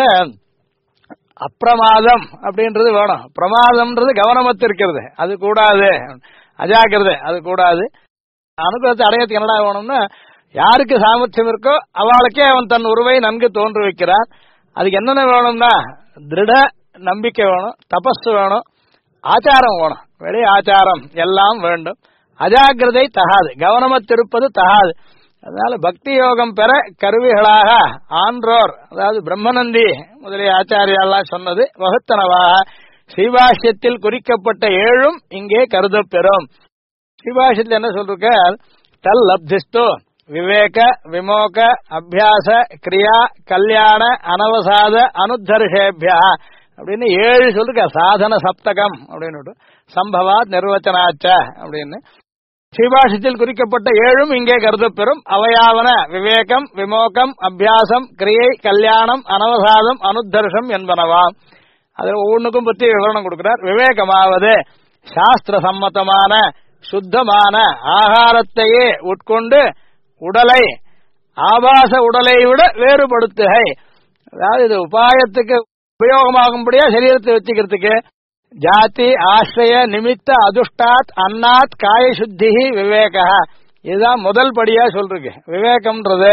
அப்பிரமாதம் அப்படின்றது வேணும். பிரமாதம்ன்றது கவனமத்து இருக்கிறது, அது கூடாது. அஜாக்கிரதை அது கூடாது. அனுகிரகத்தை அடையத்துக்கு என்னடா வேணும்னா, யாருக்கு சாமர்த்தியம் இருக்கோ அவளுக்கே அவன் தன் உருவை நன்கு தோன்று வைக்கிறான். அதுக்கு என்னென்ன வேணும்னா, திருட நம்பிக்கை வேணும், தபஸ் வேணும், ஆச்சாரம் வேணும், வெளி ஆச்சாரம் எல்லாம் வேண்டும். அஜாக்கிரதை தகாது, கவனமத்திருப்பது தகாது. அதனால பக்தி யோகம் பெற கருவிகளாக ஆன்றோர், அதாவது பிரம்மநந்தி முதலிய ஆச்சாரியெல்லாம் சொன்னது வகுத்தனவாக ஸ்ரீபாஷ்யத்தில் குறிக்கப்பட்ட 7ம் இங்கே கருதப்பெறும். ஸ்ரீபாஷ்யத்தில் என்ன சொல்லிருக்க, தல் லப்திஸ்து விவேக விமோக அபியாச கிரியா கல்யாண அனவசாத அனுத்தர்ஷேபியா அப்படின்னு 7 சொல்லிருக்க. சாதன சப்தகம் அப்படின்னு சம்பவாத் நிர்வச்சனாச்ச அப்படின்னு ஸ்ரீபாஷத்தில் குறிக்கப்பட்ட 7ம் இங்கே கருதப்பெறும். அவையாவன விவேகம் விமோகம் அபியாசம் கிரியை கல்யாணம் அனவசாதம் அனுத்தர்ஷம் என்பனவாம். அதில் ஒவ்வொன்றுக்கும் பற்றி விவரணம் கொடுக்கிறார். விவேகமாவது சாஸ்திர சம்மதமான சுத்தமான ஆகாரத்தையே உட்கொண்டு உடலை ஆபாச உடலை விட வேறுபடுத்துகை. அதாவது இது உபாயத்துக்கு உபயோகமாகும்படியா சரீரத்தை வச்சுக்கிறதுக்கு ஜாதி ஆசிரிய நிமித்த அதுஷ்டாத் அன்னாத் காய சுத்தி விவேக, இதுதான் முதல் படியா சொல்றீங்க. விவேகம்ன்றது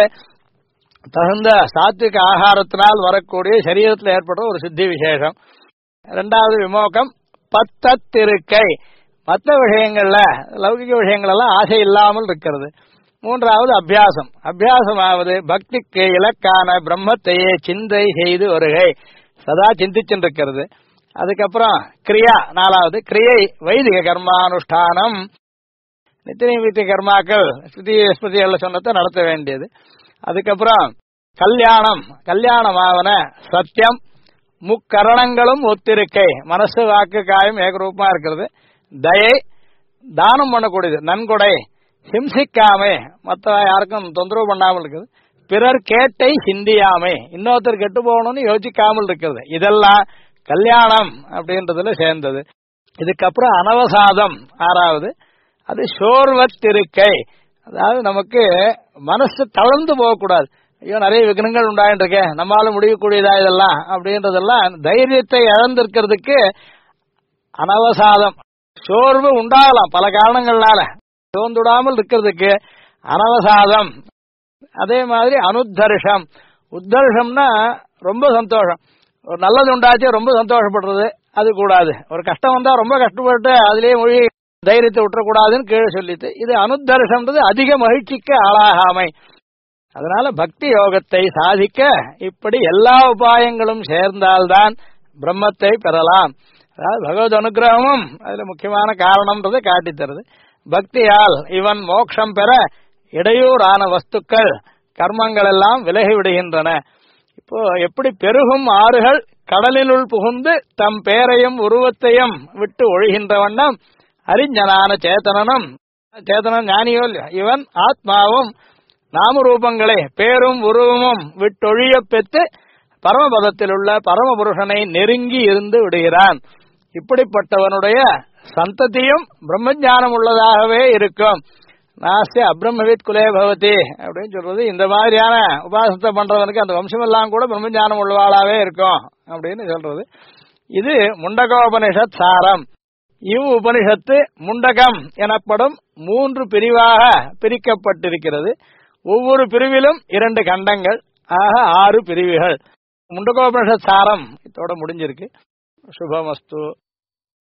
தகுந்த சாத்விக ஆகாரத்தினால் வரக்கூடிய சரீரத்தில் ஏற்படுற ஒரு சித்தி விசேஷம். 2வது விமோகம் பத்தத்திருக்கை, மற்ற விஷயங்கள்ல லௌகிக விஷயங்கள் எல்லாம் ஆசை இல்லாமல் இருக்கிறது. 3வது அபியாசம், அபியாசமாவது பக்திக்கு இலக்கான பிரம்மத்தையே சிந்தை செய்து வருகை, சதா சிந்திச்சுருக்கிறது. அதுக்கப்புறம் கிரியா, 4வது கிரியை வைதிக கர்மானுஷ்டானம், நித்திய வீட்டு கர்மாக்கள் ஸ்மிருதிகள் சொன்னதை நடத்த வேண்டியது. அதுக்கப்புறம் கல்யாணம், கல்யாணமாவன சத்தியம் முக்கரணங்களும் ஒத்திருக்கை, மனசு வாக்கு காயம் ஏகரூபமா இருக்கிறது. தயை தானம் பண்ணக்கூடியது, நன்கொடை, ஹிம்சிக்காமை மற்ற யாருக்கும் தொந்தரவு பண்ணாமல் இருக்குது, பிறர் கேட்டை சிந்தியாமை இன்னொருத்தர் கெட்டு போகணும்னு யோசிக்காமல் இருக்கிறது. இதெல்லாம் கல்யாணம் அப்படின்றதுல சேர்ந்தது. இதுக்கப்புறம் அனவசாதம் 6வது, அது சோர்வத்திருக்கை, அதாவது நமக்கு மனசு தளர்ந்து போகக்கூடாது. ஐயோ நிறைய விக்னங்கள் உண்டாயிட்டு இருக்கேன், நம்மளால முடியக்கூடியதா இதெல்லாம் அப்படின்றதெல்லாம் தைரியத்தை இழந்திருக்கிறதுக்கு அனவசாதம். சோர்வு உண்டாகலாம் பல காரணங்கள்னால, சோர்ந்துடாமல் இருக்கிறதுக்கு அனவசாதம். அதே மாதிரி அனுத்தர்ஷம், உத்தர்ஷம்னா ரொம்ப சந்தோஷம், ஒரு நல்லது உண்டாச்சு ரொம்ப சந்தோஷப்படுறது அது கூடாது. ஒரு கஷ்டம் வந்தா ரொம்ப கஷ்டப்பட்டு அதுலயே மொழி தைரியத்தை விட்டுறக்கூடாதுன்னு கீழே சொல்லிட்டு, இது அனுத்தர்ஷம்ன்றது அதிக மகிழ்ச்சிக்கு ஆளாகாமை. அதனால பக்தி யோகத்தை சாதிக்க இப்படி எல்லா உபாயங்களும் சேர்ந்தால்தான் பிரம்மத்தை பெறலாம். அதாவது பகவத் அனுகிரகமும் அதுல முக்கியமான காரணம்ன்றதை காட்டித் தருது. பக்தியால் இவன் மோட்சம் பெற இடையூறான வஸ்துக்கள் கர்மங்கள் எல்லாம் விலகி விடுகின்றன. இப்போ எப்படி பெருகும் ஆறுகள் கடலினுள் புகுந்து தம் பேரையும் உருவத்தையும் விட்டு ஒழுகின்ற வண்ணம் அறிஞனான சேத்தனனும், சேத்தனன் ஞானியோ இவன் ஆத்மாவும் நாமரூபங்களை பேரும் உருவமும் விட்டொழிய பெற்று பரமபதத்தில் உள்ள பரமபுருஷனை நெருங்கி இருந்து விடுகிறான். இப்படிப்பட்டவனுடைய சந்ததியும் பிரம்மஞானம் உள்ளதாகவே இருக்கும். நாஸ்தி அப்ரம்மவித் குலே பவதி அப்படின்னு சொல்றது, இந்த மாதிரியான உபாசனத்தை பண்றவனுக்கு அந்த வம்சம் எல்லாம் கூட பிரம்மஞானம் உள்ளவாளாவே இருக்கும் அப்படின்னு சொல்றது. இது முண்டகோபனிஷத் சாரம். இவ் உபனிஷத்து முண்டகம் எனப்படும் 3 பிரிவாக பிரிக்கப்பட்டிருக்கிறது. ஒவ்வொரு பிரிவிலும் 2 கண்டங்கள், ஆக 6 பிரிவுகள். முண்டகோபனிஷத் சாரம் இதோட முடிஞ்சிருக்கு. சுபமஸ்து.